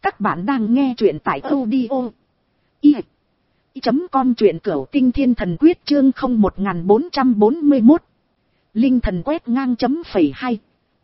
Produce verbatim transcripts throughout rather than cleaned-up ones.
Các bạn đang nghe truyện tại audio i chấm com, truyện cửu tinh thiên thần quyết chương không một bốn trăm bốn mươi mốt. Linh thần quét ngang chấm phẩy hai.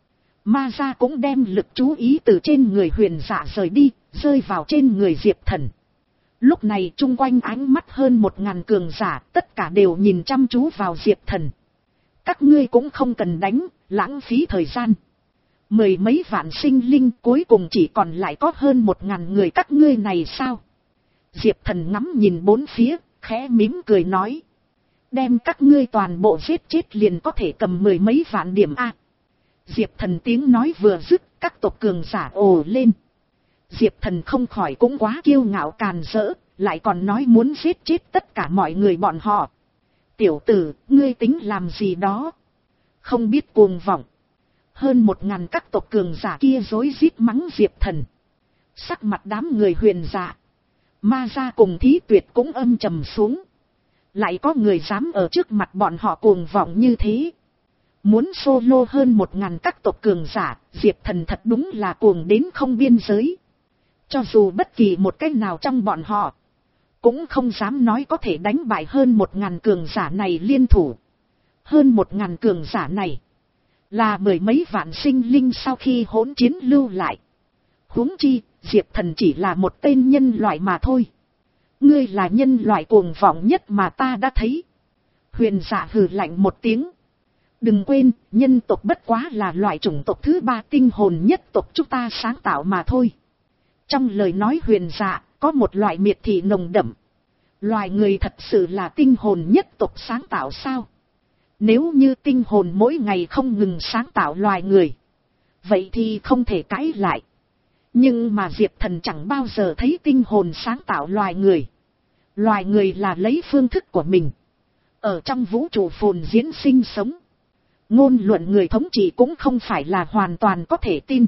Ma gia cũng đem lực chú ý từ trên người Huyền Dạ rời đi, rơi vào trên người Diệp Thần. Lúc này chung quanh ánh mắt hơn một ngàn cường giả, tất cả đều nhìn chăm chú vào Diệp Thần. Các ngươi cũng không cần đánh, lãng phí thời gian. Mười mấy vạn sinh linh cuối cùng chỉ còn lại có hơn một ngàn người các ngươi này sao? Diệp Thần ngắm nhìn bốn phía, khẽ mím cười nói. Đem các ngươi toàn bộ giết chết liền có thể cầm mười mấy vạn điểm A. Diệp Thần tiếng nói vừa dứt, các tộc cường giả ồ lên. Diệp Thần không khỏi cũng quá kiêu ngạo càn rỡ, lại còn nói muốn giết chết tất cả mọi người bọn họ. Tiểu tử, ngươi tính làm gì đó? Không biết cuồng vọng. Hơn một ngàn các tộc cường giả kia rối rít mắng Diệp Thần. Sắc mặt đám người Huyền Dạ, Ma gia cùng Thí Tuyệt cũng âm trầm xuống. Lại có người dám ở trước mặt bọn họ cuồng vọng như thế. Muốn solo hơn một ngàn các tộc cường giả, Diệp Thần thật đúng là cuồng đến không biên giới. Cho dù bất kỳ một cách nào trong bọn họ, cũng không dám nói có thể đánh bại hơn một ngàn cường giả này liên thủ. Hơn một ngàn cường giả này là mười mấy vạn sinh linh sau khi hỗn chiến lưu lại. Huống chi, Diệp Thần chỉ là một tên nhân loại mà thôi. Ngươi là nhân loại cuồng vọng nhất mà ta đã thấy. Huyền Dạ hừ lạnh một tiếng. Đừng quên, nhân tộc bất quá là loại chủng tộc thứ ba tinh hồn nhất tộc chúng ta sáng tạo mà thôi. Trong lời nói Huyền Dạ, có một loại miệt thị nồng đậm. Loài người thật sự là tinh hồn nhất tộc sáng tạo sao? Nếu như tinh hồn mỗi ngày không ngừng sáng tạo loài người, vậy thì không thể cãi lại. Nhưng mà Diệp Thần chẳng bao giờ thấy tinh hồn sáng tạo loài người. Loài người là lấy phương thức của mình ở trong vũ trụ phồn diễn sinh sống. Ngôn luận người thống trị cũng không phải là hoàn toàn có thể tin.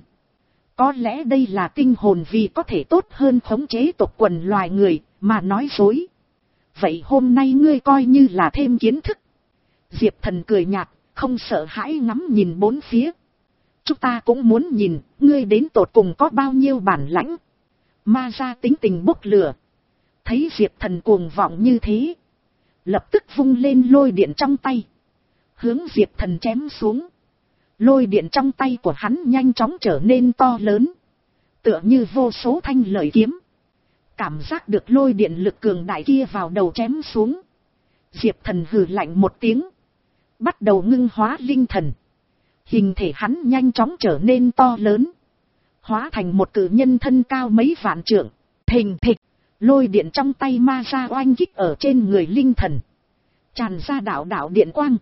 Có lẽ đây là tinh hồn vì có thể tốt hơn khống chế tộc quần loài người mà nói dối. Vậy hôm nay ngươi coi như là thêm kiến thức. Diệp Thần cười nhạt, không sợ hãi ngắm nhìn bốn phía. Chúng ta cũng muốn nhìn, ngươi đến tột cùng có bao nhiêu bản lãnh. Ma gia tính tình bốc lửa. Thấy Diệp Thần cuồng vọng như thế, lập tức vung lên lôi điện trong tay, hướng Diệp Thần chém xuống. Lôi điện trong tay của hắn nhanh chóng trở nên to lớn, tựa như vô số thanh lợi kiếm. Cảm giác được lôi điện lực cường đại kia vào đầu chém xuống, Diệp Thần hừ lạnh một tiếng, bắt đầu ngưng hóa linh thần. Hình thể hắn nhanh chóng trở nên to lớn, hóa thành một cự nhân thân cao mấy vạn trượng. Thình thịch, lôi điện trong tay ma gia oanh kích ở trên người linh thần, tràn ra đạo đạo điện quang.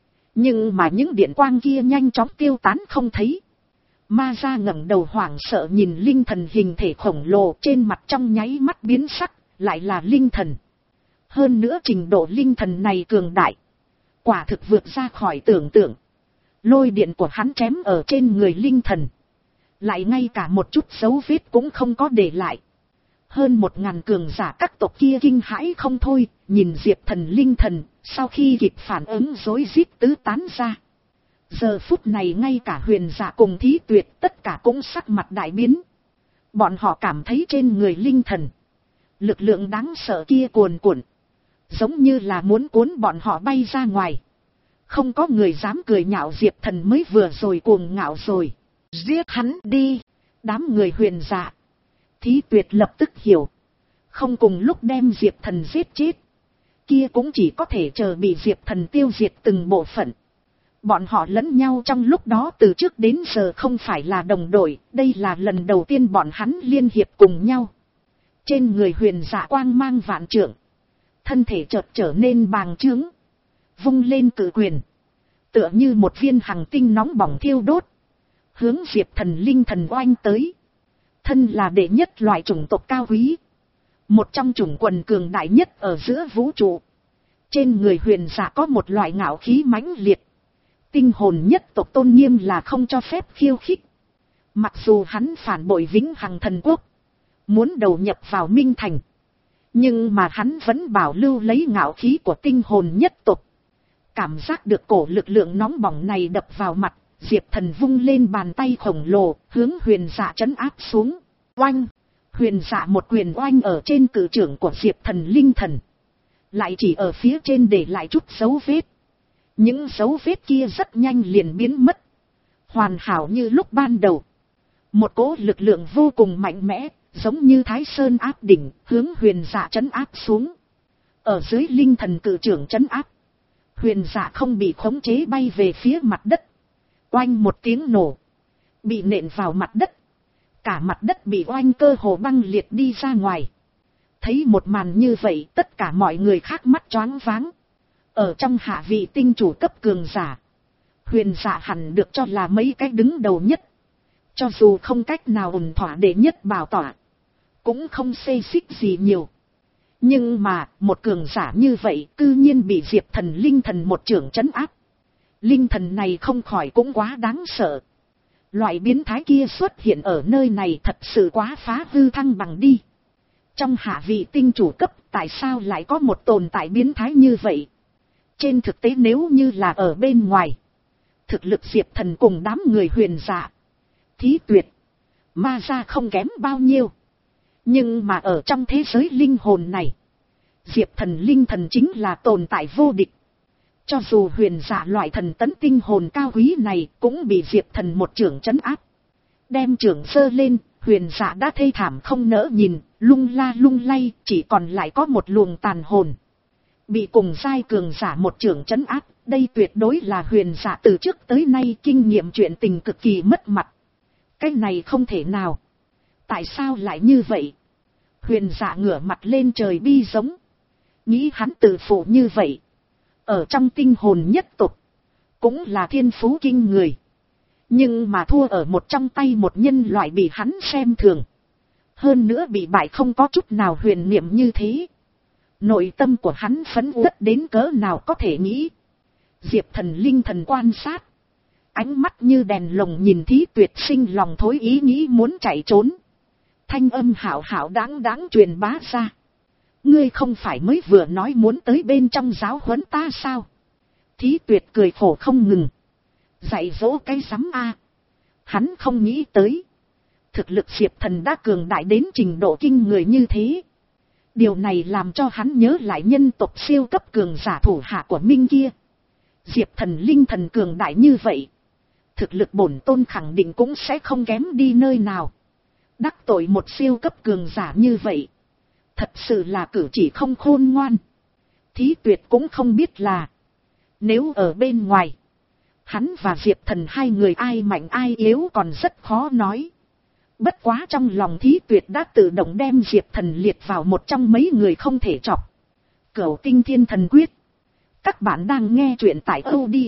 Nhưng mà những điện quang kia nhanh chóng tiêu tán không thấy. Ma gia ngẩng đầu hoảng sợ nhìn linh thần hình thể khổng lồ, trên mặt trong nháy mắt biến sắc, lại là linh thần. Hơn nữa trình độ linh thần này cường đại, quả thực vượt ra khỏi tưởng tượng. Lôi điện của hắn chém ở trên người linh thần, lại ngay cả một chút dấu vết cũng không có để lại. Hơn một ngàn cường giả các tộc kia kinh hãi không thôi, nhìn Diệp Thần linh thần, sau khi kịp phản ứng rối rít tứ tán ra. Giờ phút này ngay cả Huyền Dạ cùng Thí Tuyệt tất cả cũng sắc mặt đại biến. Bọn họ cảm thấy trên người linh thần, lực lượng đáng sợ kia cuồn cuộn, giống như là muốn cuốn bọn họ bay ra ngoài. Không có người dám cười nhạo Diệp Thần mới vừa rồi cuồng ngạo rồi. Giết hắn đi. Đám người Huyền Dạ, Thí Tuyệt lập tức hiểu. Không cùng lúc đem Diệp Thần giết chết, kia cũng chỉ có thể chờ bị Diệp Thần tiêu diệt từng bộ phận. Bọn họ lẫn nhau trong lúc đó từ trước đến giờ không phải là đồng đội. Đây là lần đầu tiên bọn hắn liên hiệp cùng nhau. Trên người Huyền Dạ quang mang vạn trượng, thân thể chợt trở nên bàng trướng, vung lên cự quyền, tựa như một viên hằng tinh nóng bỏng thiêu đốt, hướng Diệp Thần linh thần oanh tới. Thân là đệ nhất loại chủng tộc cao quý, một trong chủng quần cường đại nhất ở giữa vũ trụ, trên người Huyền Dạ có một loại ngạo khí mãnh liệt. Tinh hồn nhất tộc tôn nghiêm là không cho phép khiêu khích. Mặc dù hắn phản bội Vĩnh Hằng Thần Quốc, muốn đầu nhập vào Minh Thành, nhưng mà hắn vẫn bảo lưu lấy ngạo khí của tinh hồn nhất tộc. Cảm giác được cổ lực lượng nóng bỏng này đập vào mặt, Diệp Thần vung lên bàn tay khổng lồ, hướng Huyền Dạ trấn áp xuống. Oanh! Huyền dạ một quyền oanh ở trên cự trưởng của Diệp Thần Linh Thần. Lại chỉ ở phía trên để lại chút dấu vết. Những dấu vết kia rất nhanh liền biến mất. Hoàn hảo như lúc ban đầu. Một cỗ lực lượng vô cùng mạnh mẽ, giống như Thái Sơn áp đỉnh, hướng huyền dạ trấn áp xuống. Ở dưới linh thần cự trưởng trấn áp, huyền dạ không bị khống chế bay về phía mặt đất. Oanh một tiếng nổ, bị nện vào mặt đất. Cả mặt đất bị oanh cơ hồ băng liệt đi ra ngoài. Thấy một màn như vậy, tất cả mọi người khác mắt choáng váng. Ở trong hạ vị tinh chủ cấp cường giả, huyền dạ hẳn được cho là mấy cái đứng đầu nhất. Cho dù không cách nào ổn thỏa đệ nhất bảo tỏa, cũng không xê xích gì nhiều. Nhưng mà, một cường giả như vậy cư nhiên bị Diệp Thần Linh Thần một trưởng trấn áp. Linh thần này không khỏi cũng quá đáng sợ. Loại biến thái kia xuất hiện ở nơi này thật sự quá phá hư thăng bằng đi. Trong hạ vị tinh chủ cấp tại sao lại có một tồn tại biến thái như vậy? Trên thực tế nếu như là ở bên ngoài, thực lực Diệp Thần cùng đám người huyền dạ, Thí Tuyệt, Ma Gia không kém bao nhiêu. Nhưng mà ở trong thế giới linh hồn này, Diệp Thần Linh Thần chính là tồn tại vô địch. Cho dù huyền dạ loại thần tấn tinh hồn cao quý này cũng bị Diệp Thần một trưởng trấn áp. Đem trưởng giơ lên, huyền dạ đã thê thảm không nỡ nhìn, lung la lung lay, chỉ còn lại có một luồng tàn hồn. Bị cùng giai cường giả một trưởng trấn áp, đây tuyệt đối là huyền dạ từ trước tới nay kinh nghiệm chuyện tình cực kỳ mất mặt. Cái này không thể nào. Tại sao lại như vậy? Huyền dạ ngửa mặt lên trời bi giống. Nghĩ hắn tự phụ như vậy. Ở trong tinh hồn nhất tục, cũng là thiên phú kinh người. Nhưng mà thua ở một trong tay một nhân loại bị hắn xem thường. Hơn nữa bị bại không có chút nào huyền niệm như thế. Nội tâm của hắn phấn uất đến cỡ nào có thể nghĩ. Diệp Thần Linh Thần quan sát. Ánh mắt như đèn lồng nhìn Thí Tuyệt sinh lòng thối ý nghĩ muốn chạy trốn. Thanh âm hảo hảo đáng đáng truyền bá ra. Ngươi không phải mới vừa nói muốn tới bên trong giáo huấn ta sao? Thí Tuyệt cười khổ không ngừng. Dạy dỗ cái sắm a. Hắn không nghĩ tới. Thực lực Diệp Thần đã cường đại đến trình độ kinh người như thế. Điều này làm cho hắn nhớ lại nhân tộc siêu cấp cường giả thủ hạ của Minh kia. Diệp Thần Linh Thần cường đại như vậy. Thực lực bổn tôn khẳng định cũng sẽ không kém đi nơi nào. Đắc tội một siêu cấp cường giả như vậy. Thật sự là cử chỉ không khôn ngoan. Thí Tuyệt cũng không biết là. Nếu ở bên ngoài. Hắn và Diệp Thần hai người ai mạnh ai yếu còn rất khó nói. Bất quá trong lòng Thí Tuyệt đã tự động đem Diệp Thần liệt vào một trong mấy người không thể chọc. Cửu Tinh Thiên Thần Quyết. Các bạn đang nghe truyện tại audio.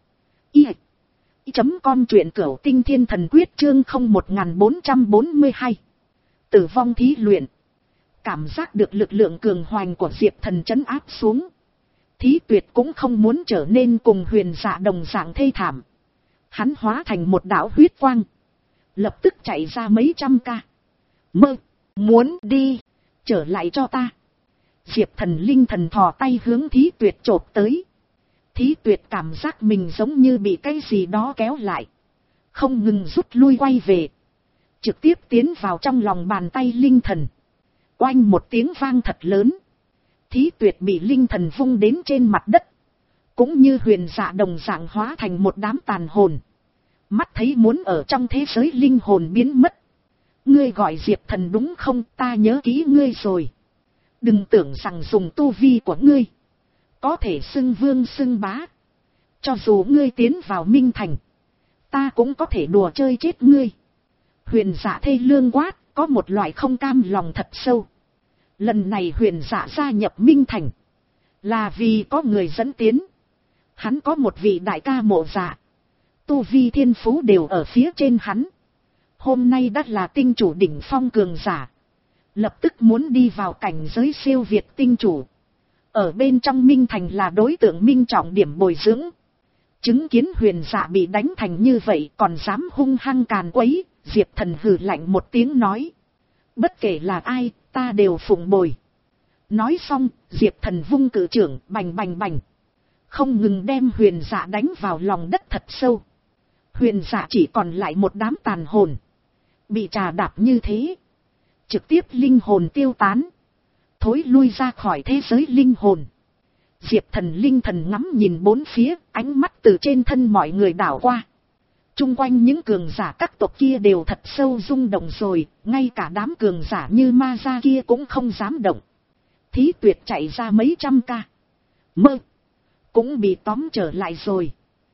I. Chấm com truyện Cửu Tinh Thiên Thần Quyết chương không một bốn bốn hai. Tử vong thí luyện. Cảm giác được lực lượng cường hoành của Diệp Thần trấn áp xuống. Thí Tuyệt cũng không muốn trở nên cùng huyền dạ đồng dạng thê thảm. Hắn hóa thành một đạo huyết quang. Lập tức chạy ra mấy trăm ca. Mơ. Muốn đi. Trở lại cho ta. Diệp Thần Linh Thần thò tay hướng Thí Tuyệt chộp tới. Thí Tuyệt cảm giác mình giống như bị cái gì đó kéo lại. Không ngừng rút lui quay về. Trực tiếp tiến vào trong lòng bàn tay Linh Thần. Oanh một tiếng vang thật lớn. Thí Tuyệt bị Linh Thần vung đến trên mặt đất. Cũng như huyền dạ đồng dạng hóa thành một đám tàn hồn. Mắt thấy muốn ở trong thế giới linh hồn biến mất. Ngươi gọi Diệp Thần đúng không? Ta nhớ kỹ ngươi rồi. Đừng tưởng rằng dùng tu vi của ngươi có thể xưng vương xưng bá. Cho dù ngươi tiến vào Minh Thành, ta cũng có thể đùa chơi chết ngươi. Huyền dạ thê lương quát, có một loại không cam lòng thật sâu. Lần này huyền dạ gia nhập Minh Thành là vì có người dẫn tiến. Hắn có một vị đại ca mộ dạ, tu vi thiên phú đều ở phía trên hắn. Hôm nay đã là tinh chủ đỉnh phong cường giả. Lập tức muốn đi vào cảnh giới siêu việt tinh chủ. Ở bên trong Minh Thành là đối tượng minh trọng điểm bồi dưỡng. Chứng kiến huyền dạ bị đánh thành như vậy còn dám hung hăng càn quấy. Diệp Thần hừ lạnh một tiếng nói. Bất kể là ai, ta đều phụng bồi. Nói xong, Diệp Thần vung cự trưởng bành bành bành. Không ngừng đem huyền dạ đánh vào lòng đất thật sâu. Huyền dạ chỉ còn lại một đám tàn hồn. Bị trà đạp như thế. trực tiếp linh hồn tiêu tán, thối lui ra khỏi thế giới linh hồn. Diệp Thần linh thần ngắm nhìn bốn phía, ánh mắt từ trên thân mọi người đảo qua. Trung quanh những cường giả các tộc kia đều thật sâu rung động rồi, ngay cả đám cường giả như ma gia kia cũng không dám động. Thí Tuyệt chạy ra mấy trăm ca mơ, cũng bị tóm trở lại rồi.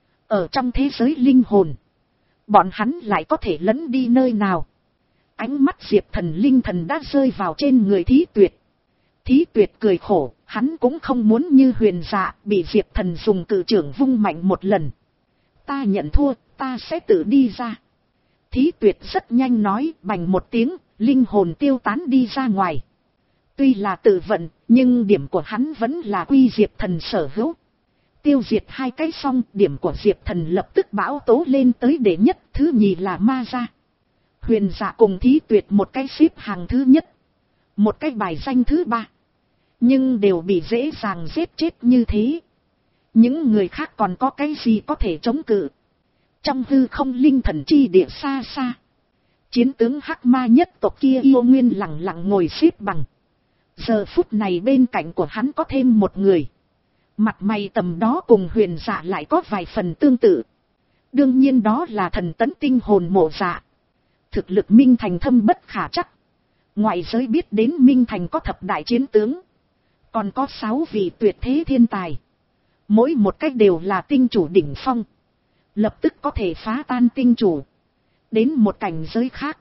Ở trong thế giới linh hồn, bọn hắn lại có thể lẫn đi nơi nào? Ánh mắt Diệp Thần linh thần đã rơi vào trên người Thí Tuyệt. Thí Tuyệt cười khổ, hắn cũng không muốn như Huyền Dạ bị Diệp Thần dùng cự trưởng vung mạnh một lần. Ta nhận thua, ta sẽ tự đi ra. Thí Tuyệt rất nhanh nói, bành một tiếng, linh hồn tiêu tán đi ra ngoài. Tuy là tự vận, nhưng điểm của hắn vẫn là quy Diệp Thần sở hữu. Tiêu diệt hai cái xong, điểm của Diệp Thần lập tức bão tố lên tới đệ nhất, thứ nhì là ma gia. Huyền Dạ cùng Thí Tuyệt một cái xếp hàng thứ nhất, một cái bài danh thứ ba. Nhưng đều bị dễ dàng giết chết như thế. Những người khác còn có cái gì có thể chống cự? Trong hư không linh thần chi địa xa xa, chiến tướng Hắc Ma nhất tộc kia Yêu Nguyên lặng lặng ngồi xếp bằng. Giờ phút này bên cạnh của hắn có thêm một người. Mặt mày tầm đó cùng Huyền Dạ lại có vài phần tương tự. Đương nhiên đó là thần tấn tinh hồn Mộ Dạ. Thực lực Minh Thành thâm bất khả trắc. Ngoại giới biết đến Minh Thành có thập đại chiến tướng, còn có sáu vị tuyệt thế thiên tài. Mỗi một cách đều là tinh chủ đỉnh phong, lập tức có thể phá tan tinh chủ, đến một cảnh giới khác.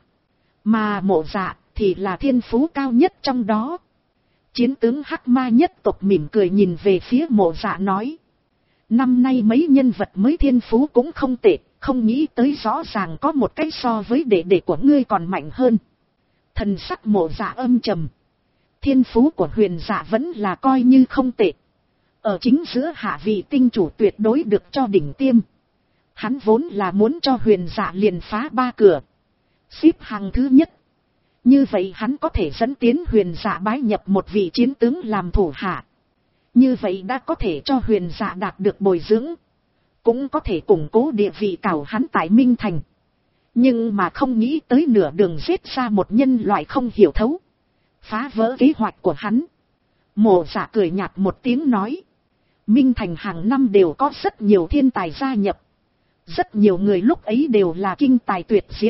Mà Mộ Dạ thì là thiên phú cao nhất trong đó. Chiến tướng Hắc Ma nhất tộc mỉm cười nhìn về phía Mộ Dạ nói. Năm nay mấy nhân vật mới thiên phú cũng không tệ, không nghĩ tới rõ ràng có một cái so với đệ đệ của ngươi còn mạnh hơn. Thần sắc Mộ Dạ âm trầm. Thiên phú của Huyền Dạ vẫn là coi như không tệ. Ở chính giữa hạ vị tinh chủ tuyệt đối được cho đỉnh tiêm. Hắn vốn là muốn cho Huyền Dạ liền phá ba cửa, xếp hàng thứ nhất. Như vậy hắn có thể dẫn tiến Huyền Dạ bái nhập một vị chiến tướng làm thủ hạ. Như vậy đã có thể cho Huyền Dạ đạt được bồi dưỡng, cũng có thể củng cố địa vị cao hắn tại Minh Thành. Nhưng mà không nghĩ tới nửa đường giết ra một nhân loại không hiểu thấu, phá vỡ kế hoạch của hắn. Mộ Dạ cười nhạt một tiếng nói. Minh Thành hàng năm đều có rất nhiều thiên tài gia nhập. Rất nhiều người lúc ấy đều là kinh tài tuyệt diễm.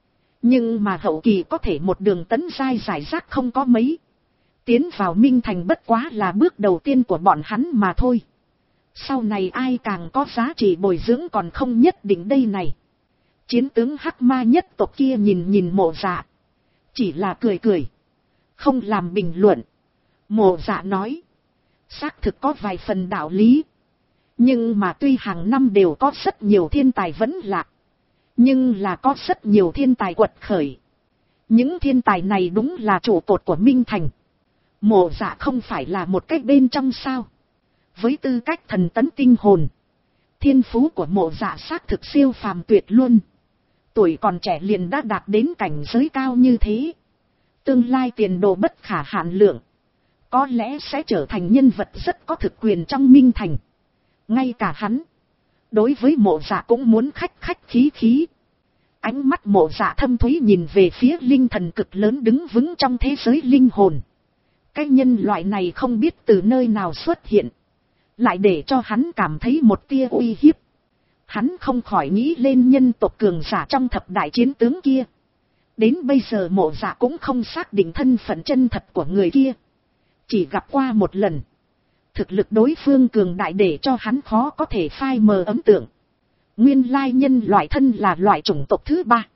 Nhưng mà hậu kỳ có thể một đường tấn giai giải rác không có mấy. Tiến vào Minh Thành bất quá là bước đầu tiên của bọn hắn mà thôi. Sau này ai càng có giá trị bồi dưỡng còn không nhất định đây này. Chiến tướng Hắc Ma nhất tộc kia nhìn nhìn Mộ Dạ, chỉ là cười cười, không làm bình luận. Mộ Dạ nói. Xác thực có vài phần đạo lý. Nhưng mà tuy hàng năm đều có rất nhiều thiên tài vẫn lạc, nhưng là có rất nhiều thiên tài quật khởi. Những thiên tài này đúng là trụ cột của Minh Thành. Mộ Dạ không phải là một cách bên trong sao? Với tư cách thần tấn tinh hồn, thiên phú của Mộ Dạ xác thực siêu phàm tuyệt luôn. Tuổi còn trẻ liền đã đạt đến cảnh giới cao như thế. Tương lai tiền đồ bất khả hạn lượng. Có lẽ sẽ trở thành nhân vật rất có thực quyền trong Minh Thành. Ngay cả hắn, đối với Mộ Dạ cũng muốn khách khách khí khí. Ánh mắt Mộ Dạ thâm thúy nhìn về phía linh thần cực lớn đứng vững trong thế giới linh hồn. Cái nhân loại này không biết từ nơi nào xuất hiện, lại để cho hắn cảm thấy một tia uy hiếp. Hắn không khỏi nghĩ lên nhân tộc cường giả trong thập đại chiến tướng kia. Đến bây giờ Mộ Dạ cũng không xác định thân phận chân thật của người kia, chỉ gặp qua một lần. Thực lực đối phương cường đại để cho hắn khó có thể phai mờ ấn tượng. Nguyên lai nhân loại thân là loại chủng tộc thứ ba,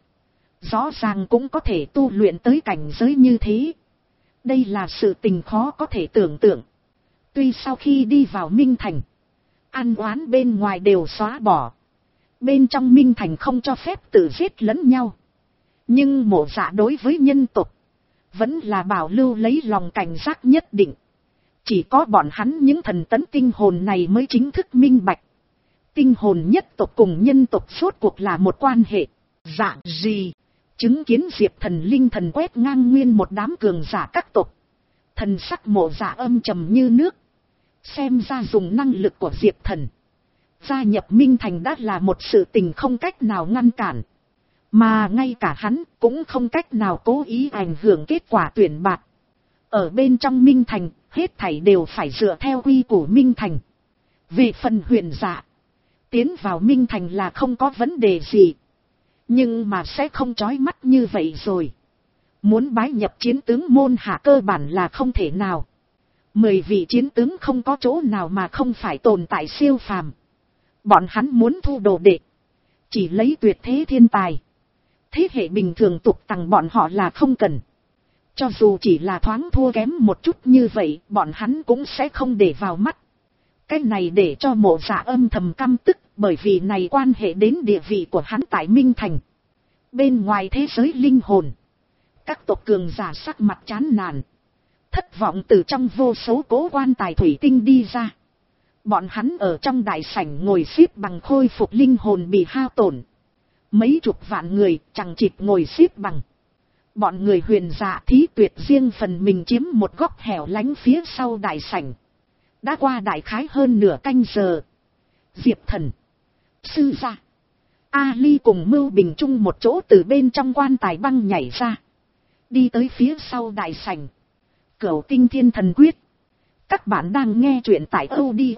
rõ ràng cũng có thể tu luyện tới cảnh giới như thế. Đây là sự tình khó có thể tưởng tượng. Tuy sau khi đi vào Minh Thành, ăn oán bên ngoài đều xóa bỏ, bên trong Minh Thành không cho phép tự giết lẫn nhau, nhưng Mộ Dạ đối với nhân tộc vẫn là bảo lưu lấy lòng cảnh giác nhất định. Chỉ có bọn hắn những thần tấn tinh hồn này mới chính thức minh bạch. Tinh hồn nhất tộc cùng nhân tộc rốt cuộc là một quan hệ dạng gì. Chứng kiến Diệp Thần linh thần quét ngang nguyên một đám cường giả các tộc, thần sắc Mộ Dạ âm trầm như nước. Xem ra dùng năng lực của Diệp Thần gia nhập Minh Thành đã là một sự tình không cách nào ngăn cản. Mà ngay cả hắn cũng không cách nào cố ý ảnh hưởng kết quả tuyển bạt. Ở bên trong Minh Thành, hết thảy đều phải dựa theo quy củ Minh Thành. Về phần Huyền Dạ, tiến vào Minh Thành là không có vấn đề gì. Nhưng mà sẽ không chói mắt như vậy rồi. Muốn bái nhập chiến tướng môn hạ cơ bản là không thể nào. Mười vị chiến tướng không có chỗ nào mà không phải tồn tại siêu phàm. Bọn hắn muốn thu đồ đệ, chỉ lấy tuyệt thế thiên tài. Thế hệ bình thường tục tằng bọn họ là không cần. Cho dù chỉ là thoáng thua kém một chút như vậy, bọn hắn cũng sẽ không để vào mắt. Cái này để cho Mộ Dạ âm thầm căm tức, bởi vì này quan hệ đến địa vị của hắn tại Minh Thành. Bên ngoài thế giới linh hồn, các tộc cường giả sắc mặt chán nản, thất vọng từ trong vô số cố quan tài thủy tinh đi ra. Bọn hắn ở trong đại sảnh ngồi xếp bằng khôi phục linh hồn bị hao tổn. Mấy chục vạn người chẳng chịt ngồi xếp bằng. Bọn người Huyền Dạ Thí Tuyệt riêng phần mình chiếm một góc hẻo lánh phía sau đại sảnh. Đã qua đại khái hơn nửa canh giờ. Diệp Thần, Sư Gia, A Ly cùng Mưu Bình chung một chỗ từ bên trong quan tài băng nhảy ra. Đi tới phía sau đại sảnh. Cửu Tinh Thiên Thần Quyết. Các bạn đang nghe truyện tại audio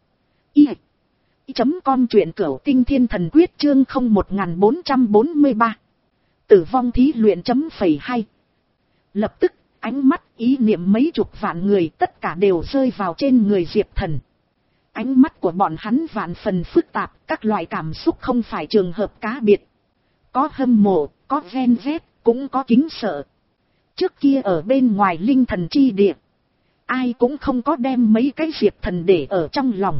i chấm com truyện Cửu Tinh Thiên Thần Quyết chương không một bốn bốn ba. Tử vong thí luyện chấm phẩy hai. Lập tức, ánh mắt ý niệm mấy chục vạn người tất cả đều rơi vào trên người Diệp Thần. Ánh mắt của bọn hắn vạn phần phức tạp, các loại cảm xúc không phải trường hợp cá biệt. Có hâm mộ, có ghen ghét, cũng có kính sợ. Trước kia ở bên ngoài linh thần chi địa, ai cũng không có đem mấy cái Diệp Thần để ở trong lòng.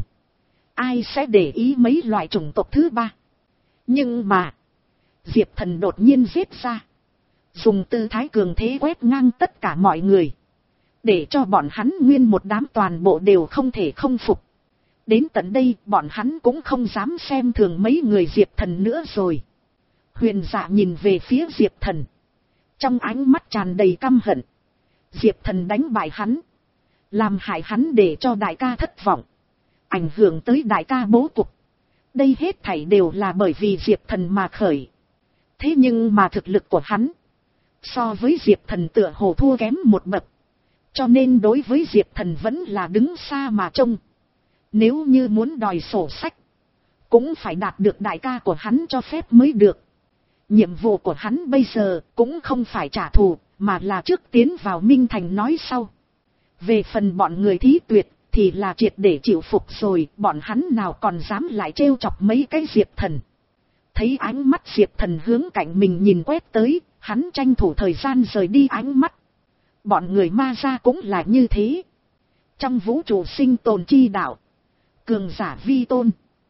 Ai sẽ để ý mấy loại chủng tộc thứ ba. Nhưng mà, Diệp Thần đột nhiên giết ra. Dùng tư thái cường thế quét ngang tất cả mọi người. Để cho bọn hắn nguyên một đám toàn bộ đều không thể không phục. Đến tận đây bọn hắn cũng không dám xem thường mấy người Diệp Thần nữa rồi. Huyền Dạ nhìn về phía Diệp Thần. Trong ánh mắt tràn đầy căm hận. Diệp Thần đánh bại hắn. Làm hại hắn để cho đại ca thất vọng. Ảnh hưởng tới đại ca bố cục. Đây hết thảy đều là bởi vì Diệp Thần mà khởi. Thế nhưng mà thực lực của hắn, so với Diệp Thần tựa hồ thua kém một bậc. Cho nên đối với Diệp Thần vẫn là đứng xa mà trông. Nếu như muốn đòi sổ sách, cũng phải đạt được đại ca của hắn cho phép mới được. Nhiệm vụ của hắn bây giờ cũng không phải trả thù, mà là trước tiến vào Minh Thành nói sau. Về phần bọn người Thí Tuyệt, thì là triệt để chịu phục rồi, bọn hắn nào còn dám lại trêu chọc mấy cái Diệp Thần. Thấy ánh mắt Diệp Thần hướng cạnh mình nhìn quét tới, hắn tranh thủ thời gian rời đi ánh mắt. Bọn người ma gia cũng là như thế. Trong vũ trụ sinh tồn chi đạo, cường giả vi tôn.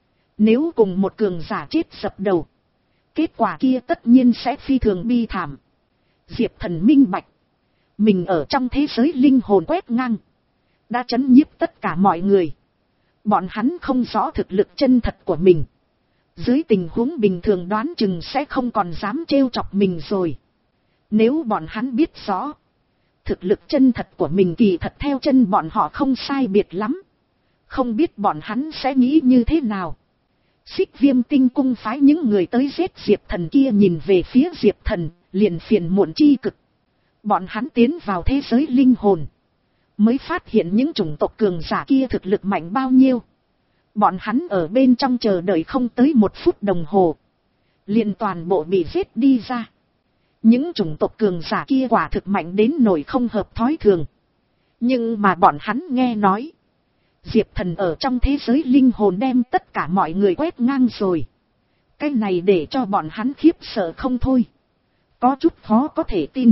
Nếu cùng một cường giả chết sập đầu, kết quả kia tất nhiên sẽ phi thường bi thảm. Diệp Thần minh bạch, mình ở trong thế giới linh hồn quét ngang, đã chấn nhiếp tất cả mọi người. Bọn hắn không rõ thực lực chân thật của mình. Dưới tình huống bình thường đoán chừng sẽ không còn dám trêu chọc mình rồi. Nếu bọn hắn biết rõ, thực lực chân thật của mình kỳ thật theo chân bọn họ không sai biệt lắm. Không biết bọn hắn sẽ nghĩ như thế nào. Xích Viêm Tinh cung phái những người tới giết Diệp Thần kia nhìn về phía Diệp Thần, liền phiền muộn chi cực. Bọn hắn tiến vào thế giới linh hồn, mới phát hiện những chủng tộc cường giả kia thực lực mạnh bao nhiêu. Bọn hắn ở bên trong chờ đợi không tới một phút đồng hồ, liền toàn bộ bị giết đi ra. Những chủng tộc cường giả kia quả thực mạnh đến nỗi không hợp thói thường. Nhưng mà bọn hắn nghe nói, Diệp Thần ở trong thế giới linh hồn đem tất cả mọi người quét ngang rồi. Cái này để cho bọn hắn khiếp sợ không thôi. Có chút khó có thể tin.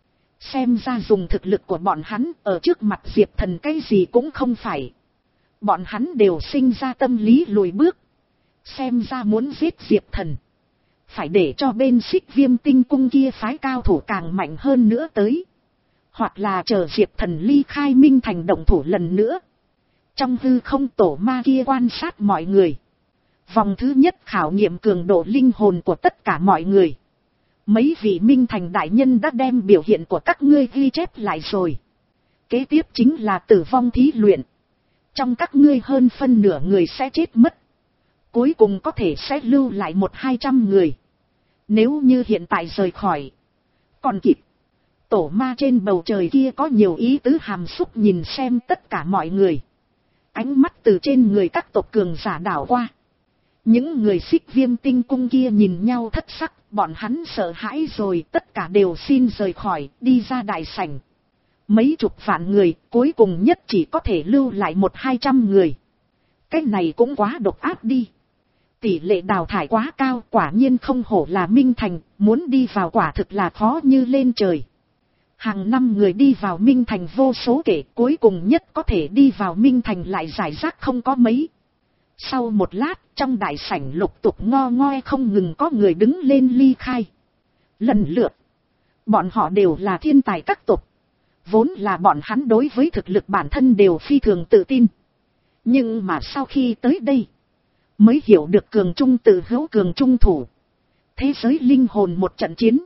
Xem ra dùng thực lực của bọn hắn ở trước mặt Diệp Thần cái gì cũng không phải. Bọn hắn đều sinh ra tâm lý lùi bước. Xem ra muốn giết Diệp Thần, phải để cho bên Xích Viêm Tinh cung kia phái cao thủ càng mạnh hơn nữa tới. Hoặc là chờ Diệp Thần ly khai Minh Thành động thủ lần nữa. Trong hư không tổ ma kia quan sát mọi người. Vòng thứ nhất khảo nghiệm cường độ linh hồn của tất cả mọi người. Mấy vị Minh Thành đại nhân đã đem biểu hiện của các ngươi ghi chép lại rồi. Kế tiếp chính là tử vong thí luyện. Trong các ngươi hơn phân nửa người sẽ chết mất. Cuối cùng có thể sẽ lưu lại một hai trăm người. Nếu như hiện tại rời khỏi, còn kịp. Tổ ma trên bầu trời kia có nhiều ý tứ hàm xúc nhìn xem tất cả mọi người. Ánh mắt từ trên người các tộc cường giả đảo qua. Những người Xích Viêm tinh cung kia nhìn nhau thất sắc, bọn hắn sợ hãi rồi, tất cả đều xin rời khỏi, đi ra đại sảnh. Mấy chục vạn người, cuối cùng nhất chỉ có thể lưu lại một hai trăm người. Cái này cũng quá độc ác đi. Tỷ lệ đào thải quá cao, quả nhiên không hổ là Minh Thành, muốn đi vào quả thực là khó như lên trời. Hàng năm người đi vào Minh Thành vô số kể, cuối cùng nhất có thể đi vào Minh Thành lại giải rác không có mấy. Sau một lát, trong đại sảnh lục tục ngo ngoe không ngừng có người đứng lên ly khai. Lần lượt, bọn họ đều là thiên tài các tộc. Vốn là bọn hắn đối với thực lực bản thân đều phi thường tự tin. Nhưng mà sau khi tới đây, mới hiểu được cường trung tự hữu cường trung thủ. Thế giới linh hồn một trận chiến.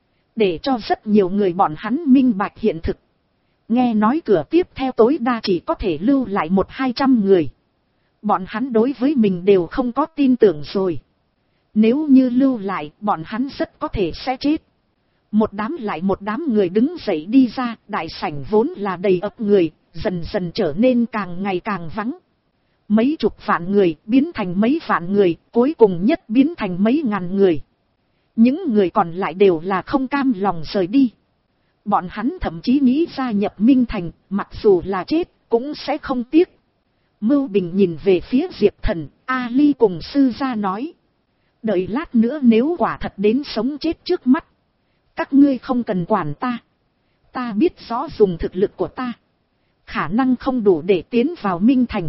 Để cho rất nhiều người bọn hắn minh bạch hiện thực. Nghe nói cửa tiếp theo tối đa chỉ có thể lưu lại một hai trăm người. Bọn hắn đối với mình đều không có tin tưởng rồi. Nếu như lưu lại, bọn hắn rất có thể sẽ chết. Một đám lại một đám người đứng dậy đi ra, đại sảnh vốn là đầy ắp người, dần dần trở nên càng ngày càng vắng. Mấy chục vạn người biến thành mấy vạn người, cuối cùng nhất biến thành mấy ngàn người. Những người còn lại đều là không cam lòng rời đi. Bọn hắn thậm chí nghĩ gia nhập Minh Thành, mặc dù là chết, cũng sẽ không tiếc. Mưu Bình nhìn về phía Diệp Thần, Ali cùng sư gia nói. Đợi lát nữa nếu quả thật đến sống chết trước mắt. Các ngươi không cần quản ta. Ta biết rõ dùng thực lực của ta. Khả năng không đủ để tiến vào Minh Thành.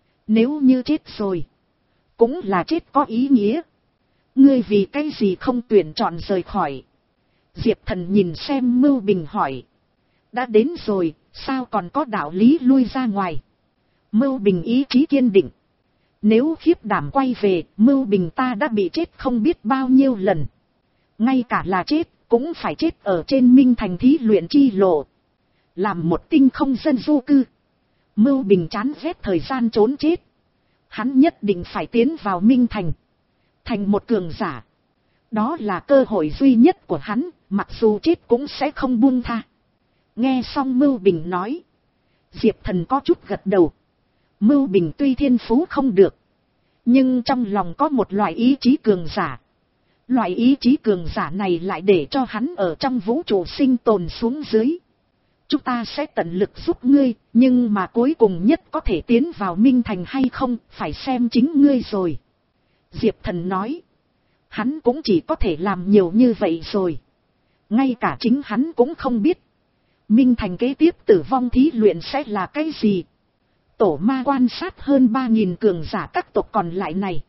Nếu như chết rồi, cũng là chết có ý nghĩa. Ngươi vì cái gì không tuyển chọn rời khỏi? Diệp Thần nhìn xem Mưu Bình hỏi. Đã đến rồi, sao còn có đạo lý lui ra ngoài? Mưu Bình ý chí kiên định. Nếu khiếp đảm quay về, Mưu Bình ta đã bị chết không biết bao nhiêu lần. Ngay cả là chết, cũng phải chết ở trên Minh Thành thí luyện chi lộ. Làm một tinh không dân du cư. Mưu Bình chán ghét thời gian trốn chết. Hắn nhất định phải tiến vào Minh Thành. Thành một cường giả. Đó là cơ hội duy nhất của hắn, mặc dù chết cũng sẽ không buông tha. Nghe xong Mưu Bình nói. Diệp Thần có chút gật đầu. Mưu Bình tuy thiên phú không được. Nhưng trong lòng có một loại ý chí cường giả. Loại ý chí cường giả này lại để cho hắn ở trong vũ trụ sinh tồn xuống dưới. Chúng ta sẽ tận lực giúp ngươi, nhưng mà cuối cùng nhất có thể tiến vào Minh Thành hay không, phải xem chính ngươi rồi. Diệp Thần nói. Hắn cũng chỉ có thể làm nhiều như vậy rồi. Ngay cả chính hắn cũng không biết. Minh Thành kế tiếp tử vong thí luyện sẽ là cái gì? Tổ ma quan sát hơn ba nghìn cường giả các tộc còn lại này.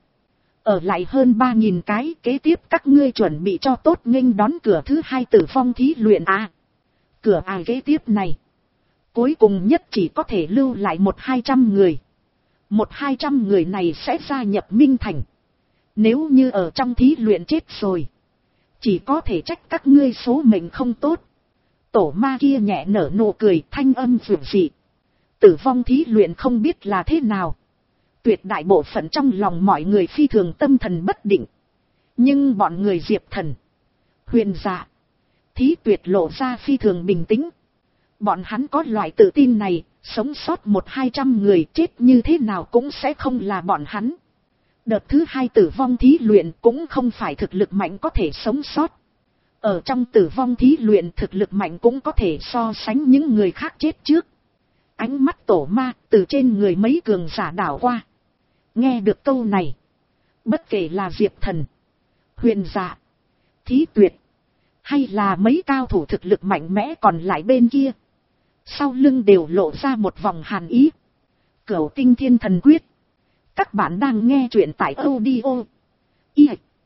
Ở lại hơn ba nghìn cái, kế tiếp các ngươi chuẩn bị cho tốt nghênh đón cửa thứ hai tử vong thí luyện à. Cửa à kế tiếp này. Cuối cùng nhất chỉ có thể lưu lại một hai trăm người. Một hai trăm người này sẽ gia nhập Minh Thành. Nếu như ở trong thí luyện chết rồi. Chỉ có thể trách các ngươi số mệnh không tốt. Tổ ma kia nhẹ nở nụ cười thanh âm dịu dị. Tử vong thí luyện không biết là thế nào. Tuyệt đại bộ phận trong lòng mọi người phi thường tâm thần bất định. Nhưng bọn người Diệp Thần, Huyền Dạ, Thí Tuyệt lộ ra phi thường bình tĩnh. Bọn hắn có loại tự tin này, sống sót một hai trăm người chết như thế nào cũng sẽ không là bọn hắn. Đợt thứ hai tử vong thí luyện cũng không phải thực lực mạnh có thể sống sót. Ở trong tử vong thí luyện thực lực mạnh cũng có thể so sánh những người khác chết trước. Ánh mắt tổ ma từ trên người mấy cường giả đảo qua. Nghe được câu này. Bất kể là Diệp Thần, Huyền Dạ, Thí Tuyệt. Hay là mấy cao thủ thực lực mạnh mẽ còn lại bên kia. Sau lưng đều lộ ra một vòng hàn ý. Cửu Tinh Thiên Thần Quyết. Các bạn đang nghe truyện tại audio. I.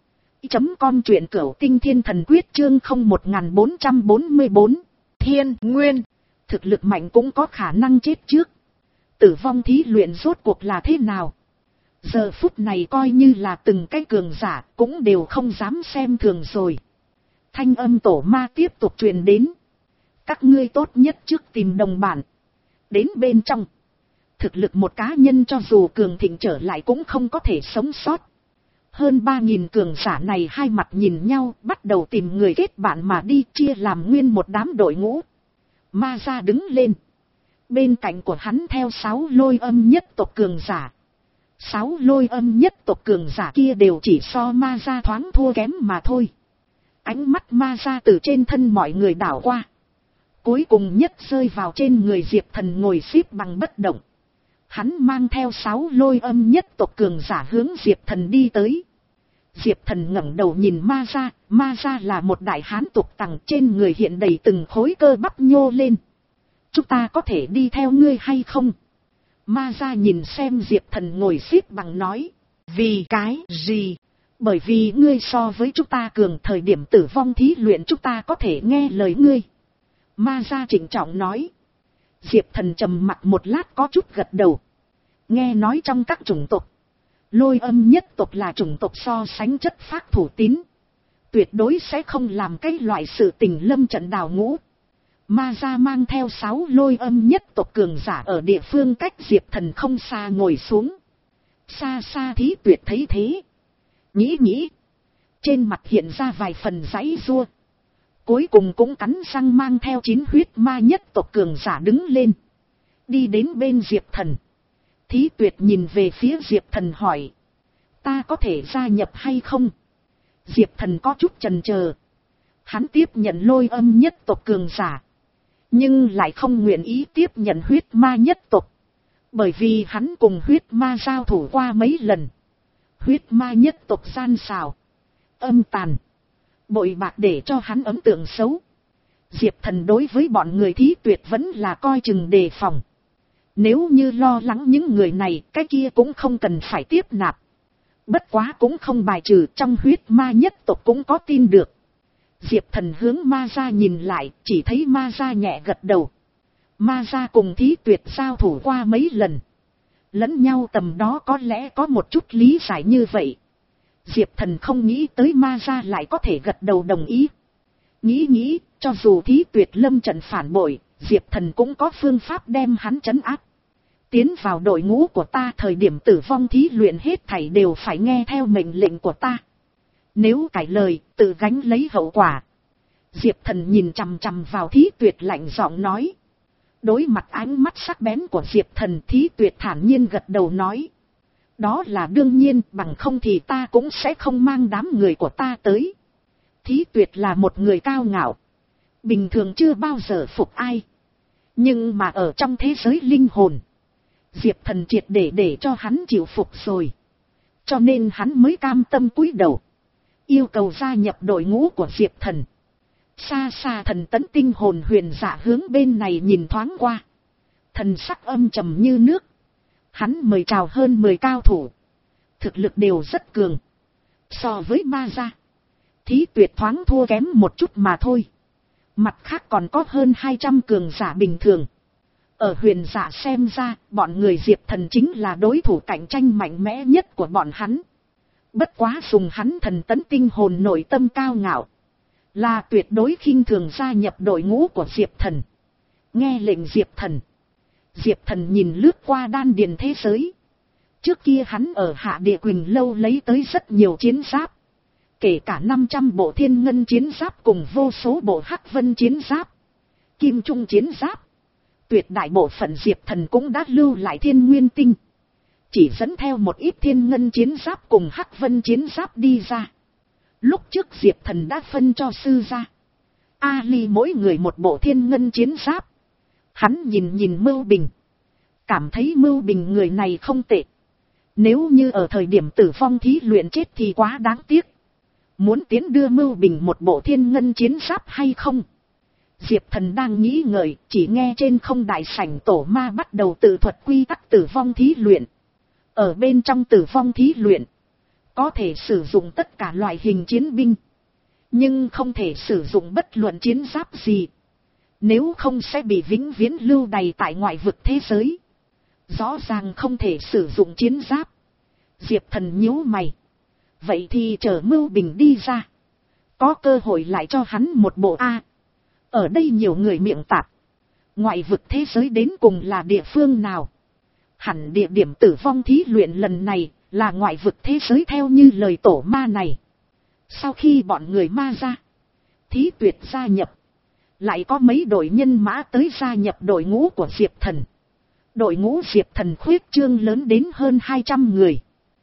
Chấm con truyện Cửu Tinh Thiên Thần Quyết chương không một bốn bốn bốn. Thiên Nguyên. Thực lực mạnh cũng có khả năng chết trước. Tử vong thí luyện rốt cuộc là thế nào? Giờ phút này coi như là từng cái cường giả cũng đều không dám xem thường rồi. Thanh âm tổ ma tiếp tục truyền đến. Các ngươi tốt nhất trước tìm đồng bản. Đến bên trong. Thực lực một cá nhân cho dù cường thịnh trở lại cũng không có thể sống sót. Hơn ba nghìn cường giả này hai mặt nhìn nhau, bắt đầu tìm người kết bạn mà đi, chia làm nguyên một đám đội ngũ. Ma Gia đứng lên. Bên cạnh của hắn theo sáu lôi âm nhất tộc cường giả. Sáu lôi âm nhất tộc cường giả kia đều chỉ so Ma Gia thoáng thua kém mà thôi. Ánh mắt Ma Gia từ trên thân mọi người đảo qua. Cuối cùng nhất rơi vào trên người Diệp Thần ngồi xếp bằng bất động. Hắn mang theo sáu lôi âm nhất tộc cường giả hướng Diệp Thần đi tới. Diệp Thần ngẩng đầu nhìn Ma Gia. Ma Gia là một đại hán tục tằng, trên người hiện đầy từng khối cơ bắp nhô lên. Chúng ta có thể đi theo ngươi hay không? Ma Gia nhìn xem Diệp Thần ngồi xếp bằng nói. Vì cái gì? Bởi vì ngươi so với chúng ta cường, thời điểm tử vong thí luyện chúng ta có thể nghe lời ngươi. Ma Gia trịnh trọng nói. Diệp Thần trầm mặt một lát có chút gật đầu. Nghe nói trong các chủng tộc, lôi âm nhất tộc là chủng tộc so sánh chất phác thủ tín. Tuyệt đối sẽ không làm cái loại sự tình lâm trận đào ngũ. Ma Gia mang theo sáu lôi âm nhất tộc cường giả ở địa phương cách Diệp Thần không xa ngồi xuống. Xa xa Thí Tuyệt thấy thế. Nghĩ nghĩ. Trên mặt hiện ra vài phần giãy giụa. Cuối cùng cũng cắn răng mang theo chín huyết ma nhất tộc cường giả đứng lên. Đi đến bên Diệp Thần. Thí Tuyệt nhìn về phía Diệp Thần hỏi. Ta có thể gia nhập hay không? Diệp Thần có chút chần chờ. Hắn tiếp nhận lôi âm nhất tộc cường giả. Nhưng lại không nguyện ý tiếp nhận huyết ma nhất tộc. Bởi vì hắn cùng huyết ma giao thủ qua mấy lần. Huyết ma nhất tộc gian xào, âm tàn, bội bạc để cho hắn ấn tượng xấu. Diệp Thần đối với bọn người Thí Tuyệt vẫn là coi chừng đề phòng. Nếu như lo lắng những người này, cái kia cũng không cần phải tiếp nạp. Bất quá cũng không bài trừ trong huyết ma nhất tộc cũng có tin được. Diệp Thần hướng Ma Gia nhìn lại, chỉ thấy Ma Gia nhẹ gật đầu. Ma Gia cùng Thí Tuyệt giao thủ qua mấy lần. Lẫn nhau tầm đó có lẽ có một chút lý giải như vậy. Diệp Thần không nghĩ tới Ma Gia lại có thể gật đầu đồng ý. Nghĩ nghĩ, cho dù Thí Tuyệt lâm trận phản bội, Diệp Thần cũng có phương pháp đem hắn trấn áp. Tiến vào đội ngũ của ta, thời điểm tử vong thí luyện hết thảy đều phải nghe theo mệnh lệnh của ta. Nếu cãi lời, tự gánh lấy hậu quả. Diệp Thần nhìn chằm chằm vào Thí Tuyệt lạnh giọng nói. Đối mặt ánh mắt sắc bén của Diệp Thần, Thí Tuyệt thản nhiên gật đầu nói. Đó là đương nhiên, bằng không thì ta cũng sẽ không mang đám người của ta tới. Thí Tuyệt là một người cao ngạo. Bình thường chưa bao giờ phục ai. Nhưng mà ở trong thế giới linh hồn, Diệp Thần triệt để để cho hắn chịu phục rồi. Cho nên hắn mới cam tâm cúi đầu. Yêu cầu gia nhập đội ngũ của Diệp Thần. Xa xa Thần Tấn tinh hồn huyền dạ hướng bên này nhìn thoáng qua. Thần sắc âm trầm như nước. Hắn mời chào hơn mười cao thủ. Thực lực đều rất cường. So với Ma Gia, Thí Tuyệt thoáng thua kém một chút mà thôi. Mặt khác còn có hơn hai trăm cường giả bình thường. Ở huyền giả xem ra, bọn người Diệp Thần chính là đối thủ cạnh tranh mạnh mẽ nhất của bọn hắn. Bất quá dùng hắn Thần Tấn tinh hồn nội tâm cao ngạo, là tuyệt đối khinh thường gia nhập đội ngũ của Diệp Thần. Nghe lệnh Diệp Thần. Diệp Thần nhìn lướt qua đan điền thế giới. Trước kia hắn ở Hạ Địa Quỳnh Lâu lấy tới rất nhiều chiến giáp. Kể cả năm trăm bộ thiên ngân chiến giáp cùng vô số bộ hắc vân chiến giáp, kim trung chiến giáp. Tuyệt đại bộ phận Diệp Thần cũng đã lưu lại thiên nguyên tinh. Chỉ dẫn theo một ít thiên ngân chiến giáp cùng hắc vân chiến giáp đi ra. Lúc trước Diệp Thần đã phân cho sư gia, A Ly mỗi người một bộ thiên ngân chiến giáp. Hắn nhìn nhìn Mưu Bình, cảm thấy Mưu Bình người này không tệ. Nếu như ở thời điểm tử vong thí luyện chết thì quá đáng tiếc. Muốn tiến đưa Mưu Bình một bộ thiên ngân chiến giáp hay không? Diệp Thần đang nghĩ ngợi, chỉ nghe trên không đại sảnh tổ ma bắt đầu tự thuật quy tắc tử vong thí luyện. Ở bên trong tử vong thí luyện, có thể sử dụng tất cả loại hình chiến binh, nhưng không thể sử dụng bất luận chiến giáp gì. Nếu không sẽ bị vĩnh viễn lưu đày tại ngoại vực thế giới. Rõ ràng không thể sử dụng chiến giáp. Diệp Thần nhíu mày. Vậy thì chờ Mưu Bình đi ra, có cơ hội lại cho hắn một bộ A. Ở đây nhiều người miệng tạp. Ngoại vực thế giới đến cùng là địa phương nào? Hẳn địa điểm tử vong thí luyện lần này là ngoại vực thế giới theo như lời tổ ma này. Sau khi bọn người ma ra, Thí Tuyệt gia nhập, lại có mấy đội nhân mã tới gia nhập đội ngũ của Diệp Thần. Đội ngũ Diệp Thần khuyết trương lớn đến hơn hai trăm người,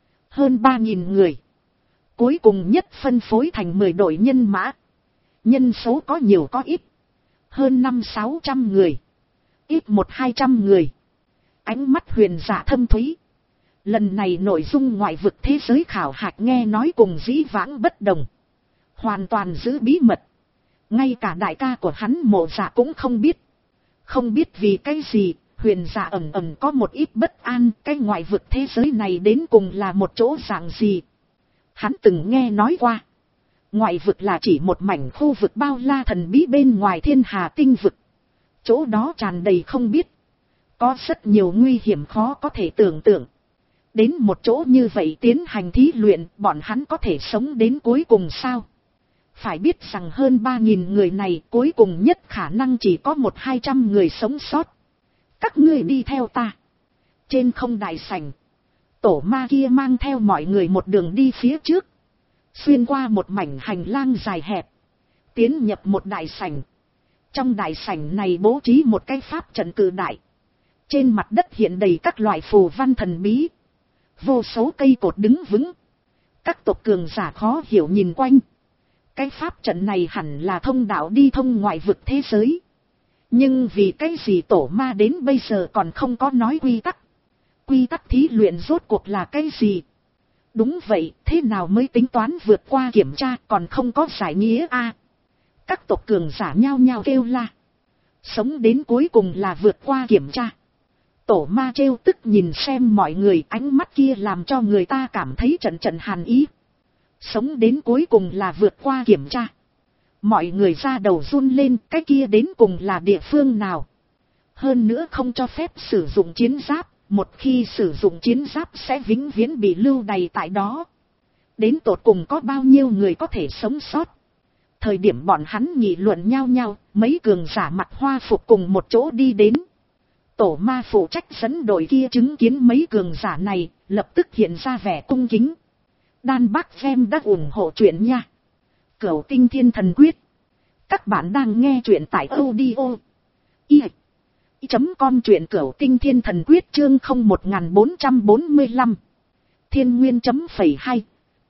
hơn ba nghìn người. Cuối cùng nhất phân phối thành mười đội nhân mã. Nhân số có nhiều có ít, hơn năm sáu trăm người, ít một hai trăm người. Ánh mắt Huyền Dạ thâm thúy. Lần này nội dung ngoại vực thế giới khảo hạch nghe nói cùng dĩ vãng bất đồng, hoàn toàn giữ bí mật. Ngay cả đại ca của hắn Mộ Dạ cũng không biết. Không biết vì cái gì, Huyền Dạ ẩn ẩn có một ít bất an, cái ngoại vực thế giới này đến cùng là một chỗ dạng gì. Hắn từng nghe nói qua, ngoại vực là chỉ một mảnh khu vực bao la thần bí bên ngoài thiên hà tinh vực. Chỗ đó tràn đầy không biết, có rất nhiều nguy hiểm khó có thể tưởng tượng. Đến một chỗ như vậy tiến hành thí luyện, bọn hắn có thể sống đến cuối cùng sao? Phải biết rằng hơn ba nghìn người này cuối cùng nhất khả năng chỉ có một hai trăm người sống sót. Các ngươi đi theo ta. Trên không đại sảnh, tổ ma kia mang theo mọi người một đường đi phía trước. Xuyên qua một mảnh hành lang dài hẹp, tiến nhập một đại sảnh. Trong đại sảnh này bố trí một cái pháp trận cự đại. Trên mặt đất hiện đầy các loại phù văn thần bí. Vô số cây cột đứng vững. Các tộc cường giả khó hiểu nhìn quanh. Cái pháp trận này hẳn là thông đạo đi thông ngoại vực thế giới. Nhưng vì cái gì tổ ma đến bây giờ còn không có nói quy tắc. Quy tắc thí luyện rốt cuộc là cái gì? Đúng vậy, thế nào mới tính toán vượt qua kiểm tra còn không có giải nghĩa a? Các tộc cường giả nhao nhao kêu la. Sống đến cuối cùng là vượt qua kiểm tra. Tổ ma trêu tức nhìn xem mọi người, ánh mắt kia làm cho người ta cảm thấy trận trận hàn ý. Sống đến cuối cùng là vượt qua kiểm tra. Mọi người ra đầu run lên, cái kia đến cùng là địa phương nào? Hơn nữa không cho phép sử dụng chiến giáp, một khi sử dụng chiến giáp sẽ vĩnh viễn bị lưu đày tại đó. Đến tột cùng có bao nhiêu người có thể sống sót? Thời điểm bọn hắn nghị luận nhau nhau, mấy cường giả mặc hoa phục cùng một chỗ đi đến. Tổ ma phụ trách dẫn đội kia chứng kiến mấy cường giả này, lập tức hiện ra vẻ cung kính. Đan Bác Vem đã ủng hộ chuyện nha. Cửu Tinh Thiên Thần Quyết. Các bạn đang nghe chuyện tại audio i chấm com, chuyện Cửu Tinh Thiên Thần Quyết chương không một bốn bốn lăm. Thiên Nguyên chấm phẩy hai.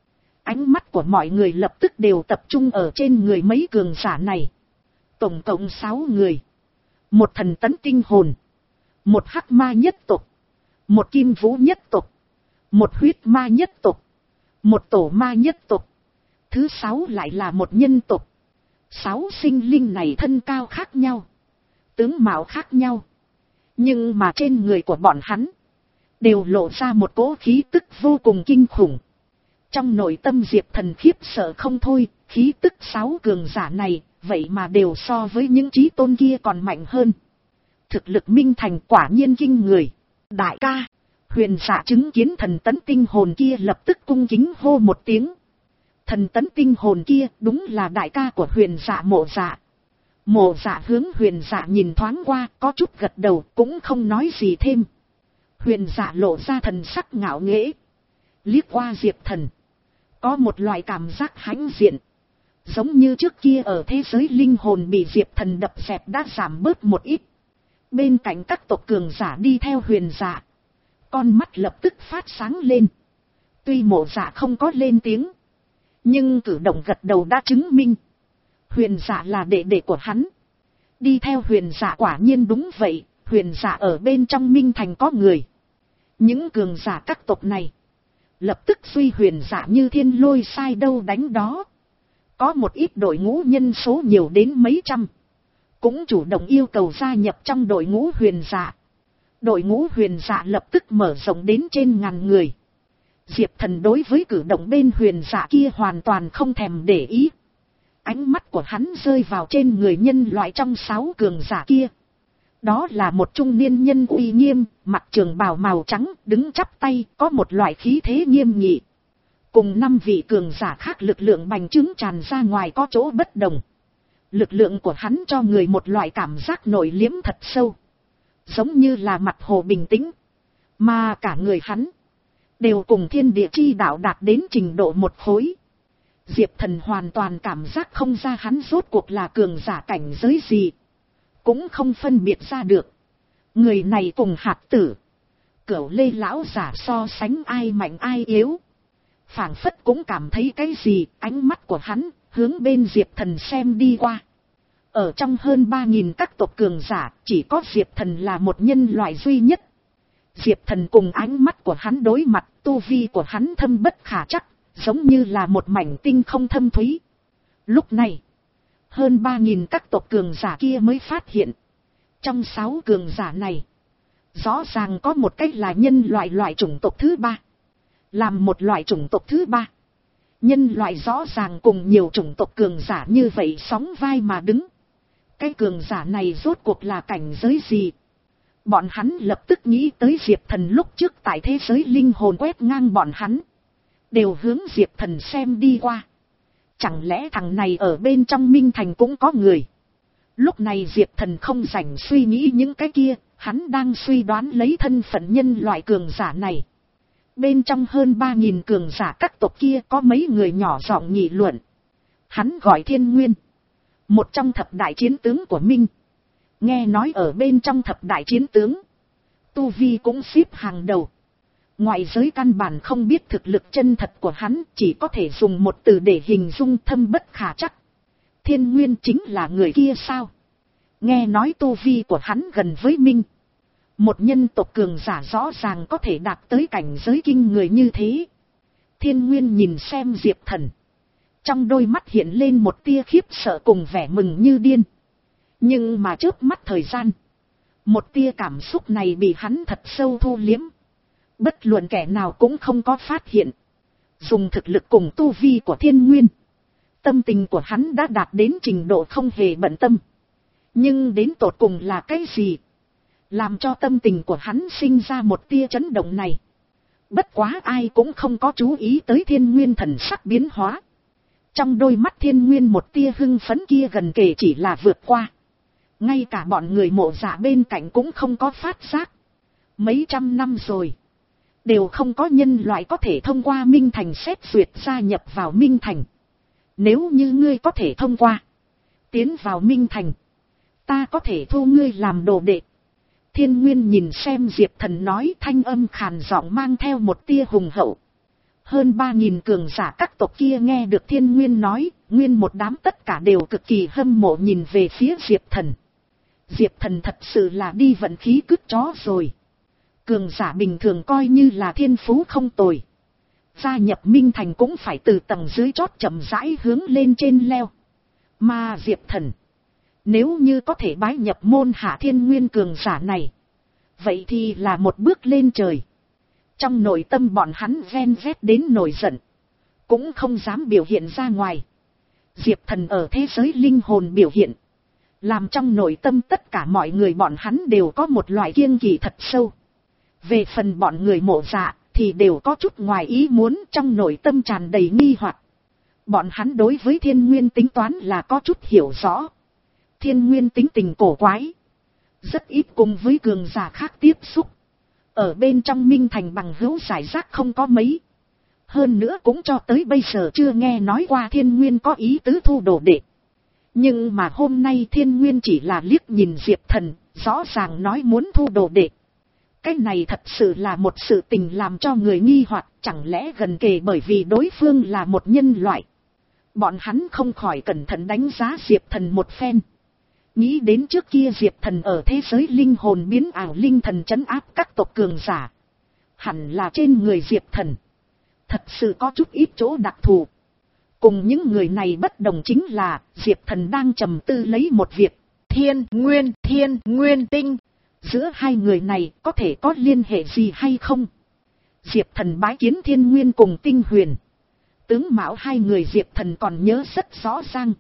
Ánh mắt của mọi người lập tức đều tập trung ở trên người mấy cường giả này. Tổng cộng sáu người. Một thần tấn tinh hồn. Một hắc ma nhất tộc. Một kim vũ nhất tộc. Một huyết ma nhất tộc. Một tổ ma nhất tộc. Thứ sáu lại là một nhân tộc. Sáu sinh linh này thân cao khác nhau, tướng mạo khác nhau, nhưng mà trên người của bọn hắn đều lộ ra một cỗ khí tức vô cùng kinh khủng. Trong nội tâm Diệp Thần khiếp sợ không thôi, khí tức sáu cường giả này vậy mà đều so với những chí tôn kia còn mạnh hơn. Thực lực minh thành quả nhiên kinh người. Đại ca, Huyền Dạ chứng kiến thần tấn tinh hồn kia lập tức cung kính hô một tiếng. Thần tấn tinh hồn kia đúng là đại ca của Huyền Dạ Mộ Dạ. Mộ Dạ hướng Huyền Dạ nhìn thoáng qua, có chút gật đầu, cũng không nói gì thêm. Huyền Dạ lộ ra thần sắc ngạo nghễ, liếc qua Diệp Thần, có một loại cảm giác hãnh diện, giống như trước kia ở thế giới linh hồn bị Diệp Thần đập dẹp đã giảm bớt một ít. Bên cạnh các tộc cường giả đi theo Huyền Dạ, con mắt lập tức phát sáng lên. Tuy Mộ Dạ không có lên tiếng, nhưng cử động gật đầu đã chứng minh Huyền Dạ là đệ đệ của hắn. Đi theo Huyền Dạ quả nhiên đúng vậy, Huyền Dạ ở bên trong minh thành có người. Những cường giả các tộc này lập tức suy Huyền Dạ như thiên lôi sai đâu đánh đó. Có một ít đội ngũ nhân số nhiều đến mấy trăm, cũng chủ động yêu cầu gia nhập trong đội ngũ Huyền Dạ. Đội ngũ Huyền Dạ lập tức mở rộng đến trên ngàn người. Diệp Thần đối với cử động bên Huyền Dạ kia hoàn toàn không thèm để ý. Ánh mắt của hắn rơi vào trên người nhân loại trong sáu cường giả kia. Đó là một trung niên nhân uy nghiêm, mặc trường bào màu trắng, đứng chắp tay, có một loại khí thế nghiêm nghị. Cùng năm vị cường giả khác lực lượng bành trướng tràn ra ngoài có chỗ bất đồng. Lực lượng của hắn cho người một loại cảm giác nội liếm thật sâu, giống như là mặt hồ bình tĩnh, mà cả người hắn đều cùng thiên địa chi đạo đạt đến trình độ một khối. Diệp Thần hoàn toàn cảm giác không ra hắn rốt cuộc là cường giả cảnh giới gì. Cũng không phân biệt ra được. Người này cùng Hạt Tử, Cửu Lê lão giả so sánh ai mạnh ai yếu. Phảng phất cũng cảm thấy cái gì, ánh mắt của hắn hướng bên Diệp Thần xem đi qua. Ở trong hơn ba nghìn các tộc cường giả, chỉ có Diệp Thần là một nhân loại duy nhất. Diệp Thần cùng ánh mắt của hắn đối mặt, tu vi của hắn thâm bất khả trắc, giống như là một mảnh tinh không thâm thúy. Lúc này, hơn ba nghìn các tộc cường giả kia mới phát hiện. Trong sáu cường giả này, rõ ràng có một cách là nhân loại loại chủng tộc thứ ba. Làm một loại chủng tộc thứ ba, nhân loại rõ ràng cùng nhiều chủng tộc cường giả như vậy sóng vai mà đứng. Cái cường giả này rốt cuộc là cảnh giới gì? Bọn hắn lập tức nghĩ tới Diệp Thần lúc trước tại thế giới linh hồn quét ngang bọn hắn. Đều hướng Diệp Thần xem đi qua. Chẳng lẽ thằng này ở bên trong Minh Thành cũng có người? Lúc này Diệp Thần không rảnh suy nghĩ những cái kia, hắn đang suy đoán lấy thân phận nhân loại cường giả này. Bên trong hơn ba nghìn cường giả các tộc kia có mấy người nhỏ giọng nghị luận. Hắn gọi Thiên Nguyên, một trong thập đại chiến tướng của Minh. Nghe nói ở bên trong thập đại chiến tướng, tu vi cũng xếp hàng đầu. Ngoại giới căn bản không biết thực lực chân thật của hắn, chỉ có thể dùng một từ để hình dung thâm bất khả trắc. Thiên Nguyên chính là người kia sao? Nghe nói tu vi của hắn gần với Minh. Một nhân tộc cường giả rõ ràng có thể đạt tới cảnh giới kinh người như thế. Thiên Nguyên nhìn xem Diệp Thần. Trong đôi mắt hiện lên một tia khiếp sợ cùng vẻ mừng như điên. Nhưng mà chớp mắt thời gian, một tia cảm xúc này bị hắn thật sâu thu liếm. Bất luận kẻ nào cũng không có phát hiện. Dùng thực lực cùng tu vi của Thiên Nguyên, tâm tình của hắn đã đạt đến trình độ không hề bận tâm. Nhưng đến tột cùng là cái gì làm cho tâm tình của hắn sinh ra một tia chấn động này? Bất quá ai cũng không có chú ý tới Thiên Nguyên thần sắc biến hóa. Trong đôi mắt Thiên Nguyên một tia hưng phấn kia gần kể chỉ là vượt qua. Ngay cả bọn người Mộ Dạ bên cạnh cũng không có phát giác. Mấy trăm năm rồi, đều không có nhân loại có thể thông qua Minh Thành xét duyệt gia nhập vào Minh Thành. Nếu như ngươi có thể thông qua, tiến vào Minh Thành, ta có thể thu ngươi làm đồ đệ. Thiên Nguyên nhìn xem Diệp Thần nói, thanh âm khàn giọng mang theo một tia hùng hậu. Hơn ba nghìn cường giả các tộc kia nghe được Thiên Nguyên nói, nguyên một đám tất cả đều cực kỳ hâm mộ nhìn về phía Diệp Thần. Diệp Thần thật sự là đi vận khí cứt chó rồi. Cường giả bình thường coi như là thiên phú không tồi, gia nhập Minh Thành cũng phải từ tầng dưới chót chậm rãi hướng lên trên leo. Mà Diệp Thần, nếu như có thể bái nhập môn hạ Thiên Nguyên cường giả này, vậy thì là một bước lên trời. Trong nội tâm bọn hắn ven vét đến nổi giận, cũng không dám biểu hiện ra ngoài. Diệp Thần ở thế giới linh hồn biểu hiện, làm trong nội tâm tất cả mọi người bọn hắn đều có một loại kiêng kỵ thật sâu. Về phần bọn người Mộ Dạ thì đều có chút ngoài ý muốn, trong nội tâm tràn đầy nghi hoặc. Bọn hắn đối với Thiên Nguyên tính toán là có chút hiểu rõ. Thiên Nguyên tính tình cổ quái, rất ít cùng với cường giả khác tiếp xúc. Ở bên trong Minh Thành bằng hữu giải rác không có mấy. Hơn nữa cũng cho tới bây giờ chưa nghe nói qua Thiên Nguyên có ý tứ thu đồ đệ. Nhưng mà hôm nay Thiên Nguyên chỉ là liếc nhìn Diệp Thần, rõ ràng nói muốn thu đồ đệ. Cái này thật sự là một sự tình làm cho người nghi hoặc, chẳng lẽ gần kề bởi vì đối phương là một nhân loại. Bọn hắn không khỏi cẩn thận đánh giá Diệp Thần một phen. Nghĩ đến trước kia Diệp Thần ở thế giới linh hồn biến ảo linh thần trấn áp các tộc cường giả. Hẳn là trên người Diệp Thần thật sự có chút ít chỗ đặc thù. Cùng những người này bất đồng chính là Diệp Thần đang trầm tư lấy một việc. Thiên Nguyên, Thiên Nguyên tinh, giữa hai người này có thể có liên hệ gì hay không? Diệp Thần bái kiến Thiên Nguyên cùng Tinh Huyền. Tướng mạo hai người Diệp Thần còn nhớ rất rõ ràng.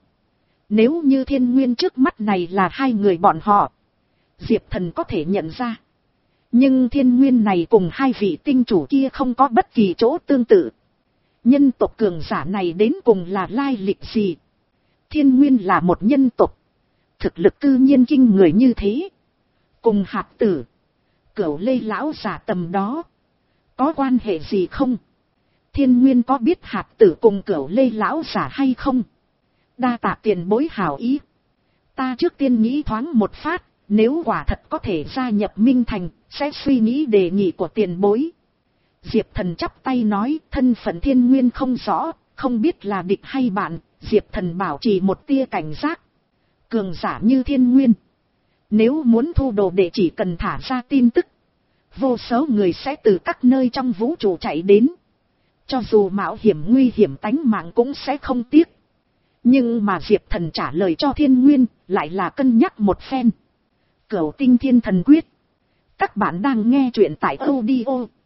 Nếu như Thiên Nguyên trước mắt này là hai người bọn họ, Diệp Thần có thể nhận ra. Nhưng Thiên Nguyên này cùng hai vị tinh chủ kia không có bất kỳ chỗ tương tự. Nhân tộc cường giả này đến cùng là lai lịch gì? Thiên Nguyên là một nhân tộc, thực lực cư nhiên kinh người như thế. Cùng Hạt Tử, Cửu Lê lão giả tầm đó, có quan hệ gì không? Thiên Nguyên có biết hạt tử cùng Cửu Lê lão giả hay không? Đa tạ tiền bối hảo ý. Ta trước tiên nghĩ thoáng một phát, nếu quả thật có thể gia nhập Minh Thành, sẽ suy nghĩ đề nghị của tiền bối. Diệp Thần chắp tay nói, thân phận Thiên Nguyên không rõ, không biết là địch hay bạn. Diệp Thần bảo trì một tia cảnh giác. Cường giả như Thiên Nguyên, nếu muốn thu đồ đệ chỉ cần thả ra tin tức, vô số người sẽ từ các nơi trong vũ trụ chạy đến. Cho dù mạo hiểm nguy hiểm tánh mạng cũng sẽ không tiếc. Nhưng mà Diệp Thần trả lời cho Thiên Nguyên lại là cân nhắc một phen. Cửu Tinh Thiên Thần Quyết. Các bạn đang nghe truyện tại audio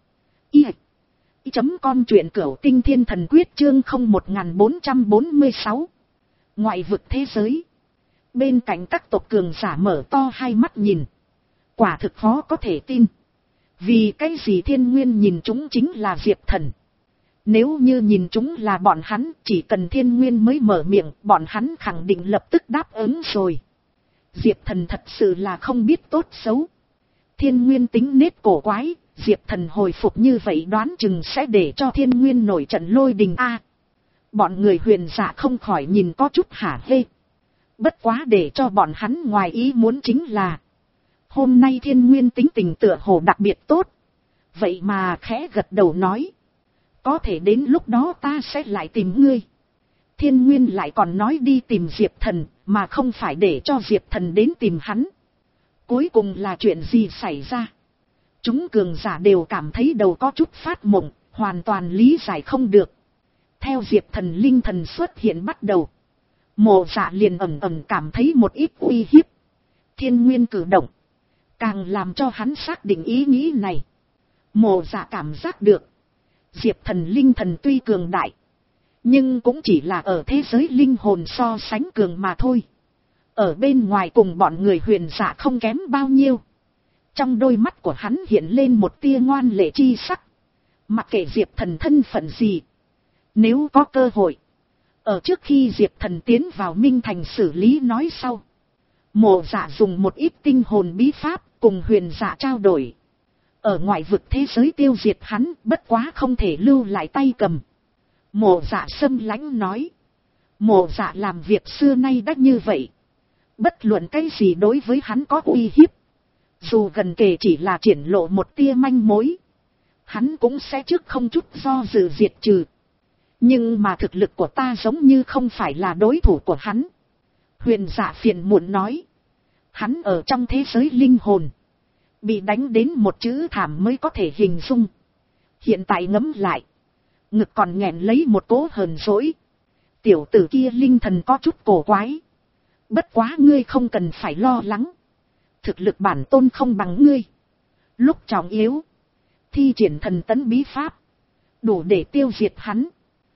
i chấm com truyện Cửu Tinh Thiên Thần Quyết chương không một bốn bốn sáu. Ngoại vực thế giới. Bên cạnh các tộc cường giả mở to hai mắt nhìn. Quả thực khó có thể tin. Vì cái gì Thiên Nguyên nhìn chúng chính là Diệp Thần. Nếu như nhìn chúng là bọn hắn, chỉ cần Thiên Nguyên mới mở miệng, bọn hắn khẳng định lập tức đáp ứng rồi. Diệp Thần thật sự là không biết tốt xấu. Thiên Nguyên tính nết cổ quái, Diệp Thần hồi phục như vậy đoán chừng sẽ để cho Thiên Nguyên nổi trận lôi đình a. Bọn người Huyền Dạ không khỏi nhìn có chút hả hê. Bất quá để cho bọn hắn ngoài ý muốn chính là hôm nay Thiên Nguyên tính tình tựa hồ đặc biệt tốt. Vậy mà khẽ gật đầu nói, có thể đến lúc đó ta sẽ lại tìm ngươi. Thiên Nguyên lại còn nói đi tìm Diệp Thần, mà không phải để cho Diệp Thần đến tìm hắn. Cuối cùng là chuyện gì xảy ra? Chúng cường giả đều cảm thấy đầu có chút phát mộng, hoàn toàn lý giải không được. Theo Diệp Thần linh thần xuất hiện bắt đầu, Mộ Dạ liền ẩn ẩn cảm thấy một ít uy hiếp. Thiên Nguyên cử động càng làm cho hắn xác định ý nghĩ này. Mộ Dạ cảm giác được Diệp Thần linh thần tuy cường đại, nhưng cũng chỉ là ở thế giới linh hồn so sánh cường mà thôi. Ở bên ngoài cùng bọn người Huyền Dạ không kém bao nhiêu. Trong đôi mắt của hắn hiện lên một tia ngoan lệ chi sắc. Mặc kệ Diệp Thần thân phận gì, nếu có cơ hội, ở trước khi Diệp Thần tiến vào Minh Thành xử lý nói sau, Mộ Dạ dùng một ít tinh hồn bí pháp cùng Huyền Dạ trao đổi. Ở ngoại vực thế giới tiêu diệt hắn, bất quá không thể lưu lại tay cầm. Mộ Dạ sâm lãnh nói. Mộ Dạ làm việc xưa nay đã như vậy. Bất luận cái gì đối với hắn có uy hiếp, dù gần kề chỉ là triển lộ một tia manh mối, hắn cũng sẽ trước không chút do dự diệt trừ. Nhưng mà thực lực của ta giống như không phải là đối thủ của hắn. Huyền Dạ phiền muộn nói. Hắn ở trong thế giới linh hồn, bị đánh đến một chữ thảm mới có thể hình dung. Hiện tại ngẫm lại, ngực còn nghẹn lấy một cỗ hờn dỗi. Tiểu tử kia linh thần có chút cổ quái. Bất quá ngươi không cần phải lo lắng. Thực lực bản tôn không bằng ngươi. Lúc trọng yếu, thi triển thần tấn bí pháp, đủ để tiêu diệt hắn.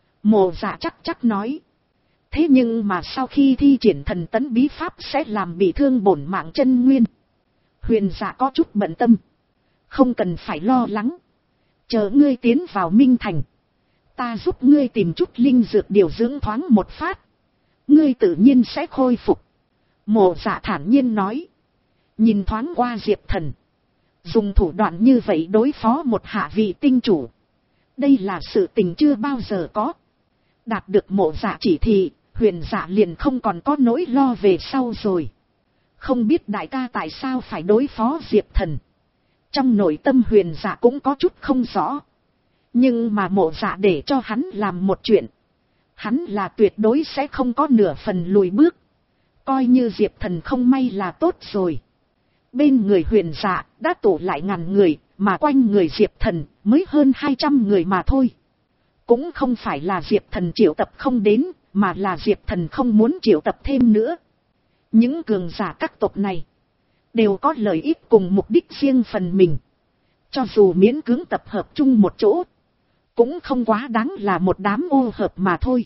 Mộ Dạ chắc chắc nói. Thế nhưng mà sau khi thi triển thần tấn bí pháp sẽ làm bị thương bổn mạng chân nguyên. Huyền Dạ có chút bận tâm. Không cần phải lo lắng. Chờ ngươi tiến vào Minh Thành, ta giúp ngươi tìm chút linh dược điều dưỡng thoáng một phát. Ngươi tự nhiên sẽ khôi phục. Mộ Dạ thản nhiên nói. Nhìn thoáng qua Diệp Thần, dùng thủ đoạn như vậy đối phó một hạ vị tinh chủ, đây là sự tình chưa bao giờ có. Đạt được Mộ Dạ chỉ thị, Huyền Dạ liền không còn có nỗi lo về sau rồi. Không biết đại ca tại sao phải đối phó Diệp Thần. Trong nội tâm Huyền Dạ cũng có chút không rõ. Nhưng mà Mộ Dạ để cho hắn làm một chuyện, hắn là tuyệt đối sẽ không có nửa phần lùi bước. Coi như Diệp Thần không may là tốt rồi. Bên người Huyền Dạ đã tụ lại ngàn người, mà quanh người Diệp Thần mới hơn hai trăm người mà thôi. Cũng không phải là Diệp Thần triệu tập không đến, mà là Diệp Thần không muốn triệu tập thêm nữa. Những cường giả các tộc này đều có lợi ích cùng mục đích riêng phần mình. Cho dù miễn cưỡng tập hợp chung một chỗ, cũng không quá đáng là một đám ô hợp mà thôi.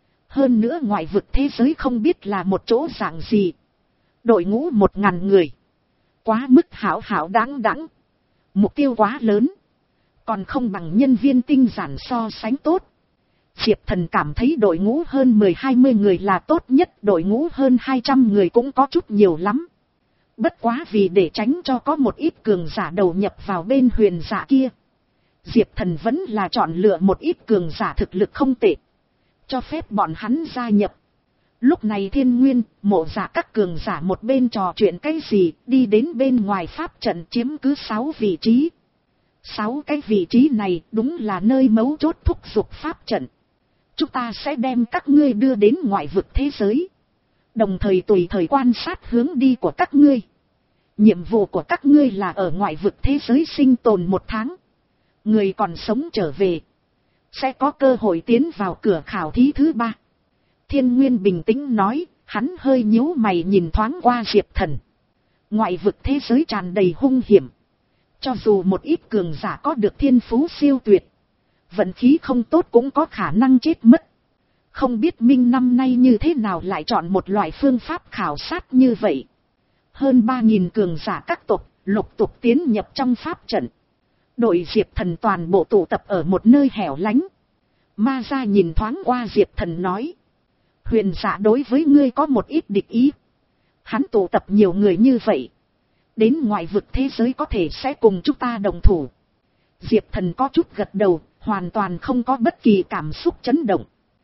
Hơn nữa ngoại vực thế giới không biết là một chỗ dạng gì. Đội ngũ một ngàn người, quá mức hảo hảo đáng đáng. Mục tiêu quá lớn, còn không bằng nhân viên tinh giản so sánh tốt. Diệp Thần cảm thấy đội ngũ hơn mười hai mươi người là tốt nhất, đội ngũ hơn hai trăm người cũng có chút nhiều lắm. Bất quá vì để tránh cho có một ít cường giả đầu nhập vào bên Huyền Dạ kia, Diệp Thần vẫn là chọn lựa một ít cường giả thực lực không tệ, cho phép bọn hắn gia nhập. Lúc này Thiên Nguyên, Mộ Giả các cường giả một bên trò chuyện cái gì, đi đến bên ngoài pháp trận chiếm cứ sáu vị trí. Sáu cái vị trí này đúng là nơi mấu chốt thúc giục pháp trận. Chúng ta sẽ đem các ngươi đưa đến ngoại vực thế giới, đồng thời tùy thời quan sát hướng đi của các ngươi. Nhiệm vụ của các ngươi là ở ngoại vực thế giới sinh tồn một tháng. Người còn sống trở về sẽ có cơ hội tiến vào cửa khảo thí thứ ba. Thiên Nguyên bình tĩnh nói, hắn hơi nhíu mày nhìn thoáng qua Diệp Thần. Ngoại vực thế giới tràn đầy hung hiểm. Cho dù một ít cường giả có được thiên phú siêu tuyệt, vận khí không tốt cũng có khả năng chết mất. Không biết Minh năm nay như thế nào lại chọn một loại phương pháp khảo sát như vậy. Hơn ba nghìn cường giả các tộc, lục tục tiến nhập trong pháp trận. Đội Diệp Thần toàn bộ tụ tập ở một nơi hẻo lánh. Ma Gia nhìn thoáng qua Diệp Thần nói, Huyền Dạ đối với ngươi có một ít địch ý. Hắn tụ tập nhiều người như vậy, đến ngoại vực thế giới có thể sẽ cùng chúng ta đồng thủ. Diệp Thần có chút gật đầu, hoàn toàn không có bất kỳ cảm xúc chấn động.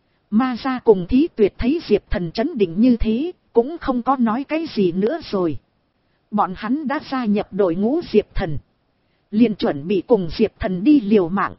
Ma Gia cùng Thí Tuyệt thấy Diệp Thần chấn định như thế, cũng không có nói cái gì nữa rồi. Bọn hắn đã gia nhập đội ngũ Diệp Thần, liền chuẩn bị cùng Diệp Thần đi liều mạng.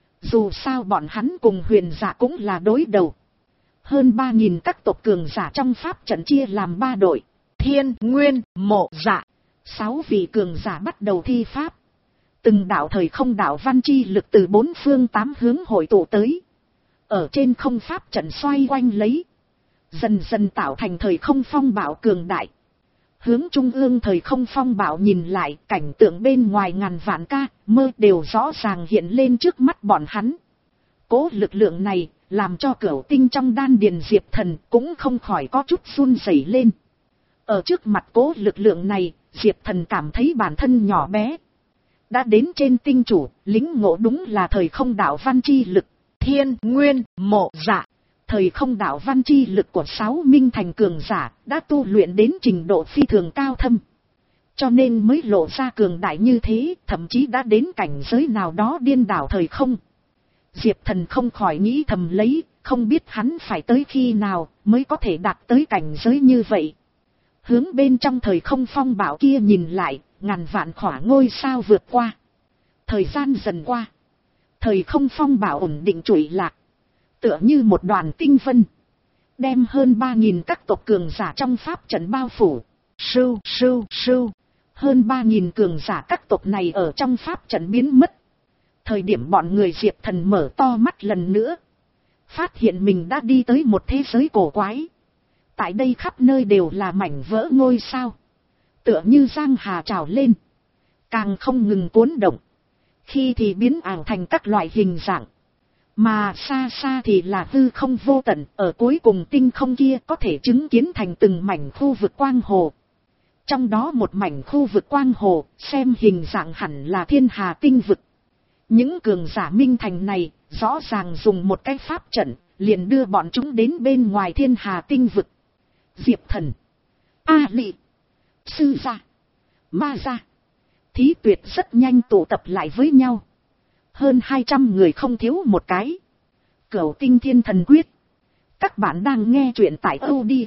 Dù sao bọn hắn cùng Huyền Dạ cũng là đối đầu. Hơn ba nghìn các tộc cường giả trong pháp trận chia làm ba đội. Thiên, Nguyên, Mộ, Dạ. Sáu vị cường giả bắt đầu thi pháp. Từng đạo thời không đạo văn chi lực từ bốn phương tám hướng hội tụ tới. Ở trên không pháp trận xoay quanh lấy. Dần dần tạo thành thời không phong bạo cường đại. Hướng trung ương thời không phong bạo nhìn lại, cảnh tượng bên ngoài ngàn vạn ca, mơ đều rõ ràng hiện lên trước mắt bọn hắn. Cố lực lượng này, làm cho cửu tinh trong đan điền Diệp Thần cũng không khỏi có chút run rẩy lên. Ở trước mặt cố lực lượng này, Diệp Thần cảm thấy bản thân nhỏ bé. Đã đến trên tinh chủ, lính ngộ đúng là thời không đạo văn chi lực. Thiên, Nguyên, Mộ, Dạ. Thời không đạo văn chi lực của sáu minh thành cường giả đã tu luyện đến trình độ phi thường cao thâm. Cho nên mới lộ ra cường đại như thế, thậm chí đã đến cảnh giới nào đó điên đảo thời không. Diệp Thần không khỏi nghĩ thầm lấy, không biết hắn phải tới khi nào mới có thể đạt tới cảnh giới như vậy. Hướng bên trong thời không phong bạo kia nhìn lại, ngàn vạn khỏa ngôi sao vượt qua. Thời gian dần qua, thời không phong bạo ổn định trụy lạc. Tựa như một đoàn tinh vân, đem hơn ba nghìn các tộc cường giả trong pháp trận bao phủ. Sưu, sưu, sưu. Hơn ba nghìn cường giả các tộc này ở trong pháp trận biến mất. Thời điểm bọn người Diệp Thần mở to mắt lần nữa, phát hiện mình đã đi tới một thế giới cổ quái. Tại đây khắp nơi đều là mảnh vỡ ngôi sao, tựa như giang hà trào lên, càng không ngừng cuốn động. Khi thì biến ảo thành các loại hình dạng, mà xa xa thì là hư không vô tận. Ở cuối cùng tinh không kia có thể chứng kiến thành từng mảnh khu vực quang hồ. Trong đó một mảnh khu vực quang hồ, xem hình dạng hẳn là thiên hà tinh vực. Những cường giả minh thành này, rõ ràng dùng một cái pháp trận, liền đưa bọn chúng đến bên ngoài thiên hà tinh vực. Diệp Thần, A Lị, Sư Gia, Ma Gia, Thí Tuyệt rất nhanh tụ tập lại với nhau. Hơn hai trăm người không thiếu một cái. Cửu Tinh Thiên Thần Quyết. Các bạn đang nghe truyện tại audio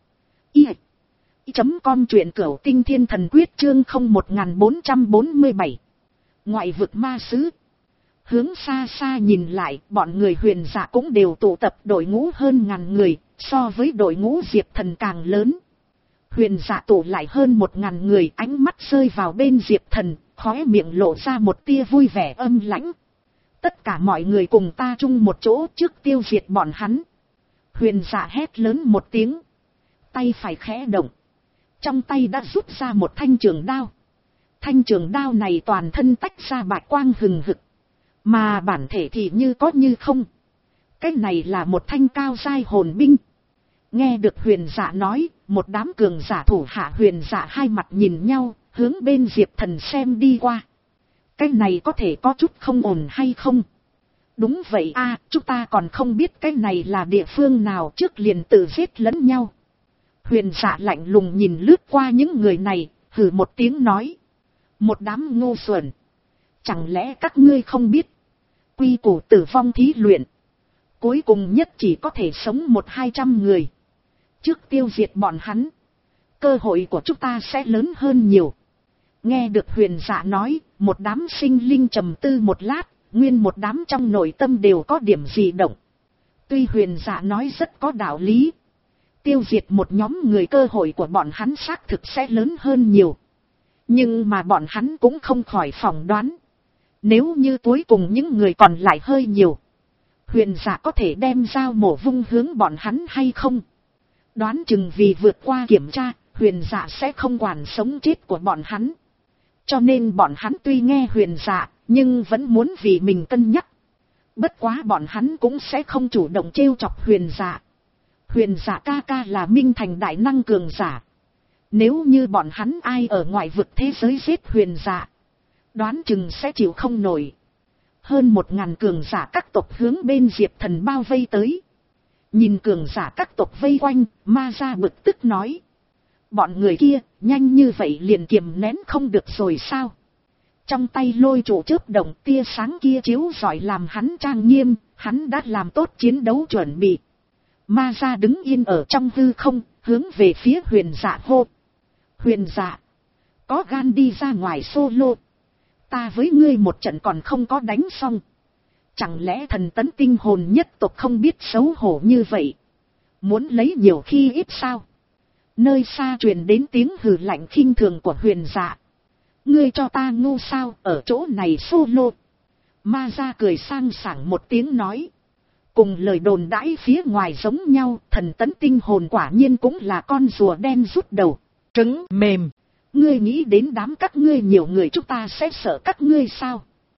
i chấm com, truyện Cửu Tinh Thiên Thần Quyết chương không một bốn bốn bảy. Ngoại vực ma sứ. Hướng xa xa nhìn lại, bọn người Huyền Dạ cũng đều tụ tập đội ngũ hơn ngàn người, so với đội ngũ Diệp Thần càng lớn. Huyền Dạ tụ lại hơn một ngàn người, ánh mắt rơi vào bên Diệp Thần, khóe miệng lộ ra một tia vui vẻ âm lãnh. Tất cả mọi người cùng ta chung một chỗ trước tiêu diệt bọn hắn. Huyền Dạ hét lớn một tiếng, tay phải khẽ động, trong tay đã rút ra một thanh trường đao. Thanh trường đao này toàn thân tách ra bạch quang hừng hực, mà bản thể thì như có như không. Cái này là một thanh cao giai hồn binh. Nghe được Huyền Dạ nói, một đám cường giả thủ hạ Huyền Dạ hai mặt nhìn nhau, hướng bên Diệp Thần xem đi qua. Cái này có thể có chút không ổn hay không? Đúng vậy a, chúng ta còn không biết cái này là địa phương nào, trước liền tự giết lẫn nhau. Huyền Dạ lạnh lùng nhìn lướt qua những người này, hừ một tiếng nói. Một đám ngu xuẩn. Chẳng lẽ các ngươi không biết, Quy củ tử vong thí luyện. Cuối cùng nhất chỉ có thể sống một hai trăm người. Trước tiêu diệt bọn hắn, cơ hội của chúng ta sẽ lớn hơn nhiều. Nghe được Huyền Dạ nói, một đám sinh linh trầm tư một lát, nguyên một đám trong nội tâm đều có điểm gì động. Tuy Huyền Dạ nói rất có đạo lý, tiêu diệt một nhóm người cơ hội của bọn hắn xác thực sẽ lớn hơn nhiều. Nhưng mà bọn hắn cũng không khỏi phỏng đoán. Nếu như cuối cùng những người còn lại hơi nhiều, Huyền Dạ có thể đem dao mổ vung hướng bọn hắn hay không? Đoán chừng vì vượt qua kiểm tra, Huyền Dạ sẽ không quản sống chết của bọn hắn. Cho nên bọn hắn tuy nghe Huyền Dạ, nhưng vẫn muốn vì mình cân nhắc. Bất quá bọn hắn cũng sẽ không chủ động trêu chọc Huyền Dạ. Huyền Dạ ca ca là Minh Thành đại năng cường giả. Nếu như bọn hắn ai ở ngoại vực thế giới giết Huyền Dạ, đoán chừng sẽ chịu không nổi. Hơn một ngàn cường giả các tộc hướng bên Diệp Thần bao vây tới. Nhìn cường giả các tộc vây quanh, Ma Gia bực tức nói. Bọn người kia, nhanh như vậy liền kiềm nén không được rồi sao? Trong tay lôi trụ chớp động, tia sáng kia chiếu rọi làm hắn trang nghiêm, hắn đã làm tốt chiến đấu chuẩn bị. Ma Gia đứng yên ở trong hư không, hướng về phía Huyền Dạ hô. Huyền Dạ, có gan đi ra ngoài solo. Ta với ngươi một trận còn không có đánh xong. Chẳng lẽ thần tấn tinh hồn nhất tộc không biết xấu hổ như vậy? Muốn lấy nhiều khi ít sao? Nơi xa truyền đến tiếng hừ lạnh khinh thường của Huyền Dạ. Ngươi cho ta ngu sao, ở chỗ này solo. Ma Gia cười sang sảng một tiếng nói. Cùng lời đồn đãi phía ngoài giống nhau, thần tấn tinh hồn quả nhiên cũng là con rùa đen rút đầu. Trứng mềm. Ngươi nghĩ đến đám các ngươi nhiều người chúng ta sẽ sợ các ngươi sao?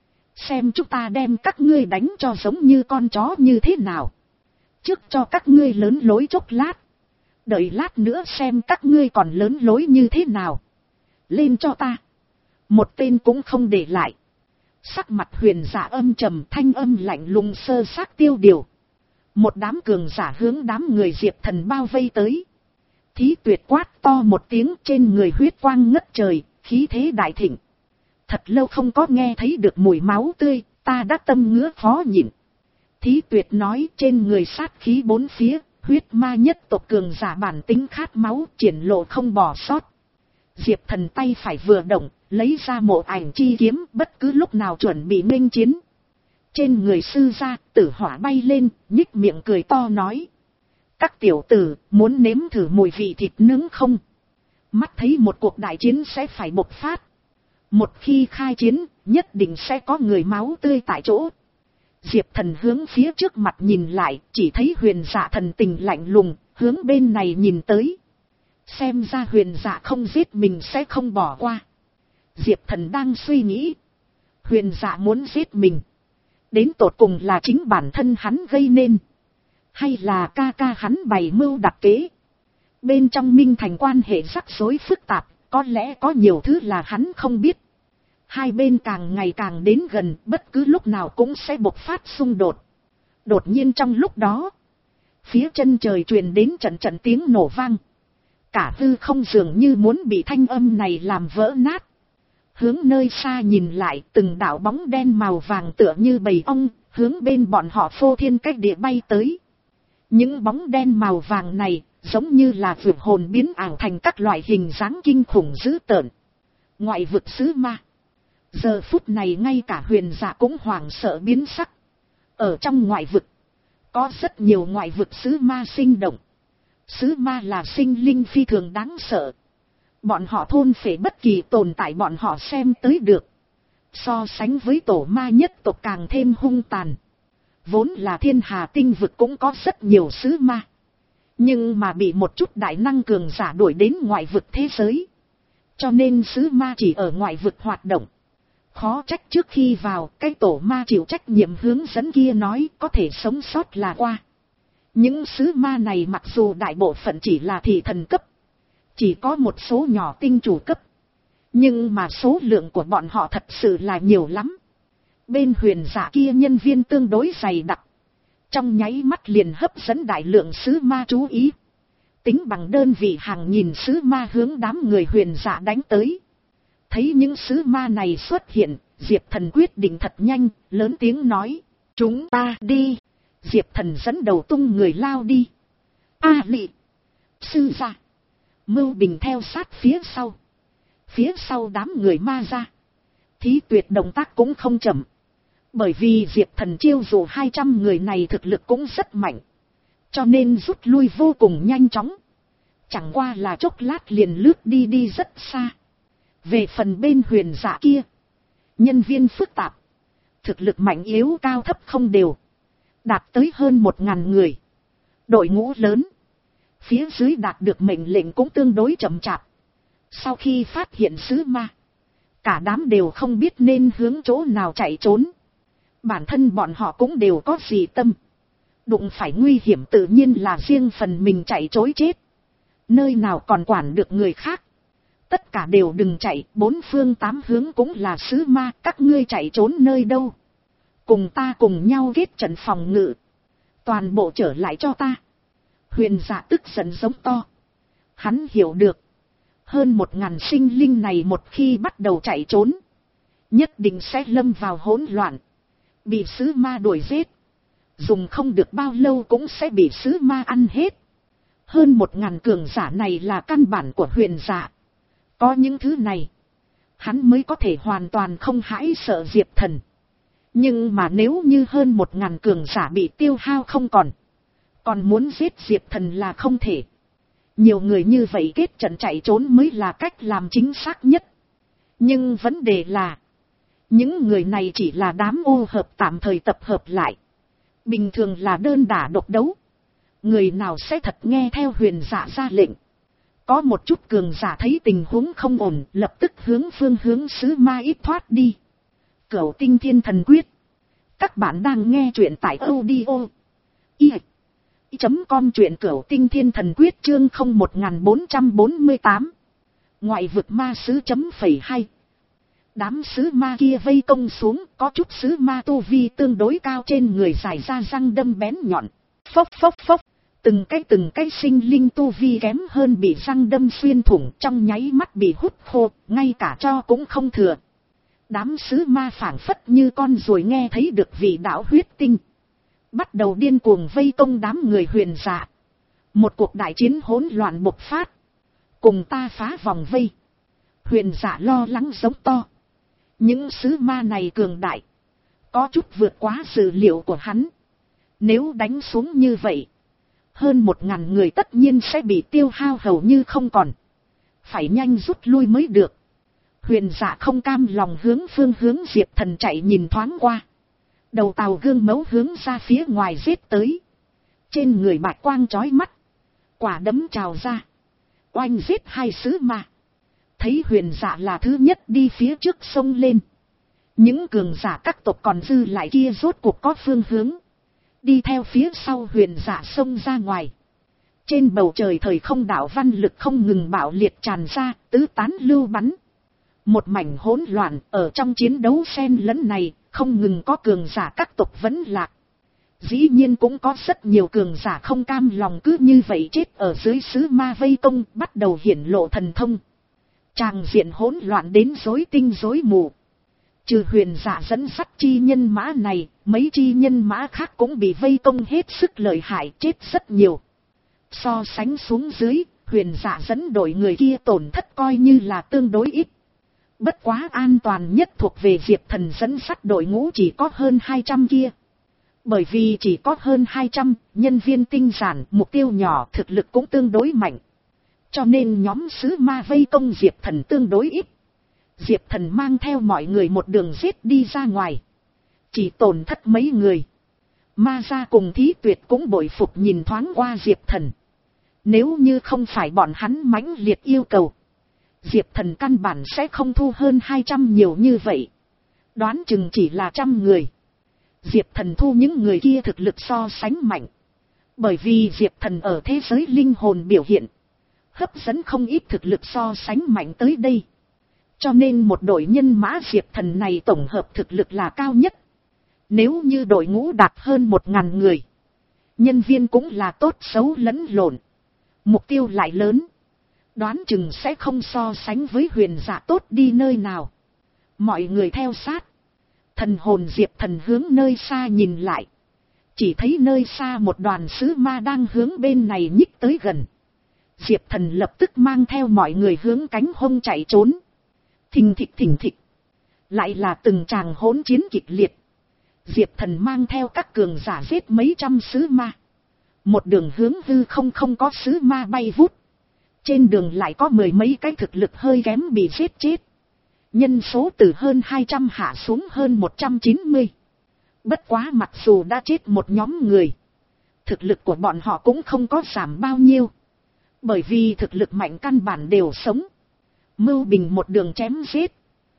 Xem chúng ta đem các ngươi đánh cho giống như con chó như thế nào. Trước cho các ngươi lớn lối chốc lát. Đợi lát nữa xem các ngươi còn lớn lối như thế nào. Lên cho ta. Một tên cũng không để lại. Sắc mặt Huyền Dạ âm trầm, thanh âm lạnh lùng sơ xác tiêu điều. Một đám cường giả hướng đám người Diệp Thần bao vây tới. Thí Tuyệt quát to một tiếng, trên người huyết quang ngất trời, khí thế đại thịnh. Thật lâu không có nghe thấy được mùi máu tươi, ta đã tâm ngứa khó nhịn. Thí Tuyệt nói, trên người sát khí bốn phía, huyết ma nhất tộc cường giả bản tính khát máu, triển lộ không bỏ sót. Diệp Thần tay phải vừa động, lấy ra Mộ Ảnh chi kiếm, bất cứ lúc nào chuẩn bị nghênh chiến. Trên người sư gia, tử hỏa bay lên, nhích miệng cười to nói. Các tiểu tử, muốn nếm thử mùi vị thịt nướng không? Mắt thấy một cuộc đại chiến sẽ phải bộc phát. Một khi khai chiến, nhất định sẽ có người máu tươi tại chỗ. Diệp Thần hướng phía trước mặt nhìn lại, chỉ thấy Huyền Dạ thần tình lạnh lùng, hướng bên này nhìn tới. Xem ra Huyền Dạ không giết mình sẽ không bỏ qua. Diệp Thần đang suy nghĩ. Huyền Dạ muốn giết mình. Đến tột cùng là chính bản thân hắn gây nên. Hay là ca ca hắn bày mưu đặt kế. Bên trong Minh Thành quan hệ rắc rối phức tạp, có lẽ có nhiều thứ là hắn không biết. Hai bên càng ngày càng đến gần, bất cứ lúc nào cũng sẽ bộc phát xung đột. Đột nhiên trong lúc đó, phía chân trời truyền đến trận trận tiếng nổ vang. Cả hư không dường như muốn bị thanh âm này làm vỡ nát. Hướng nơi xa nhìn lại, từng đạo bóng đen màu vàng tựa như bầy ong, hướng bên bọn họ phô thiên cách địa bay tới. Những bóng đen màu vàng này, giống như là vượt hồn biến ảo thành các loại hình dáng kinh khủng dữ tợn. Ngoại vực sứ ma. Giờ phút này ngay cả Huyền Dạ cũng hoảng sợ biến sắc. Ở trong ngoại vực, có rất nhiều ngoại vực sứ ma sinh động. Sứ ma là sinh linh phi thường đáng sợ. Bọn họ thôn phệ bất kỳ tồn tại bọn họ xem tới được. So sánh với tổ ma nhất tộc càng thêm hung tàn. Vốn là thiên hà tinh vực cũng có rất nhiều sứ ma. Nhưng mà bị một chút đại năng cường giả đuổi đến ngoại vực thế giới. Cho nên sứ ma chỉ ở ngoại vực hoạt động. Khó trách trước khi vào, cái tổ ma chịu trách nhiệm hướng dẫn kia nói có thể sống sót là qua. Những sứ ma này mặc dù đại bộ phận chỉ là thị thần cấp. Chỉ có một số nhỏ tinh chủ cấp. Nhưng mà số lượng của bọn họ thật sự là nhiều lắm. Bên Huyền Dạ kia nhân viên tương đối dày đặc. Trong nháy mắt liền hấp dẫn đại lượng sứ ma chú ý. Tính bằng đơn vị hàng nghìn sứ ma hướng đám người Huyền Dạ đánh tới. Thấy những sứ ma này xuất hiện, Diệp Thần quyết định thật nhanh, lớn tiếng nói. Chúng ta đi. Diệp Thần dẫn đầu tung người lao đi. A Lị, sư gia, Mưu Bình theo sát phía sau. Phía sau đám người ma ra. Thí Tuyệt động tác cũng không chậm. Bởi vì Diệp Thần chiêu dụ hai trăm người này thực lực cũng rất mạnh. Cho nên rút lui vô cùng nhanh chóng. Chẳng qua là chốc lát liền lướt đi đi rất xa. Về phần bên Huyền Dạ kia, nhân viên phức tạp, thực lực mạnh yếu cao thấp không đều, đạt tới hơn một ngàn người. Đội ngũ lớn, phía dưới đạt được mệnh lệnh cũng tương đối chậm chạp. Sau khi phát hiện sứ ma, cả đám đều không biết nên hướng chỗ nào chạy trốn. Bản thân bọn họ cũng đều có gì tâm. Đụng phải nguy hiểm tự nhiên là riêng phần mình chạy trối chết. Nơi nào còn quản được người khác. Tất cả đều đừng chạy, bốn phương tám hướng cũng là sứ ma, các ngươi chạy trốn nơi đâu. Cùng ta cùng nhau kết trận phòng ngự. Toàn bộ trở lại cho ta. Huyền Dạ tức giận giống to. Hắn hiểu được. Hơn một ngàn sinh linh này một khi bắt đầu chạy trốn, nhất định sẽ lâm vào hỗn loạn. Bị sứ ma đuổi giết. Dùng không được bao lâu cũng sẽ bị sứ ma ăn hết. Hơn một ngàn cường giả này là căn bản của Huyền Dạ. Có những thứ này, hắn mới có thể hoàn toàn không hãi sợ Diệp Thần. Nhưng mà nếu như hơn một ngàn cường giả bị tiêu hao không còn, còn muốn giết Diệp Thần là không thể. Nhiều người như vậy kết trận chạy trốn mới là cách làm chính xác nhất. Nhưng vấn đề là, những người này chỉ là đám ô hợp tạm thời tập hợp lại. Bình thường là đơn đả độc đấu. Người nào sẽ thật nghe theo Huyền Dạ ra lệnh. Có một chút cường giả thấy tình huống không ổn, lập tức hướng phương hướng sứ ma ít thoát đi. Cửu Tinh Thiên Thần Quyết. Các bạn đang nghe truyện tại audio i chấm com, truyện Cửu Tinh Thiên Thần Quyết chương không một bốn bốn mươi tám. Ngoại vực ma sứ chấm phẩy hai. Đám sứ ma kia vây công xuống, có chút sứ ma tu vi tương đối cao trên người dài ra răng đâm bén nhọn. Phốc phốc phốc. Từng cái từng cái sinh linh tu vi kém hơn bị răng đâm xuyên thủng, trong nháy mắt bị hút khô, ngay cả tro cũng không thừa. Đám sứ ma phảng phất như con ruồi nghe thấy được vị đạo huyết tinh. Bắt đầu điên cuồng vây công đám người Huyền Dạ. Một cuộc đại chiến hỗn loạn bộc phát. Cùng ta phá vòng vây. Huyền Dạ lo lắng giống to. Những sứ ma này cường đại. Có chút vượt quá dự liệu của hắn. Nếu đánh xuống như vậy, hơn một ngàn người tất nhiên sẽ bị tiêu hao hầu như không còn. Phải nhanh rút lui mới được. Huyền Dạ không cam lòng hướng phương hướng Diệp Thần chạy nhìn thoáng qua. Đầu tàu gương mẫu hướng ra phía ngoài giết tới. Trên người bạch quang chói mắt. Quả đấm trào ra. Oanh giết hai sứ ma. Thấy Huyền Dạ là thứ nhất đi phía trước sông lên. Những cường giả các tộc còn dư lại kia rốt cuộc có phương hướng. Đi theo phía sau Huyền Dạ xông ra ngoài. Trên bầu trời thời không đạo văn lực không ngừng bạo liệt tràn ra, tứ tán lưu bắn. Một mảnh hỗn loạn, ở trong chiến đấu xen lẫn này, không ngừng có cường giả các tộc vẫn lạc. Dĩ nhiên cũng có rất nhiều cường giả không cam lòng cứ như vậy chết ở dưới sứ ma vây công, bắt đầu hiển lộ thần thông. Tràng diện hỗn loạn đến rối tinh rối mù. Trừ Huyền Dạ dẫn dắt chi nhân mã này, mấy chi nhân mã khác cũng bị vây công hết sức lợi hại, chết rất nhiều. So sánh xuống dưới, Huyền Dạ dẫn đội người kia tổn thất coi như là tương đối ít. Bất quá an toàn nhất thuộc về Diệp Thần dẫn dắt đội ngũ chỉ có hơn hai trăm kia. Bởi vì chỉ có hơn hai trăm, nhân viên tinh giản, mục tiêu nhỏ, thực lực cũng tương đối mạnh. Cho nên nhóm sứ ma vây công Diệp Thần tương đối ít. Diệp Thần mang theo mọi người một đường giết đi ra ngoài. Chỉ tổn thất mấy người. Ma gia cùng Thí Tuyệt cũng bội phục nhìn thoáng qua Diệp Thần. Nếu như không phải bọn hắn mãnh liệt yêu cầu, Diệp Thần căn bản sẽ không thu hơn hai trăm nhiều như vậy. Đoán chừng chỉ là trăm người. Diệp Thần thu những người kia thực lực so sánh mạnh. Bởi vì Diệp Thần ở thế giới linh hồn biểu hiện, hấp dẫn không ít thực lực so sánh mạnh tới đây. Cho nên một đội nhân mã Diệp Thần này tổng hợp thực lực là cao nhất. Nếu như đội ngũ đạt hơn một ngàn người, nhân viên cũng là tốt xấu lẫn lộn, mục tiêu lại lớn, đoán chừng sẽ không so sánh với Huyền Dạ tốt đi nơi nào. Mọi người theo sát, Thần hồn Diệp Thần hướng nơi xa nhìn lại. Chỉ thấy nơi xa một đoàn sứ ma đang hướng bên này nhích tới gần. Diệp Thần lập tức mang theo mọi người hướng cánh hông chạy trốn. Thình thịch thình thịch. Lại là từng tràng hỗn chiến kịch liệt. Diệp Thần mang theo các cường giả giết mấy trăm sứ ma. Một đường hướng hư không không có sứ ma bay vút. Trên đường lại có mười mấy cái thực lực hơi kém bị giết chết. Nhân số từ hơn hai trăm hạ xuống hơn một trăm chín mươi. Bất quá mặc dù đã chết một nhóm người, thực lực của bọn họ cũng không có giảm bao nhiêu. Bởi vì thực lực mạnh căn bản đều sống. Mưu Bình một đường chém giết,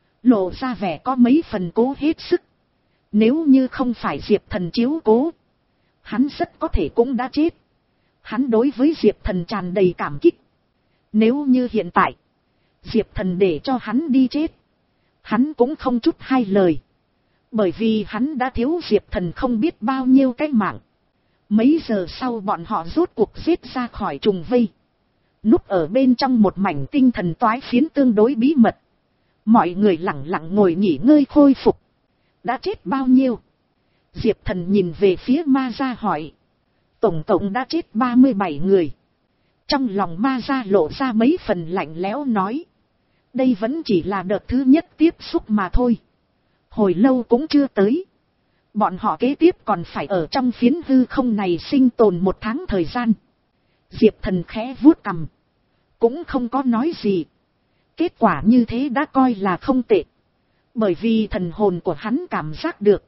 lộ ra vẻ có mấy phần cố hết sức. Nếu như không phải Diệp Thần chiếu cố, hắn rất có thể cũng đã chết. Hắn đối với Diệp Thần tràn đầy cảm kích. Nếu như hiện tại Diệp Thần để cho hắn đi chết, hắn cũng không chút hai lời. Bởi vì hắn đã thiếu Diệp Thần không biết bao nhiêu cái mạng. Mấy giờ sau bọn họ rốt cuộc giết ra khỏi trùng vây. Núp ở bên trong một mảnh tinh thần toái phiến tương đối bí mật. Mọi người lặng lặng ngồi nghỉ ngơi khôi phục. Đã chết bao nhiêu? Diệp Thần nhìn về phía ma gia hỏi. Tổng cộng đã chết ba mươi bảy người. Trong lòng ma gia lộ ra mấy phần lạnh lẽo nói. Đây vẫn chỉ là đợt thứ nhất tiếp xúc mà thôi. Hồi lâu cũng chưa tới. Bọn họ kế tiếp còn phải ở trong phiến hư không này sinh tồn một tháng thời gian. Diệp Thần khẽ vuốt cằm. Cũng không có nói gì. Kết quả như thế đã coi là không tệ. Bởi vì thần hồn của hắn cảm giác được.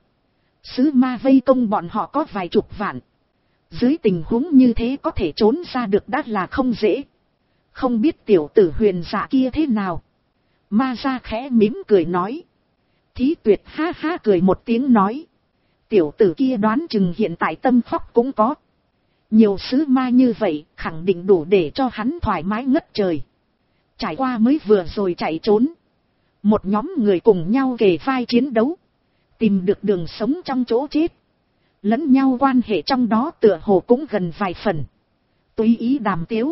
Sứ ma vây công bọn họ có vài chục vạn. Dưới tình huống như thế có thể trốn ra được đã là không dễ. Không biết tiểu tử Huyền Dạ kia thế nào. Ma gia khẽ mím cười nói. Thí Tuyệt ha ha cười một tiếng nói. Tiểu tử kia đoán chừng hiện tại tâm phóc cũng có. Nhiều sứ ma như vậy khẳng định đủ để cho hắn thoải mái ngất trời. Trải qua mới vừa rồi chạy trốn. Một nhóm người cùng nhau kề vai chiến đấu. Tìm được đường sống trong chỗ chết. Lẫn nhau quan hệ trong đó tựa hồ cũng gần vài phần. Tùy ý đàm tiếu.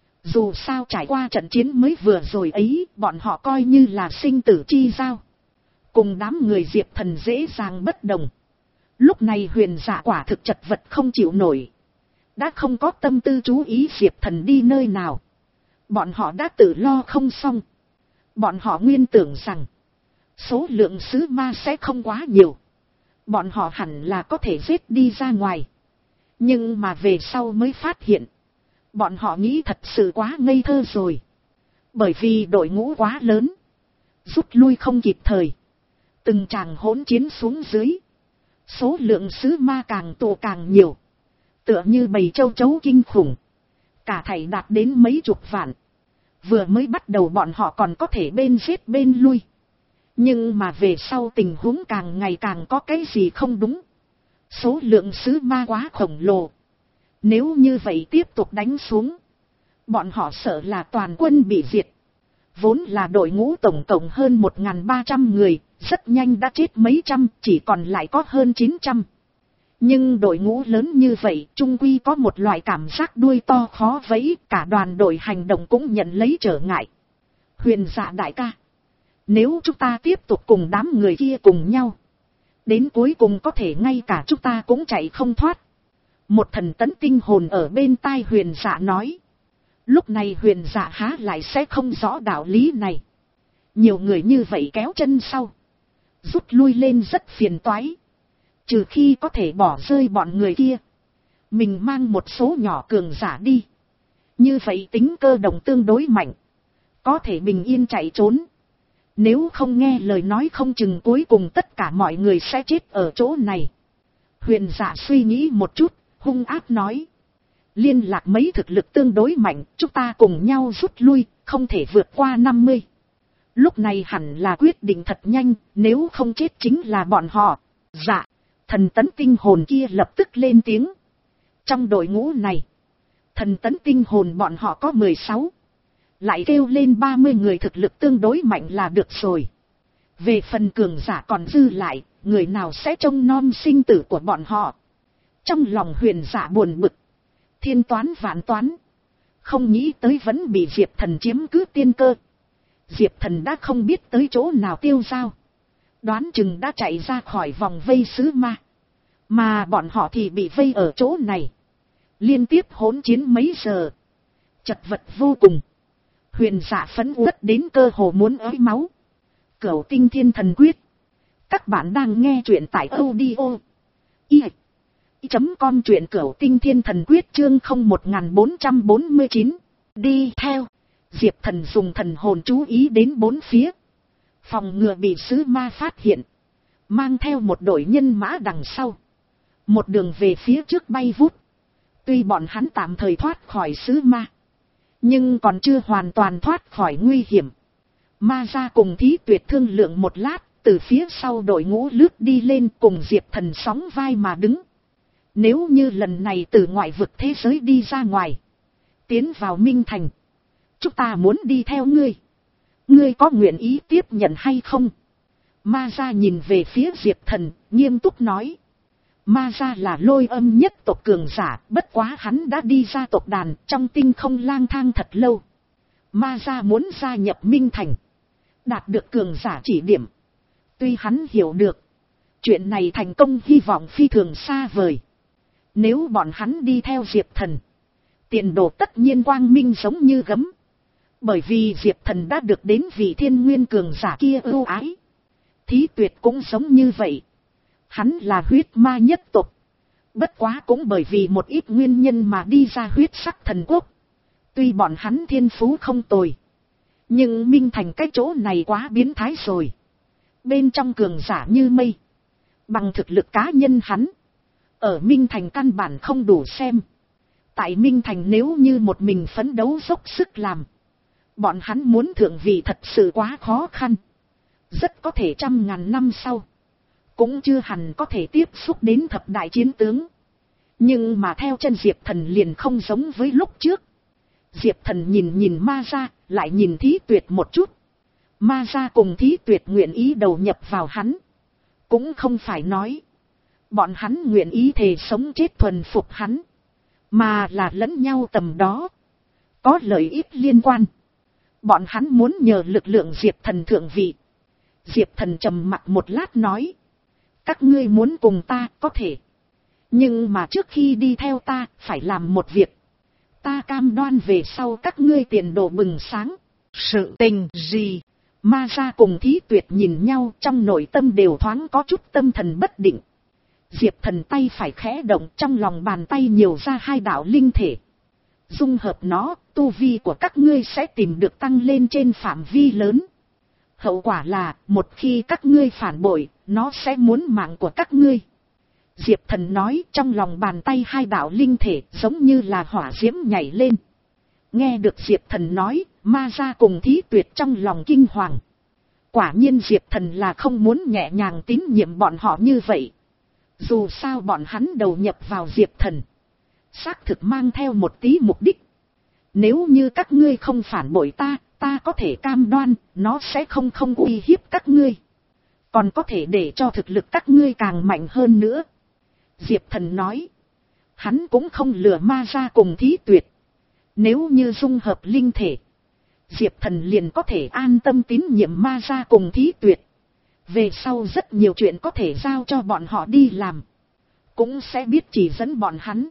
Dù sao trải qua trận chiến mới vừa rồi ấy, bọn họ coi như là sinh tử chi giao. Cùng đám người Diệp Thần dễ dàng bất đồng. Lúc này Huyền Dạ quả thực chật vật không chịu nổi. Đã không có tâm tư chú ý Diệp Thần đi nơi nào. Bọn họ đã tự lo không xong. Bọn họ nguyên tưởng rằng số lượng sứ ma sẽ không quá nhiều. Bọn họ hẳn là có thể giết đi ra ngoài. Nhưng mà về sau mới phát hiện. Bọn họ nghĩ thật sự quá ngây thơ rồi. Bởi vì đội ngũ quá lớn. Rút lui không kịp thời. Từng tràng hỗn chiến xuống dưới. Số lượng sứ ma càng tụ càng nhiều. Tựa như bầy châu chấu kinh khủng. Cả thảy đạt đến mấy chục vạn. Vừa mới bắt đầu bọn họ còn có thể bên giết bên lui. Nhưng mà về sau tình huống càng ngày càng có cái gì không đúng. Số lượng sứ ma quá khổng lồ. Nếu như vậy tiếp tục đánh xuống. Bọn họ sợ là toàn quân bị diệt. Vốn là đội ngũ tổng cộng hơn một nghìn ba trăm người. Rất nhanh đã chết mấy trăm, chỉ còn lại có hơn chín trăm. Nhưng đội ngũ lớn như vậy, trung quy có một loại cảm giác đuôi to khó vẫy, cả đoàn đội hành động cũng nhận lấy trở ngại. Huyền Dạ đại ca, nếu chúng ta tiếp tục cùng đám người kia cùng nhau, đến cuối cùng có thể ngay cả chúng ta cũng chạy không thoát. Một thần tấn tinh hồn ở bên tai Huyền Dạ nói. Lúc này Huyền Dạ há lại sẽ không rõ đạo lý này. Nhiều người như vậy kéo chân sau. Rút lui lên rất phiền toái. Trừ khi có thể bỏ rơi bọn người kia. Mình mang một số nhỏ cường giả đi. Như vậy tính cơ động tương đối mạnh. Có thể bình yên chạy trốn. Nếu không nghe lời nói không chừng cuối cùng tất cả mọi người sẽ chết ở chỗ này. Huyền Dạ suy nghĩ một chút, hung ác nói. Liên lạc mấy thực lực tương đối mạnh, chúng ta cùng nhau rút lui, không thể vượt qua năm mươi. Lúc này hẳn là quyết định thật nhanh, nếu không chết chính là bọn họ. Dạ, thần tấn tinh hồn kia lập tức lên tiếng. Trong đội ngũ này, thần tấn tinh hồn bọn họ có mười sáu. Lại kêu lên ba mươi người thực lực tương đối mạnh là được rồi. Về phần cường giả còn dư lại, người nào sẽ trông nom sinh tử của bọn họ. Trong lòng Huyền Dạ buồn bực. Thiên toán vạn toán. Không nghĩ tới vẫn bị Diệp Thần chiếm cứ tiên cơ. Diệp Thần đã không biết tới chỗ nào tiêu dao. Đoán chừng đã chạy ra khỏi vòng vây sứ ma. Mà bọn họ thì bị vây ở chỗ này. Liên tiếp hỗn chiến mấy giờ. Chật vật vô cùng. Huyền Dạ phẫn uất đến cơ hồ muốn ới máu. Cửu Tinh Thiên Thần Quyết. Các bạn đang nghe truyện tại audio i chấm com, truyện Cửu Tinh Thiên Thần Quyết chương không một bốn bốn chín. Đi theo. Diệp Thần dùng thần hồn chú ý đến bốn phía. Phòng ngừa bị sứ ma phát hiện. Mang theo một đội nhân mã đằng sau. Một đường về phía trước bay vút. Tuy bọn hắn tạm thời thoát khỏi sứ ma. Nhưng còn chưa hoàn toàn thoát khỏi nguy hiểm. Ma Gia cùng Thí Tuyệt thương lượng một lát. Từ phía sau đội ngũ lướt đi lên cùng Diệp Thần sóng vai mà đứng. Nếu như lần này từ ngoại vực thế giới đi ra ngoài. Tiến vào Minh Thành. Chúng ta muốn đi theo ngươi. Ngươi có nguyện ý tiếp nhận hay không? Ma Gia nhìn về phía Diệp Thần, nghiêm túc nói. Ma Gia là Lôi Âm nhất tộc cường giả, bất quá hắn đã đi ra tộc đàn, trong tinh không lang thang thật lâu. Ma Gia muốn gia nhập Minh Thành. Đạt được cường giả chỉ điểm. Tuy hắn hiểu được. Chuyện này thành công hy vọng phi thường xa vời. Nếu bọn hắn đi theo Diệp Thần. Tiền đồ tất nhiên quang minh giống như gấm. Bởi vì Diệp Thần đã được đến vị thiên nguyên cường giả kia ưu ái. Thí Tuyệt cũng giống như vậy. Hắn là huyết ma nhất tộc. Bất quá cũng bởi vì một ít nguyên nhân mà đi ra huyết sắc thần quốc. Tuy bọn hắn thiên phú không tồi. Nhưng Minh Thành cái chỗ này quá biến thái rồi. Bên trong cường giả như mây. Bằng thực lực cá nhân hắn. Ở Minh Thành căn bản không đủ xem. Tại Minh Thành nếu như một mình phấn đấu dốc sức làm. Bọn hắn muốn thượng vị thật sự quá khó khăn. Rất có thể trăm ngàn năm sau. Cũng chưa hẳn có thể tiếp xúc đến thập đại chiến tướng. Nhưng mà theo chân Diệp Thần liền không giống với lúc trước. Diệp Thần nhìn nhìn Ma Gia, lại nhìn Thí Tuyệt một chút. Ma Gia cùng Thí Tuyệt nguyện ý đầu nhập vào hắn. Cũng không phải nói. Bọn hắn nguyện ý thề sống chết thuần phục hắn. Mà là lẫn nhau tầm đó. Có lợi ích liên quan. Bọn hắn muốn nhờ lực lượng Diệp Thần thượng vị. Diệp Thần trầm mặc một lát nói. Các ngươi muốn cùng ta có thể. Nhưng mà trước khi đi theo ta phải làm một việc. Ta cam đoan về sau các ngươi tiền đồ bừng sáng. Sự tình gì? Ma Gia cùng Thí Tuyệt nhìn nhau trong nội tâm đều thoáng có chút tâm thần bất định. Diệp Thần tay phải khẽ động, trong lòng bàn tay nhiều ra hai đạo linh thể. Dung hợp nó, tu vi của các ngươi sẽ tìm được tăng lên trên phạm vi lớn. Hậu quả là, một khi các ngươi phản bội, nó sẽ muốn mạng của các ngươi. Diệp Thần nói, trong lòng bàn tay hai đạo linh thể giống như là hỏa diễm nhảy lên. Nghe được Diệp Thần nói, Ma Gia cùng Thí Tuyệt trong lòng kinh hoàng. Quả nhiên Diệp Thần là không muốn nhẹ nhàng tín nhiệm bọn họ như vậy. Dù sao bọn hắn đầu nhập vào Diệp Thần. Xác thực mang theo một tí mục đích. Nếu như các ngươi không phản bội ta, ta có thể cam đoan, nó sẽ không không uy hiếp các ngươi. Còn có thể để cho thực lực các ngươi càng mạnh hơn nữa. Diệp Thần nói. Hắn cũng không lừa Ma Gia cùng Thí Tuyệt. Nếu như dung hợp linh thể. Diệp Thần liền có thể an tâm tín nhiệm Ma Gia cùng Thí Tuyệt. Về sau rất nhiều chuyện có thể giao cho bọn họ đi làm. Cũng sẽ biết chỉ dẫn bọn hắn.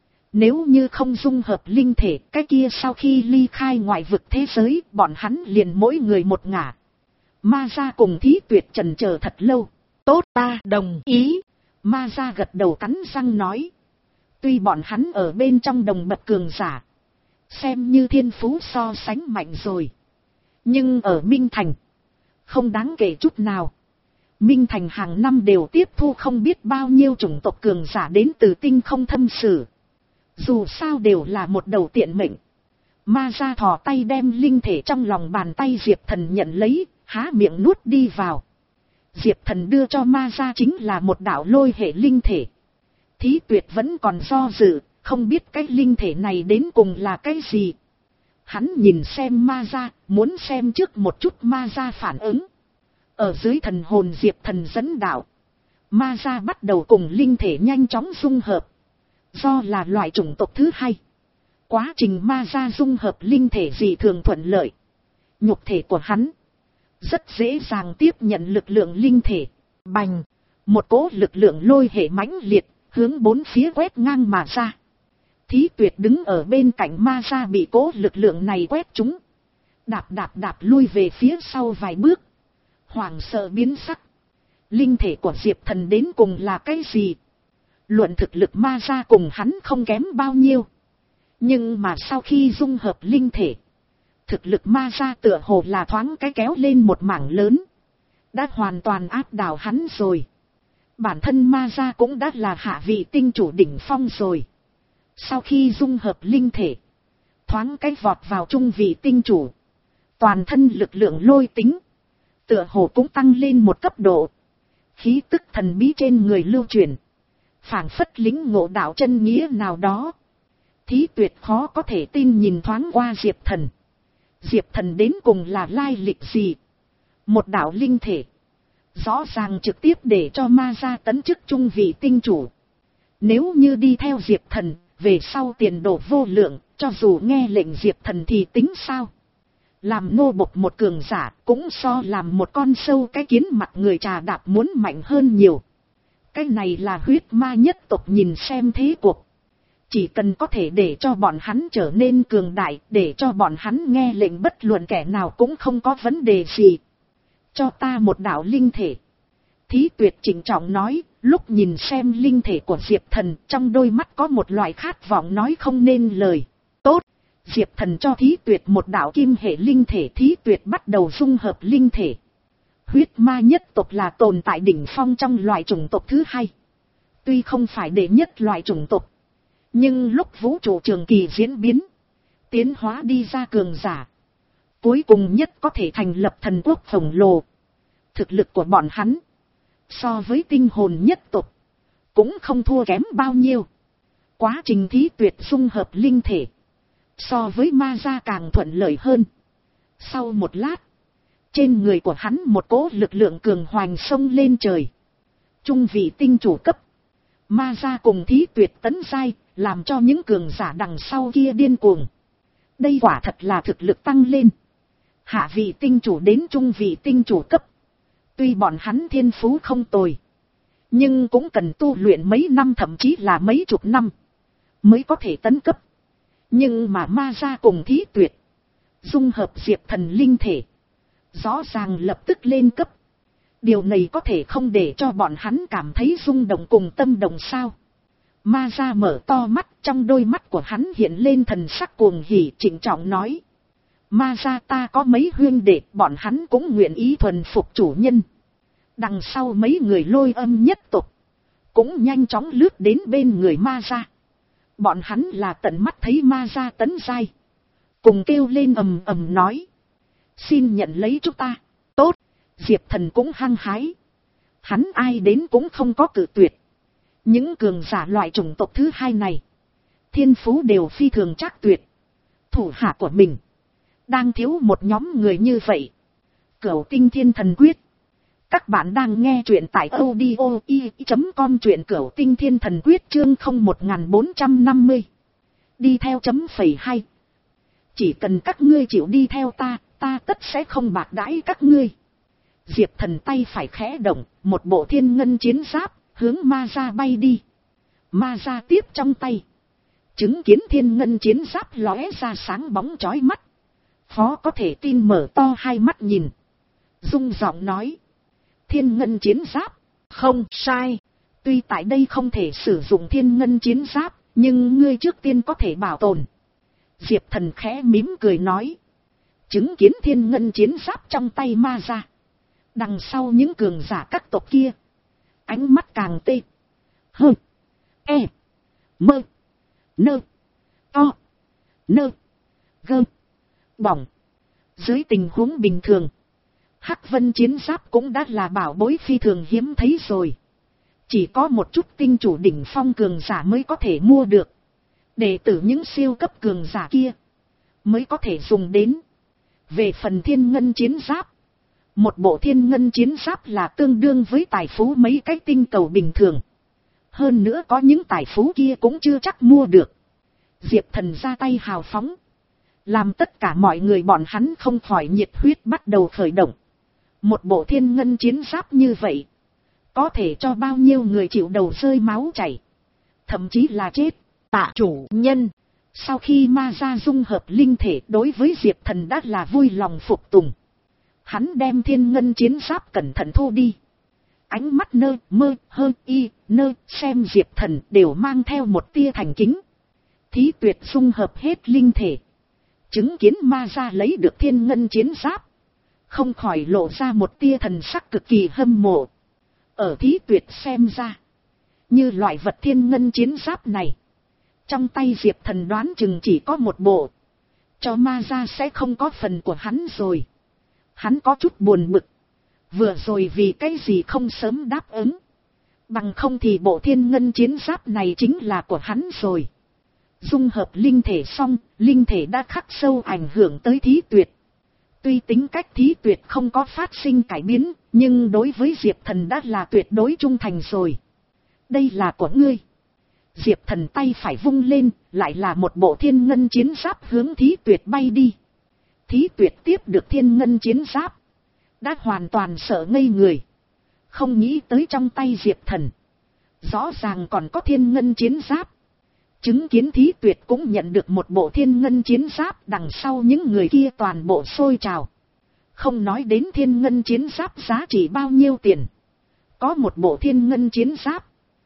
Nếu như không dung hợp linh thể, cái kia sau khi ly khai ngoại vực thế giới, bọn hắn liền mỗi người một ngả. Ma Gia cùng Thí Tuyệt chần chờ thật lâu. Tốt, ta đồng ý. Ma Gia gật đầu cắn răng nói. Tuy bọn hắn ở bên trong đồng bậc cường giả. Xem như thiên phú so sánh mạnh rồi. Nhưng ở Minh Thành. Không đáng kể chút nào. Minh Thành hàng năm đều tiếp thu không biết bao nhiêu chủng tộc cường giả đến từ tinh không thâm sử. Dù sao đều là một đầu tiện mệnh. Ma Gia thò tay đem linh thể trong lòng bàn tay Diệp Thần nhận lấy, há miệng nuốt đi vào. Diệp Thần đưa cho Ma Gia chính là một đạo lôi hệ linh thể. Thí Tuyệt vẫn còn do dự, không biết cái linh thể này đến cùng là cái gì. Hắn nhìn xem Ma Gia, muốn xem trước một chút Ma Gia phản ứng. Ở dưới thần hồn Diệp Thần dẫn đạo. Ma Gia bắt đầu cùng linh thể nhanh chóng dung hợp. Do là loại chủng tộc thứ hai. Quá trình Ma Gia dung hợp linh thể dị thường thuận lợi. Nhục thể của hắn. rất dễ dàng tiếp nhận lực lượng linh thể. Bành, một cỗ lực lượng lôi hệ mãnh liệt, hướng bốn phía quét ngang mà ra. Thí Tuyệt đứng ở bên cạnh ma ra bị cỗ lực lượng này quét trúng. Đạp đạp đạp lui về phía sau vài bước. Hoảng sợ biến sắc. Linh thể của Diệp Thần đến cùng là cái gì? Luận thực lực ma ra cùng hắn không kém bao nhiêu. Nhưng mà sau khi dung hợp linh thể, thực lực ma ra tựa hồ là thoáng cái kéo lên một mảng lớn. Đã hoàn toàn áp đảo hắn rồi. Bản thân ma ra cũng đã là hạ vị tinh chủ đỉnh phong rồi. Sau khi dung hợp linh thể, thoáng cái vọt vào trung vị tinh chủ. Toàn thân lực lượng lôi tính, tựa hồ cũng tăng lên một cấp độ. Khí tức thần bí trên người lưu truyền, phảng phất lính ngộ đạo chân nghĩa nào đó. Thí Tuyệt khó có thể tin nhìn thoáng qua Diệp Thần. Diệp Thần đến cùng là lai lịch gì? Một đạo linh thể, rõ ràng trực tiếp để cho ma gia tấn chức trung vị tinh chủ. Nếu như đi theo Diệp Thần, về sau tiền đồ vô lượng, cho dù nghe lệnh Diệp Thần thì tính sao? Làm nô bộc một cường giả cũng so làm một con sâu cái kiến mặt người trà đạp muốn mạnh hơn nhiều. Cái này là huyết ma nhất tộc nhìn xem thế cuộc. Chỉ cần có thể để cho bọn hắn trở nên cường đại, để cho bọn hắn nghe lệnh bất luận kẻ nào cũng không có vấn đề gì. Cho ta một đạo linh thể. Thí Tuyệt trịnh trọng nói, lúc nhìn xem linh thể của Diệp Thần, trong đôi mắt có một loại khát vọng nói không nên lời. Tốt, Diệp Thần cho Thí Tuyệt một đạo kim hệ linh thể. Thí Tuyệt bắt đầu dung hợp linh thể. Huyết ma nhất tộc là tồn tại đỉnh phong trong loại chủng tộc thứ hai. Tuy không phải đệ nhất loại chủng tộc, nhưng lúc vũ trụ trường kỳ diễn biến, tiến hóa đi ra cường giả, cuối cùng nhất có thể thành lập thần quốc khổng lồ. Thực lực của bọn hắn, so với tinh hồn nhất tộc, cũng không thua kém bao nhiêu. Quá trình Thí Tuyệt dung hợp linh thể, so với ma gia càng thuận lợi hơn. Sau một lát, trên người của hắn một cỗ lực lượng cường hoành xông lên trời. Trung vị tinh chủ cấp, ma gia cùng Thí Tuyệt tấn giai, làm cho những cường giả đằng sau kia điên cuồng. Đây quả thật là thực lực tăng lên. Hạ vị tinh chủ đến trung vị tinh chủ cấp. Tuy bọn hắn thiên phú không tồi, nhưng cũng cần tu luyện mấy năm thậm chí là mấy chục năm mới có thể tấn cấp. Nhưng mà ma gia cùng Thí Tuyệt dung hợp Diệp Thần linh thể, rõ ràng lập tức lên cấp. Điều này có thể không để cho bọn hắn cảm thấy rung động cùng tâm động sao? Ma gia mở to mắt, trong đôi mắt của hắn hiện lên thần sắc cuồng hỉ, trịnh trọng nói. Ma gia ta có mấy huynh đệ, bọn hắn cũng nguyện ý thuần phục chủ nhân. Đằng sau mấy người lôi âm nhất tộc cũng nhanh chóng lướt đến bên người ma gia. Bọn hắn là tận mắt thấy ma gia tấn giai, cùng kêu lên ầm ầm nói. Xin nhận lấy chúng ta. Tốt, Diệp Thần cũng hăng hái. Hắn ai đến cũng không có cự tuyệt. Những cường giả loại chủng tộc thứ hai này, thiên phú đều phi thường trác tuyệt. Thủ hạ của mình đang thiếu một nhóm người như vậy. Cửu Tinh Thiên Thần Quyết. Các bạn đang nghe truyện tại audio i chấm com, truyện Cửu Tinh Thiên Thần Quyết chương không một bốn năm mươi. Đi theo chấm phẩy hai. Chỉ cần các ngươi chịu đi theo ta, ta tất sẽ không bạc đãi các ngươi. Diệp Thần tay phải khẽ động, một bộ thiên ngân chiến giáp hướng ma gia bay đi. Ma gia tiếp trong tay, chứng kiến thiên ngân chiến giáp lóe ra sáng bóng chói mắt, khó có thể tin mở to hai mắt nhìn, rung giọng nói. Thiên ngân chiến giáp, không sai. Tuy tại đây không thể sử dụng thiên ngân chiến giáp, nhưng ngươi trước tiên có thể bảo tồn. Diệp Thần khẽ mím cười nói. Chứng kiến thiên ngân chiến giáp trong tay ma gia, đằng sau những cường giả các tộc kia, ánh mắt càng tê, hơ, e, mơ, nơ, to, nơ, gơ, bỏng. Dưới tình huống bình thường, Hắc Vân chiến giáp cũng đã là bảo bối phi thường hiếm thấy rồi. Chỉ có một chút tinh chủ đỉnh phong cường giả mới có thể mua được. Đệ tử những siêu cấp cường giả kia mới có thể dùng đến. Về phần thiên ngân chiến giáp, một bộ thiên ngân chiến giáp là tương đương với tài phú mấy cái tinh cầu bình thường. Hơn nữa có những tài phú kia cũng chưa chắc mua được. Diệp Thần ra tay hào phóng, làm tất cả mọi người bọn hắn không khỏi nhiệt huyết bắt đầu khởi động. Một bộ thiên ngân chiến giáp như vậy, có thể cho bao nhiêu người chịu đầu rơi máu chảy, thậm chí là chết. Tạ chủ nhân, sau khi ma gia dung hợp linh thể, đối với Diệp Thần đã là vui lòng phục tùng. Hắn đem thiên ngân chiến giáp cẩn thận thu đi. Ánh mắt nơ mơ hơ y nơ xem Diệp Thần đều mang theo một tia thành kính. Thí Tuyệt dung hợp hết linh thể, chứng kiến ma gia lấy được thiên ngân chiến giáp, không khỏi lộ ra một tia thần sắc cực kỳ hâm mộ. Ở Thí Tuyệt xem ra, như loại vật thiên ngân chiến giáp này, trong tay Diệp Thần đoán chừng chỉ có một bộ, cho ma gia sẽ không có phần của hắn rồi. Hắn có chút buồn bực, vừa rồi vì cái gì không sớm đáp ứng, bằng không thì bộ thiên ngân chiến giáp này chính là của hắn rồi. Dung hợp linh thể xong, linh thể đã khắc sâu ảnh hưởng tới Thí Tuyệt. Tuy tính cách Thí Tuyệt không có phát sinh cải biến, nhưng đối với Diệp Thần đã là tuyệt đối trung thành rồi. Đây là của ngươi. Diệp Thần tay phải vung lên, lại là một bộ thiên ngân chiến giáp hướng Thí Tuyệt bay đi. Thí Tuyệt tiếp được thiên ngân chiến giáp, đã hoàn toàn sợ ngây người. Không nghĩ tới trong tay Diệp Thần, rõ ràng còn có thiên ngân chiến giáp. Chứng kiến Thí Tuyệt cũng nhận được một bộ thiên ngân chiến giáp, đằng sau những người kia toàn bộ sôi trào. Không nói đến thiên ngân chiến giáp giá trị bao nhiêu tiền, có một bộ thiên ngân chiến giáp,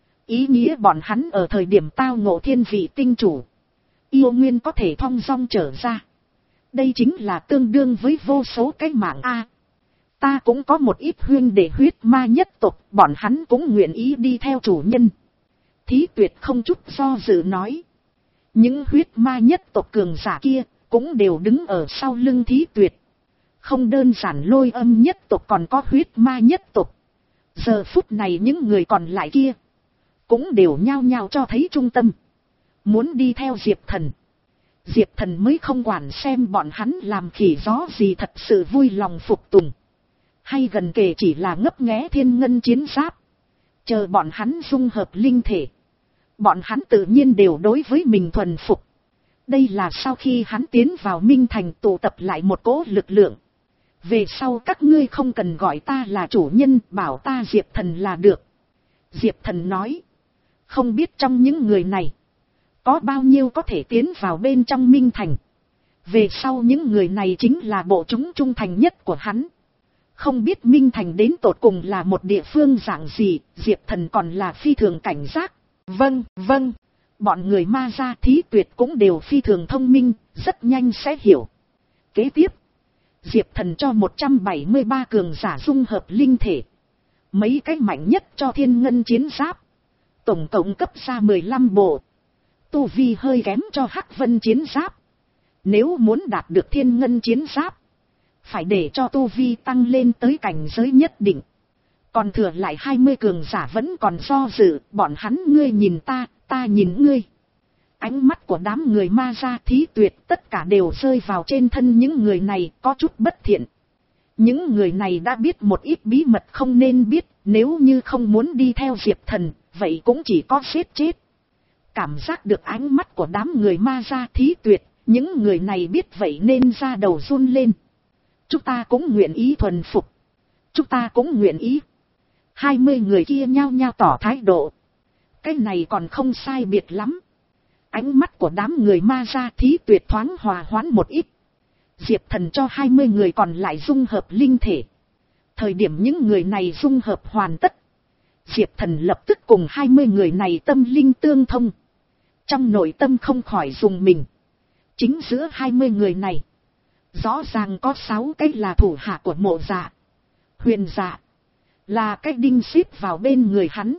ý nghĩa bọn hắn ở thời điểm tao ngộ thiên vị tinh chủ, yêu nguyên có thể thong dong trở ra. Đây chính là tương đương với vô số cái mạng A. Ta cũng có một ít huyên để huyết ma nhất tộc, bọn hắn cũng nguyện ý đi theo chủ nhân. Thí Tuyệt không chút do dự nói. Những huyết ma nhất tộc cường giả kia cũng đều đứng ở sau lưng Thí Tuyệt. Không đơn giản Lôi Âm nhất tộc, còn có huyết ma nhất tộc. Giờ phút này những người còn lại kia cũng đều nhao nhao cho thấy trung tâm, muốn đi theo Diệp Thần. Diệp Thần mới không quản xem bọn hắn làm khỉ gió gì, thật sự vui lòng phục tùng. Hay gần kề chỉ là ngấp nghé thiên ngân chiến giáp, chờ bọn hắn dung hợp linh thể, bọn hắn tự nhiên đều đối với mình thuần phục. Đây là sau khi hắn tiến vào Minh Thành tụ tập lại một cỗ lực lượng. Về sau các ngươi không cần gọi ta là chủ nhân, bảo ta Diệp Thần là được. Diệp Thần nói, không biết trong những người này, có bao nhiêu có thể tiến vào bên trong Minh Thành. Về sau những người này chính là bộ chúng trung thành nhất của hắn. Không biết Minh Thành đến tột cùng là một địa phương dạng gì, Diệp Thần còn là phi thường cảnh giác. Vâng, vâng, bọn người ma gia Thí Tuyệt cũng đều phi thường thông minh, rất nhanh sẽ hiểu. Kế tiếp, Diệp Thần cho một trăm bảy mươi ba cường giả dung hợp linh thể. Mấy cái mạnh nhất cho thiên ngân chiến giáp. Tổng cộng cấp ra mười lăm bộ. Tu vi hơi kém cho Hắc Vân chiến giáp. Nếu muốn đạt được thiên ngân chiến giáp, phải để cho tu vi tăng lên tới cảnh giới nhất định. Còn thừa lại hai mươi cường giả vẫn còn do dự, bọn hắn ngươi nhìn ta, ta nhìn ngươi. Ánh mắt của đám người ma gia Thí Tuyệt tất cả đều rơi vào trên thân những người này, có chút bất thiện. Những người này đã biết một ít bí mật không nên biết, nếu như không muốn đi theo Diệp Thần, vậy cũng chỉ có giết chết. Cảm giác được ánh mắt của đám người ma gia Thí Tuyệt, những người này biết vậy nên ra đầu run lên. Chúng ta cũng nguyện ý thuần phục. Chúng ta cũng nguyện ý. Hai mươi người kia nhao nhao tỏ thái độ. Cái này còn không sai biệt lắm. Ánh mắt của đám người ma gia Thí Tuyệt thoáng hòa hoãn một ít. Diệp Thần cho hai mươi người còn lại dung hợp linh thể. Thời điểm những người này dung hợp hoàn tất, Diệp Thần lập tức cùng hai mươi người này tâm linh tương thông. Trong nội tâm không khỏi dùng mình. Chính giữa hai mươi người này, rõ ràng có sáu cái là thủ hạ của Mộ Dạ, Huyền Dạ, là cái đinh xếp vào bên người hắn.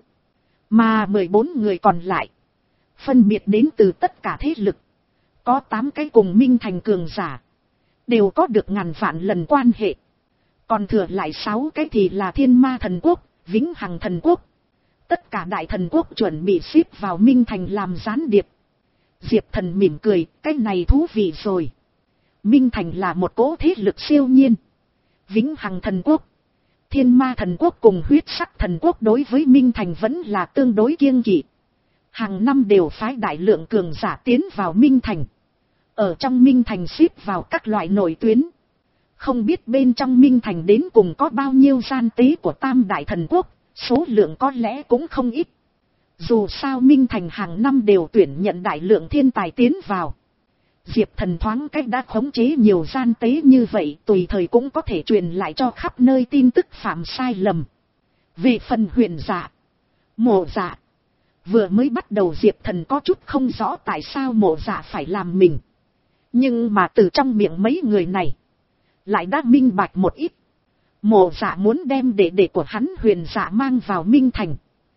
Mà mười bốn người còn lại, phân biệt đến từ tất cả thế lực. Có tám cái cùng Minh Thành cường giả, đều có được ngàn vạn lần quan hệ. Còn thừa lại sáu cái thì là Thiên Ma Thần Quốc, Vĩnh Hằng Thần Quốc. Tất cả đại thần quốc chuẩn bị xếp vào Minh Thành làm gián điệp. Diệp Thần mỉm cười, cái này thú vị rồi. Minh Thành là một cỗ thế lực siêu nhiên. Vĩnh Hằng Thần Quốc, Thiên Ma Thần Quốc cùng Huyết Sắc Thần Quốc đối với Minh Thành vẫn là tương đối kiêng kỵ. Hàng năm đều phái đại lượng cường giả tiến vào Minh Thành. Ở trong Minh Thành xếp vào các loại nội tuyến. Không biết bên trong Minh Thành đến cùng có bao nhiêu gian tế của Tam Đại Thần Quốc, số lượng có lẽ cũng không ít. Dù sao Minh Thành hàng năm đều tuyển nhận đại lượng thiên tài tiến vào. Diệp Thần thoáng cách đã khống chế nhiều gian tế như vậy, tùy thời cũng có thể truyền lại cho khắp nơi tin tức phạm sai lầm. Về phần Huyền Dạ, Mộ Dạ, vừa mới bắt đầu Diệp Thần có chút không rõ tại sao Mộ Dạ phải làm mình. Nhưng mà từ trong miệng mấy người này, lại đã minh bạch một ít. Mộ Dạ muốn đem đệ đệ của hắn Huyền Dạ mang vào Minh Thành.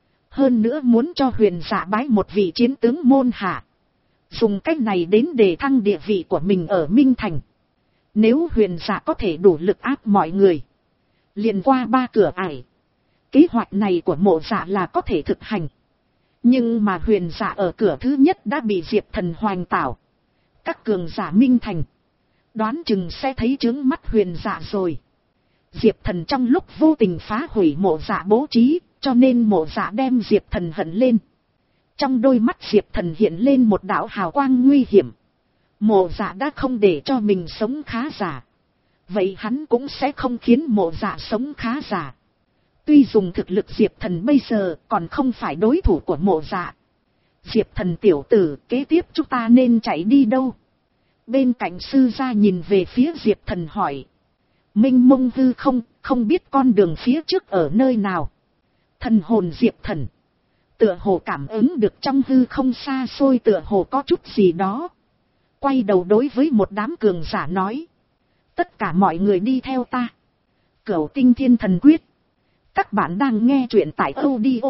Hơn nữa muốn cho Huyền Dạ bái một vị chiến tướng môn hạ. Dùng cách này đến đề thăng địa vị của mình ở Minh Thành. Nếu Huyền Dạ có thể đủ lực áp mọi người, liền qua ba cửa ải, kế hoạch này của Mộ Dạ là có thể thực hành. Nhưng mà Huyền Dạ ở cửa thứ nhất đã bị Diệp Thần hoành tảo. Các cường giả Minh Thành đoán chừng sẽ thấy trướng mắt Huyền Dạ rồi. Diệp Thần trong lúc vô tình phá hủy Mộ Dạ bố trí, cho nên Mộ Dạ đem Diệp Thần hận lên. Trong đôi mắt Diệp Thần hiện lên một đạo hào quang nguy hiểm. Mộ Dạ đã không để cho mình sống khá giả, vậy hắn cũng sẽ không khiến Mộ Dạ sống khá giả. Tuy dùng thực lực Diệp Thần bây giờ còn không phải đối thủ của Mộ Dạ. Diệp Thần tiểu tử, kế tiếp chúng ta nên chạy đi đâu? Bên cạnh sư gia nhìn về phía Diệp Thần hỏi. Minh mông hư không, không biết con đường phía trước ở nơi nào. Thần hồn Diệp Thần tựa hồ cảm ứng được trong hư không xa xôi tựa hồ có chút gì đó. Quay đầu đối với một đám cường giả nói. Tất cả mọi người đi theo ta. Cửu Tinh Thiên Thần Quyết. Các bạn đang nghe truyện tại audio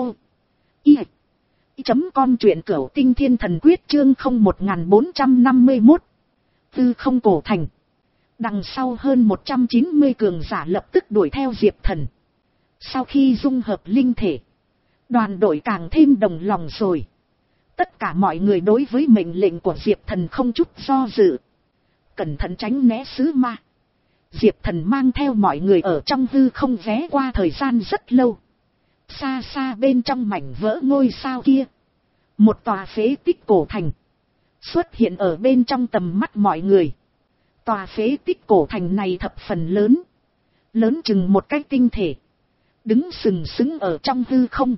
i chấm com truyện Cửu Tinh Thiên Thần Quyết chương không một bốn năm mốt. Hư không cổ thành. Đằng sau hơn một trăm chín mươi cường giả lập tức đuổi theo Diệp Thần. Sau khi dung hợp linh thể, đoàn đội càng thêm đồng lòng rồi. Tất cả mọi người đối với mệnh lệnh của Diệp Thần không chút do dự. Cẩn thận tránh né sứ ma. Diệp Thần mang theo mọi người ở trong hư không ghé qua thời gian rất lâu. Xa xa bên trong mảnh vỡ ngôi sao kia, một tòa phế tích cổ thành xuất hiện ở bên trong tầm mắt mọi người. Tòa phế tích cổ thành này thập phần lớn, lớn chừng một cái tinh thể, đứng sừng sững ở trong hư không.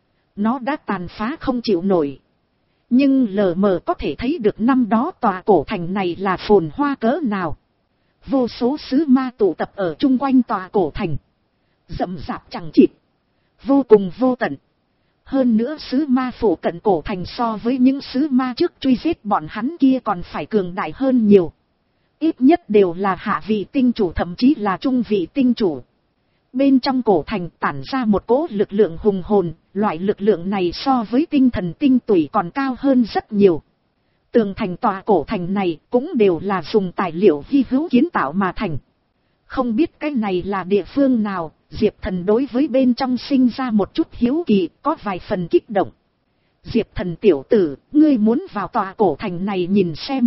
Nó đã tàn phá không chịu nổi, nhưng lờ mờ có thể thấy được năm đó tòa cổ thành này là phồn hoa cỡ nào. Vô số sứ ma tụ tập ở chung quanh tòa cổ thành, rậm rạp chẳng chịt, vô cùng vô tận. Hơn nữa sứ ma phủ cận cổ thành so với những sứ ma trước truy giết bọn hắn kia còn phải cường đại hơn nhiều. Ít nhất đều là hạ vị tinh chủ, thậm chí là trung vị tinh chủ. Bên trong cổ thành tản ra một cỗ lực lượng hùng hồn, loại lực lượng này so với tinh thần tinh tủy còn cao hơn rất nhiều. Tường thành tòa cổ thành này cũng đều là dùng tài liệu hy hữu kiến tạo mà thành. Không biết cái này là địa phương nào, Diệp Thần đối với bên trong sinh ra một chút hiếu kỳ, có vài phần kích động. Diệp Thần tiểu tử, ngươi muốn vào tòa cổ thành này nhìn xem.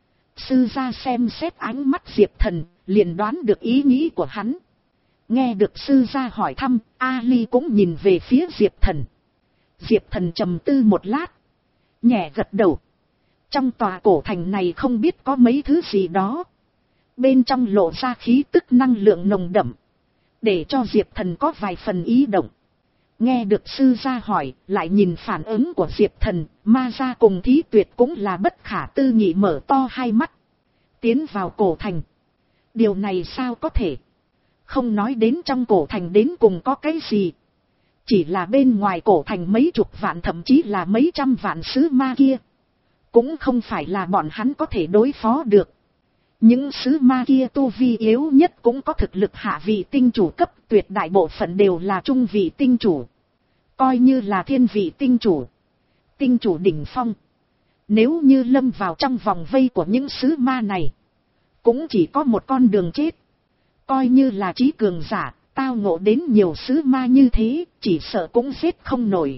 Sư gia xem xét ánh mắt Diệp Thần, liền đoán được ý nghĩ của hắn. Nghe được sư gia hỏi thăm, Ali cũng nhìn về phía Diệp Thần. Diệp Thần trầm tư một lát, nhẹ gật đầu. Trong tòa cổ thành này không biết có mấy thứ gì đó. Bên trong lộ ra khí tức năng lượng nồng đậm, để cho Diệp Thần có vài phần ý động. Nghe được sư gia hỏi, lại nhìn phản ứng của Diệp Thần, ma gia cùng Thí Tuyệt cũng là bất khả tư nghị mở to hai mắt. Tiến vào cổ thành. Điều này sao có thể? Không nói đến trong cổ thành đến cùng có cái gì. Chỉ là bên ngoài cổ thành mấy chục vạn thậm chí là mấy trăm vạn sứ ma kia, cũng không phải là bọn hắn có thể đối phó được. Những sứ ma kia tu vi yếu nhất cũng có thực lực hạ vị tinh chủ cấp, tuyệt đại bộ phận đều là trung vị tinh chủ. Coi như là thiên vị tinh chủ, tinh chủ đỉnh phong, nếu như lâm vào trong vòng vây của những sứ ma này, cũng chỉ có một con đường chết. Coi như là trí cường giả, tao ngộ đến nhiều sứ ma như thế, chỉ sợ cũng giết không nổi.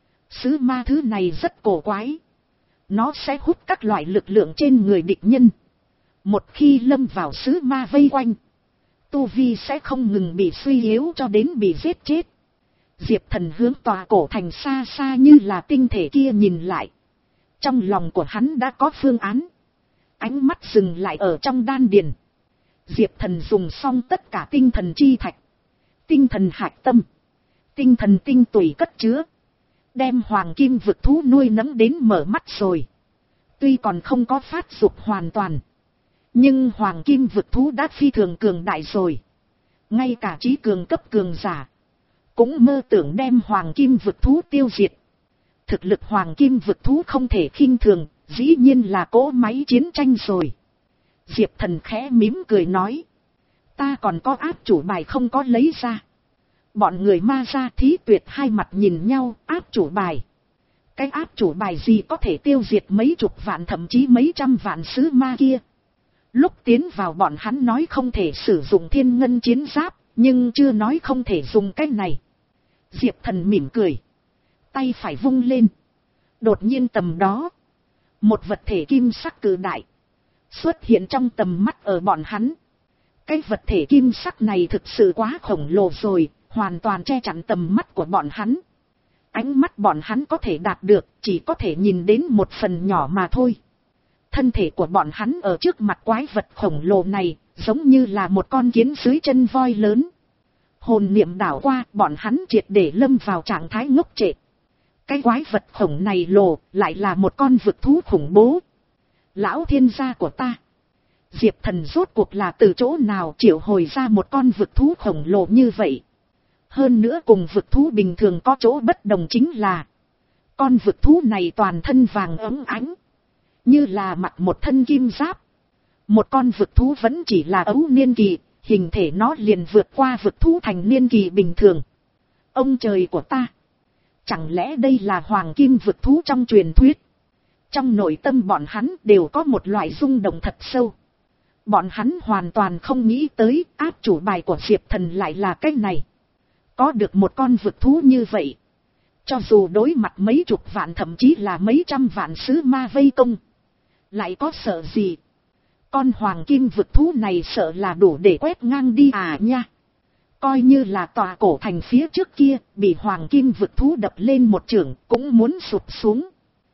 Sứ ma thứ này rất cổ quái. Nó sẽ hút các loại lực lượng trên người địch nhân. Một khi lâm vào sứ ma vây quanh, tu vi sẽ không ngừng bị suy yếu cho đến bị giết chết. Diệp Thần hướng tòa cổ thành xa xa như là tinh thể kia nhìn lại. Trong lòng của hắn đã có phương án. Ánh mắt dừng lại ở trong đan điền. Diệp Thần dùng xong tất cả tinh thần chi thạch, tinh thần hạch tâm, tinh thần tinh tùy cất chứa, đem hoàng kim vực thú nuôi nấng đến mở mắt rồi. Tuy còn không có phát dục hoàn toàn, nhưng hoàng kim vực thú đã phi thường cường đại rồi. Ngay cả trí cường cấp cường giả cũng mơ tưởng đem hoàng kim vực thú tiêu diệt. Thực lực hoàng kim vực thú không thể khinh thường, dĩ nhiên là cỗ máy chiến tranh rồi. Diệp Thần khẽ mím cười nói, ta còn có áp chủ bài không có lấy ra. Bọn người ma gia Thí Tuyệt hai mặt nhìn nhau. Áp chủ bài? Cái áp chủ bài gì có thể tiêu diệt mấy chục vạn thậm chí mấy trăm vạn sứ ma kia? Lúc tiến vào bọn hắn nói không thể sử dụng thiên ngân chiến giáp, nhưng chưa nói không thể dùng cái này. Diệp Thần mỉm cười, tay phải vung lên. Đột nhiên tầm đó, một vật thể kim sắc cự đại xuất hiện trong tầm mắt ở bọn hắn. Cái vật thể kim sắc này thực sự quá khổng lồ rồi, hoàn toàn che chắn tầm mắt của bọn hắn. Ánh mắt bọn hắn có thể đạt được, chỉ có thể nhìn đến một phần nhỏ mà thôi. Thân thể của bọn hắn ở trước mặt quái vật khổng lồ này, giống như là một con kiến dưới chân voi lớn. Hồn niệm đảo qua, bọn hắn triệt để lâm vào trạng thái ngốc trệ. Cái quái vật khổng này lồ, lại là một con vực thú khủng bố. Lão thiên gia của ta. Diệp Thần rốt cuộc là từ chỗ nào triệu hồi ra một con vực thú khổng lồ như vậy. Hơn nữa cùng vực thú bình thường có chỗ bất đồng chính là, con vực thú này toàn thân vàng óng ánh, như là mặc một thân kim giáp. Một con vực thú vẫn chỉ là ấu niên kỳ, hình thể nó liền vượt qua vực thú thành niên kỳ bình thường. Ông trời của ta! Chẳng lẽ đây là hoàng kim vực thú trong truyền thuyết? Trong nội tâm bọn hắn đều có một loại rung động thật sâu. Bọn hắn hoàn toàn không nghĩ tới áp chủ bài của Diệp Thần lại là cái này. Có được một con vực thú như vậy, cho dù đối mặt mấy chục vạn thậm chí là mấy trăm vạn sứ ma vây công, lại có sợ gì? Con hoàng kim vực thú này sợ là đủ để quét ngang đi à nha. Coi như là tòa cổ thành phía trước kia, bị hoàng kim vực thú đập lên một chưởng cũng muốn sụp xuống.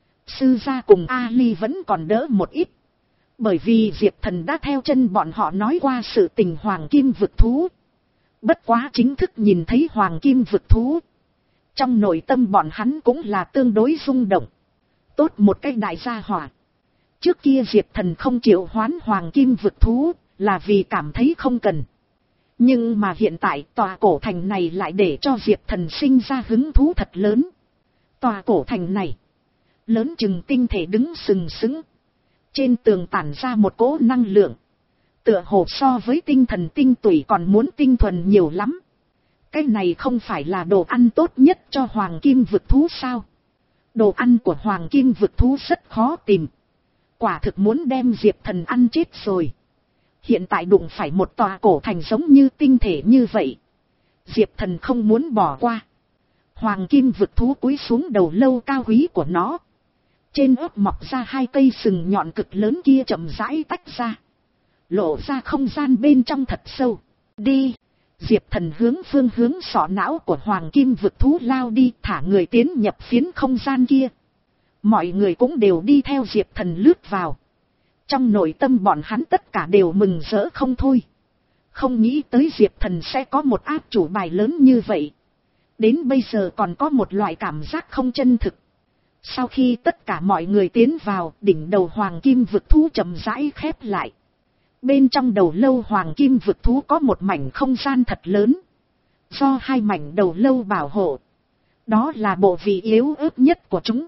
Sư gia cùng Ali vẫn còn đỡ một ít, bởi vì Diệp Thần đã theo chân bọn họ nói qua sự tình hoàng kim vực thú. Bất quá chính thức nhìn thấy hoàng kim vực thú, trong nội tâm bọn hắn cũng là tương đối rung động. Tốt một cái đại gia hỏa. Trước kia Diệp Thần không chịu hoán hoàng kim vực thú, là vì cảm thấy không cần. Nhưng mà hiện tại tòa cổ thành này lại để cho Diệp Thần sinh ra hứng thú thật lớn. Tòa cổ thành này, lớn chừng tinh thể đứng sừng sững. Trên tường tản ra một cỗ năng lượng, tựa hồ so với tinh thần tinh tủy còn muốn tinh thuần nhiều lắm. Cái này không phải là đồ ăn tốt nhất cho hoàng kim vực thú sao? Đồ ăn của hoàng kim vực thú rất khó tìm. Quả thực muốn đem Diệp Thần ăn chết rồi. Hiện tại đụng phải một tòa cổ thành giống như tinh thể như vậy, Diệp Thần không muốn bỏ qua. Hoàng kim vực thú cúi xuống đầu lâu cao quý của nó. Trên ớt mọc ra hai cây sừng nhọn cực lớn kia chậm rãi tách ra, lộ ra không gian bên trong thật sâu. Đi! Diệp Thần hướng phương hướng sọ não của hoàng kim vực thú lao đi, thả người tiến nhập phiến không gian kia. Mọi người cũng đều đi theo Diệp Thần lướt vào. Trong nội tâm bọn hắn tất cả đều mừng rỡ không thôi. Không nghĩ tới Diệp Thần sẽ có một áp chủ bài lớn như vậy. Đến bây giờ còn có một loại cảm giác không chân thực. Sau khi tất cả mọi người tiến vào, đỉnh đầu hoàng kim vực thú chậm rãi khép lại. Bên trong đầu lâu hoàng kim vực thú có một mảnh không gian thật lớn, do hai mảnh đầu lâu bảo hộ. Đó là bộ vị yếu ớt nhất của chúng.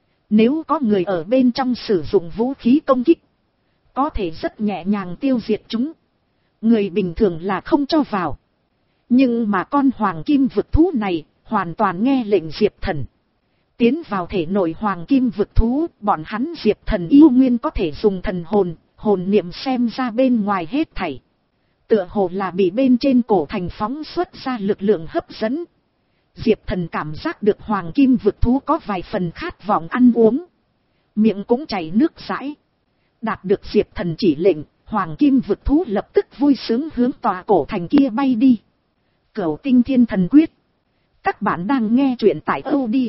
Nếu có người ở bên trong sử dụng vũ khí công kích, có thể rất nhẹ nhàng tiêu diệt chúng. Người bình thường là không cho vào. Nhưng mà con hoàng kim vực thú này hoàn toàn nghe lệnh Diệp Thần. Tiến vào thể nội hoàng kim vực thú, bọn hắn Diệp Thần yêu nguyên có thể dùng thần hồn, hồn niệm xem ra bên ngoài hết thảy. Tựa hồ là bị bên trên cổ thành phóng xuất ra lực lượng hấp dẫn. Diệp Thần cảm giác được hoàng kim vực thú có vài phần khát vọng ăn uống. Miệng cũng chảy nước dãi. Đạt được Diệp Thần chỉ lệnh, hoàng kim vực thú lập tức vui sướng hướng tòa cổ thành kia bay đi. Cửu Tinh Thiên Thần Quyết. Các bạn đang nghe truyện tại audio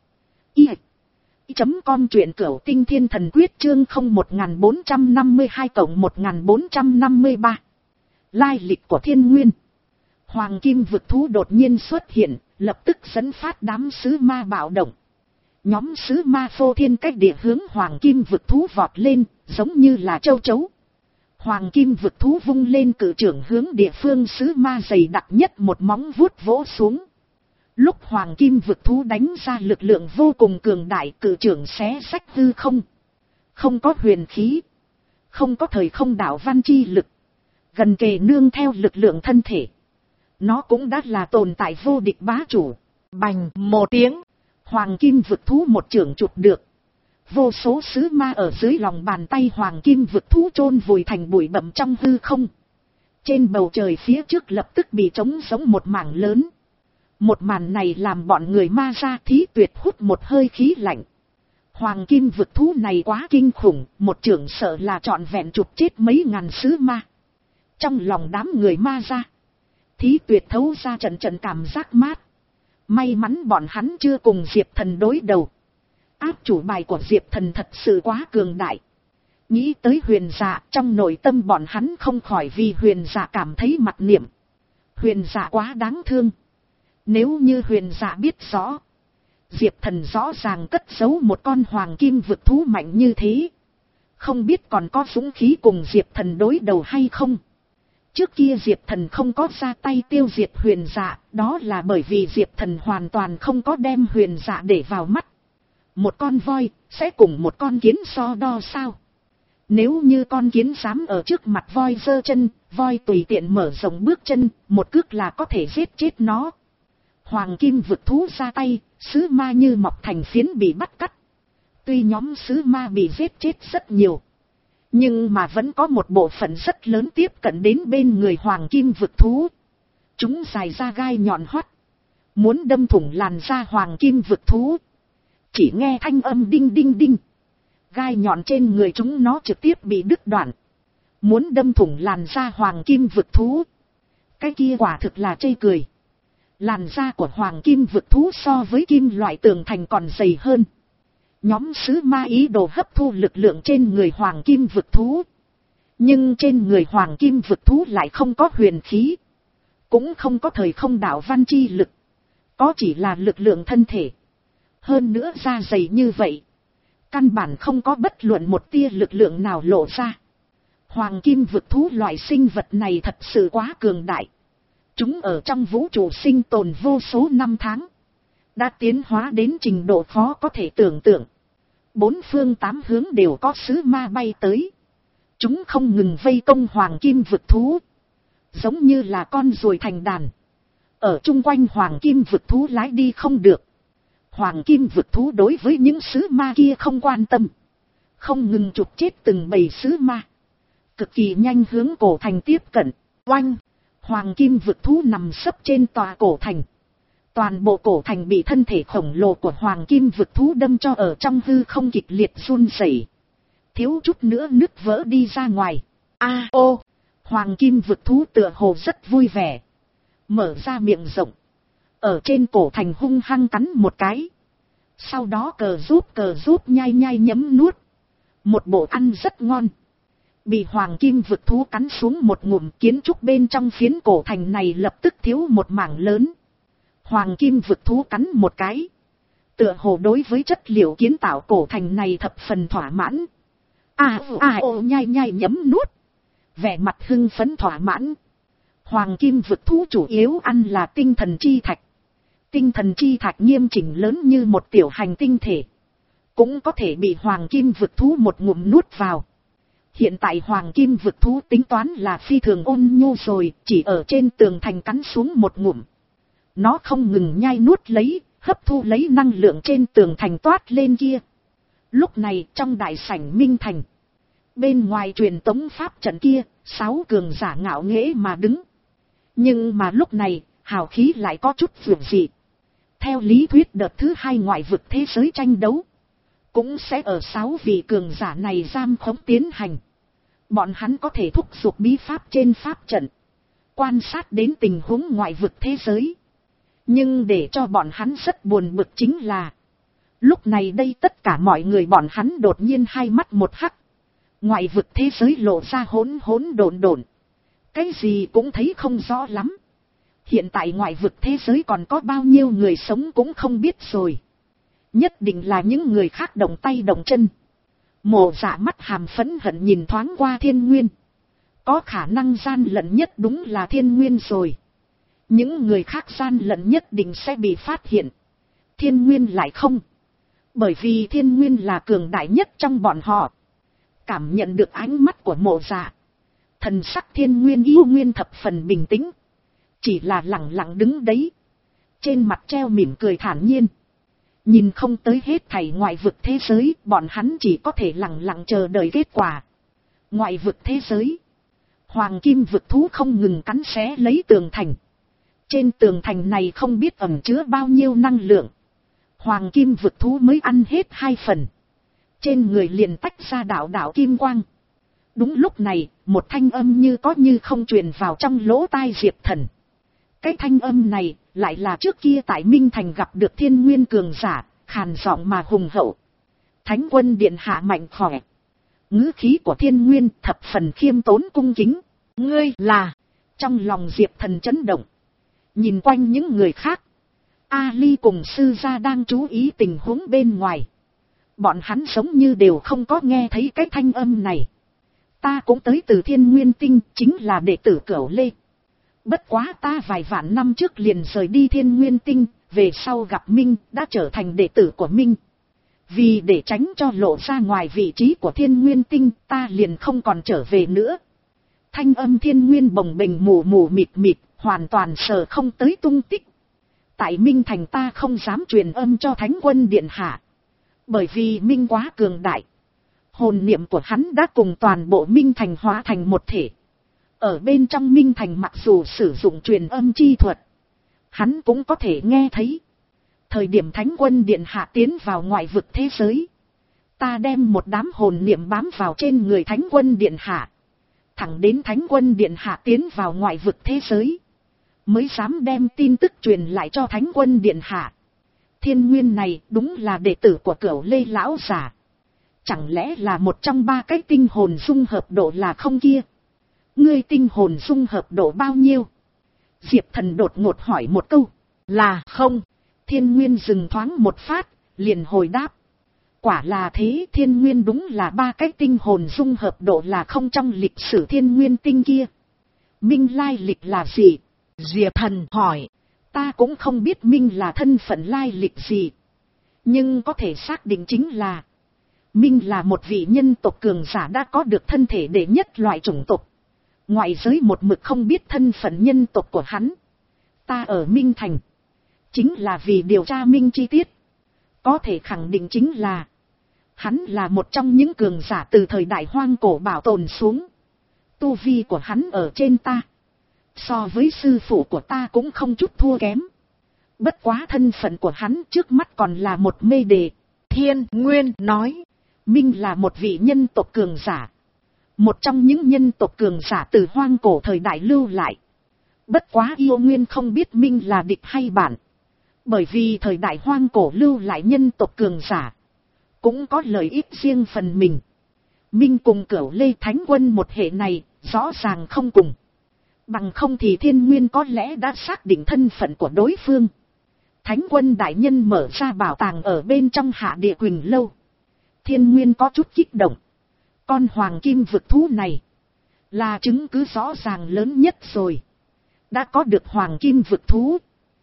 i chấm com truyện Cửu Tinh Thiên Thần Quyết chương không một bốn năm hai cộng một bốn năm ba. Lai lịch của thiên nguyên. Hoàng kim vực thú đột nhiên xuất hiện, lập tức dẫn phát đám sứ ma bạo động. Nhóm sứ ma phô thiên cách địa hướng hoàng kim vực thú vọt lên, giống như là châu chấu. Hoàng kim vực thú vung lên cự trưởng hướng địa phương sứ ma dày đặc nhất một móng vuốt vỗ xuống. Lúc hoàng kim vực thú đánh ra lực lượng vô cùng cường đại, cự trưởng xé rách hư không. Không có huyền khí, không có thời không đảo văn chi lực, gần kề nương theo lực lượng thân thể. Nó cũng đã là tồn tại vô địch bá chủ. Bành một tiếng, hoàng kim vực thú một trưởng chụp được. Vô số sứ ma ở dưới lòng bàn tay hoàng kim vực thú chôn vùi thành bụi bặm trong hư không. Trên bầu trời phía trước lập tức bị trống giống một mảng lớn. Một màn này làm bọn người ma ra thí tuyệt hút một hơi khí lạnh. Hoàng kim vực thú này quá kinh khủng, một trưởng sợ là trọn vẹn chụp chết mấy ngàn sứ ma. Trong lòng đám người ma ra, thí tuyệt thấu ra trận trận cảm giác mát. May mắn bọn hắn chưa cùng Diệp Thần đối đầu. Áp chủ bài của Diệp Thần thật sự quá cường đại. Nghĩ tới Huyền Dạ, trong nội tâm bọn hắn không khỏi vì Huyền Dạ cảm thấy mặc niệm. Huyền Dạ quá đáng thương. Nếu như Huyền Dạ biết rõ, Diệp Thần rõ ràng cất giấu một con hoàng kim vực thú mạnh như thế, không biết còn có dũng khí cùng Diệp Thần đối đầu hay không. Trước kia Diệp Thần không có ra tay tiêu diệt Huyền Dạ, đó là bởi vì Diệp Thần hoàn toàn không có đem Huyền Dạ để vào mắt. Một con voi sẽ cùng một con kiến so đo sao? Nếu như con kiến dám ở trước mặt voi giơ chân, voi tùy tiện mở rộng bước chân, một cước là có thể giết chết nó. Hoàng kim vực thú ra tay, sứ ma như mọc thành phiến bị bắt cắt. Tuy nhóm sứ ma bị giết chết rất nhiều, nhưng mà vẫn có một bộ phận rất lớn tiếp cận đến bên người hoàng kim vực thú. Chúng dài ra gai nhọn hoắt, muốn đâm thủng làn da hoàng kim vực thú. Chỉ nghe thanh âm đinh đinh đinh, gai nhọn trên người chúng nó trực tiếp bị đứt đoạn. Muốn đâm thủng làn da hoàng kim vực thú, cái kia quả thực là chê cười. Làn da của hoàng kim vực thú so với kim loại tường thành còn dày hơn. Nhóm sứ ma ý đồ hấp thu lực lượng trên người hoàng kim vực thú. Nhưng trên người hoàng kim vực thú lại không có huyền khí, cũng không có thời không đảo văn chi lực, có chỉ là lực lượng thân thể. Hơn nữa da dày như vậy, căn bản không có bất luận một tia lực lượng nào lộ ra. Hoàng kim vực thú loại sinh vật này thật sự quá cường đại. Chúng ở trong vũ trụ sinh tồn vô số năm tháng, đã tiến hóa đến trình độ khó có thể tưởng tượng. Bốn phương tám hướng đều có sứ ma bay tới. Chúng không ngừng vây công hoàng kim vực thú, giống như là con ruồi thành đàn. Ở chung quanh hoàng kim vực thú lái đi không được. Hoàng kim vực thú đối với những sứ ma kia không quan tâm, không ngừng chụp chết từng bầy sứ ma. Cực kỳ nhanh hướng cổ thành tiếp cận. Oanh! Hoàng kim vực thú nằm sấp trên tòa cổ thành. Toàn bộ cổ thành bị thân thể khổng lồ của hoàng kim vực thú đâm cho ở trong hư không kịch liệt run rẩy, thiếu chút nữa nứt vỡ đi ra ngoài. A ô! Hoàng kim vực thú tựa hồ rất vui vẻ, mở ra miệng rộng, ở trên cổ thành hung hăng cắn một cái. Sau đó cờ rúp cờ rúp nhai nhai nhấm nuốt. Một bộ ăn rất ngon. Bị hoàng kim vực thú cắn xuống một ngụm, kiến trúc bên trong phiến cổ thành này lập tức thiếu một mảng lớn. Hoàng kim vực thú cắn một cái, tựa hồ đối với chất liệu kiến tạo cổ thành này thập phần thỏa mãn. À à ô nhai nhai nhấm nuốt, vẻ mặt hưng phấn thỏa mãn. Hoàng kim vực thú chủ yếu ăn là tinh thần chi thạch. Tinh thần chi thạch nghiêm chỉnh lớn như một tiểu hành tinh thể, cũng có thể bị hoàng kim vực thú một ngụm nuốt vào. Hiện tại hoàng kim vực thú tính toán là phi thường ôn nhu rồi, chỉ ở trên tường thành cắn xuống một ngụm. Nó không ngừng nhai nuốt lấy, hấp thu lấy năng lượng trên tường thành toát lên kia. Lúc này trong đại sảnh Minh Thành, bên ngoài truyền tống pháp trận kia, sáu cường giả ngạo nghễ mà đứng. Nhưng mà lúc này, hào khí lại có chút vượt dị. Theo lý thuyết đợt thứ hai ngoại vực thế giới tranh đấu, cũng sẽ ở sáu vị cường giả này giam khống tiến hành. Bọn hắn có thể thúc giục bí pháp trên pháp trận, quan sát đến tình huống ngoại vực thế giới. Nhưng để cho bọn hắn rất buồn bực chính là, lúc này đây tất cả mọi người bọn hắn đột nhiên hai mắt một hắc. Ngoại vực thế giới lộ ra hỗn hỗn độn độn. cái gì cũng thấy không rõ lắm. Hiện tại ngoại vực thế giới còn có bao nhiêu người sống cũng không biết rồi. Nhất định là những người khác động tay động chân. Mộ Dạ mắt hàm phẫn hận nhìn thoáng qua Thiên Nguyên. Có khả năng gian lận nhất đúng là Thiên Nguyên rồi. Những người khác gian lận nhất định sẽ bị phát hiện. Thiên Nguyên lại không. Bởi vì Thiên Nguyên là cường đại nhất trong bọn họ. Cảm nhận được ánh mắt của Mộ Dạ, thần sắc Thiên Nguyên yêu nguyên thập phần bình tĩnh. Chỉ là lặng lặng đứng đấy. Trên mặt treo mỉm cười thản nhiên. Nhìn không tới hết thảy ngoại vực thế giới, bọn hắn chỉ có thể lặng lặng chờ đợi kết quả. Ngoại vực thế giới, hoàng kim vực thú không ngừng cắn xé lấy tường thành. Trên tường thành này không biết ẩn chứa bao nhiêu năng lượng. Hoàng kim vực thú mới ăn hết hai phần. Trên người liền tách ra đạo đạo kim quang. Đúng lúc này, một thanh âm như có như không truyền vào trong lỗ tai Diệp Thần. Cái thanh âm này, lại là trước kia tại Minh Thành gặp được Thiên Nguyên cường giả, khàn giọng mà hùng hậu. Thánh quân điện hạ mạnh khỏe. Ngữ khí của Thiên Nguyên thập phần khiêm tốn cung kính. Ngươi là, trong lòng Diệp Thần chấn động. Nhìn quanh những người khác, Ali cùng sư gia đang chú ý tình huống bên ngoài. Bọn hắn giống như đều không có nghe thấy cái thanh âm này. Ta cũng tới từ Thiên Nguyên Tinh, chính là đệ tử Cửu Lê. Bất quá ta vài vạn năm trước liền rời đi Thiên Nguyên Tinh, về sau gặp Minh, đã trở thành đệ tử của Minh. Vì để tránh cho lộ ra ngoài vị trí của Thiên Nguyên Tinh, ta liền không còn trở về nữa. Thanh âm Thiên Nguyên bồng bềnh mù mù mịt mịt, hoàn toàn sờ không tới tung tích. Tại Minh Thành ta không dám truyền âm cho Thánh quân điện hạ. Bởi vì Minh quá cường đại. Hồn niệm của hắn đã cùng toàn bộ Minh Thành hóa thành một thể. Ở bên trong Minh Thành mặc dù sử dụng truyền âm chi thuật, hắn cũng có thể nghe thấy. Thời điểm Thánh quân điện hạ tiến vào ngoại vực thế giới, ta đem một đám hồn niệm bám vào trên người Thánh quân điện hạ. Thẳng đến Thánh quân điện hạ tiến vào ngoại vực thế giới, mới dám đem tin tức truyền lại cho Thánh quân điện hạ. Thiên Nguyên này đúng là đệ tử của Cửu Lê lão giả. Chẳng lẽ là một trong ba cái tinh hồn dung hợp độ là không kia? Ngươi tinh hồn dung hợp độ bao nhiêu? Diệp Thần đột ngột hỏi một câu. Là không. Thiên Nguyên dừng thoáng một phát, liền hồi đáp. Quả là thế, Thiên Nguyên đúng là ba cái tinh hồn dung hợp độ là không trong lịch sử Thiên Nguyên Tinh kia. Minh lai lịch là gì? Diệp Thần hỏi. Ta cũng không biết Minh là thân phận lai lịch gì. Nhưng có thể xác định chính là Minh là một vị nhân tộc cường giả đã có được thân thể đệ nhất loại chủng tộc. Ngoại giới một mực không biết thân phận nhân tộc của hắn. Ta ở Minh Thành chính là vì điều tra Minh chi tiết. Có thể khẳng định chính là hắn là một trong những cường giả từ thời đại hoang cổ bảo tồn xuống. Tu vi của hắn ở trên ta, so với sư phụ của ta cũng không chút thua kém. Bất quá thân phận của hắn trước mắt còn là một mê đề. Thiên Nguyên nói, Minh là một vị nhân tộc cường giả. Một trong những nhân tộc cường giả từ hoang cổ thời đại lưu lại. Bất quá yêu nguyên không biết Minh là địch hay bạn. Bởi vì thời đại hoang cổ lưu lại nhân tộc cường giả cũng có lợi ích riêng phần mình. Minh cùng Cửu Lê Thánh quân một hệ này rõ ràng không cùng. Bằng không thì Thiên Nguyên có lẽ đã xác định thân phận của đối phương. Thánh quân đại nhân mở ra bảo tàng ở bên trong Hạ Địa Quỳnh Lâu. Thiên Nguyên có chút kích động. Con hoàng kim vực thú này là chứng cứ rõ ràng lớn nhất rồi. Đã có được hoàng kim vực thú,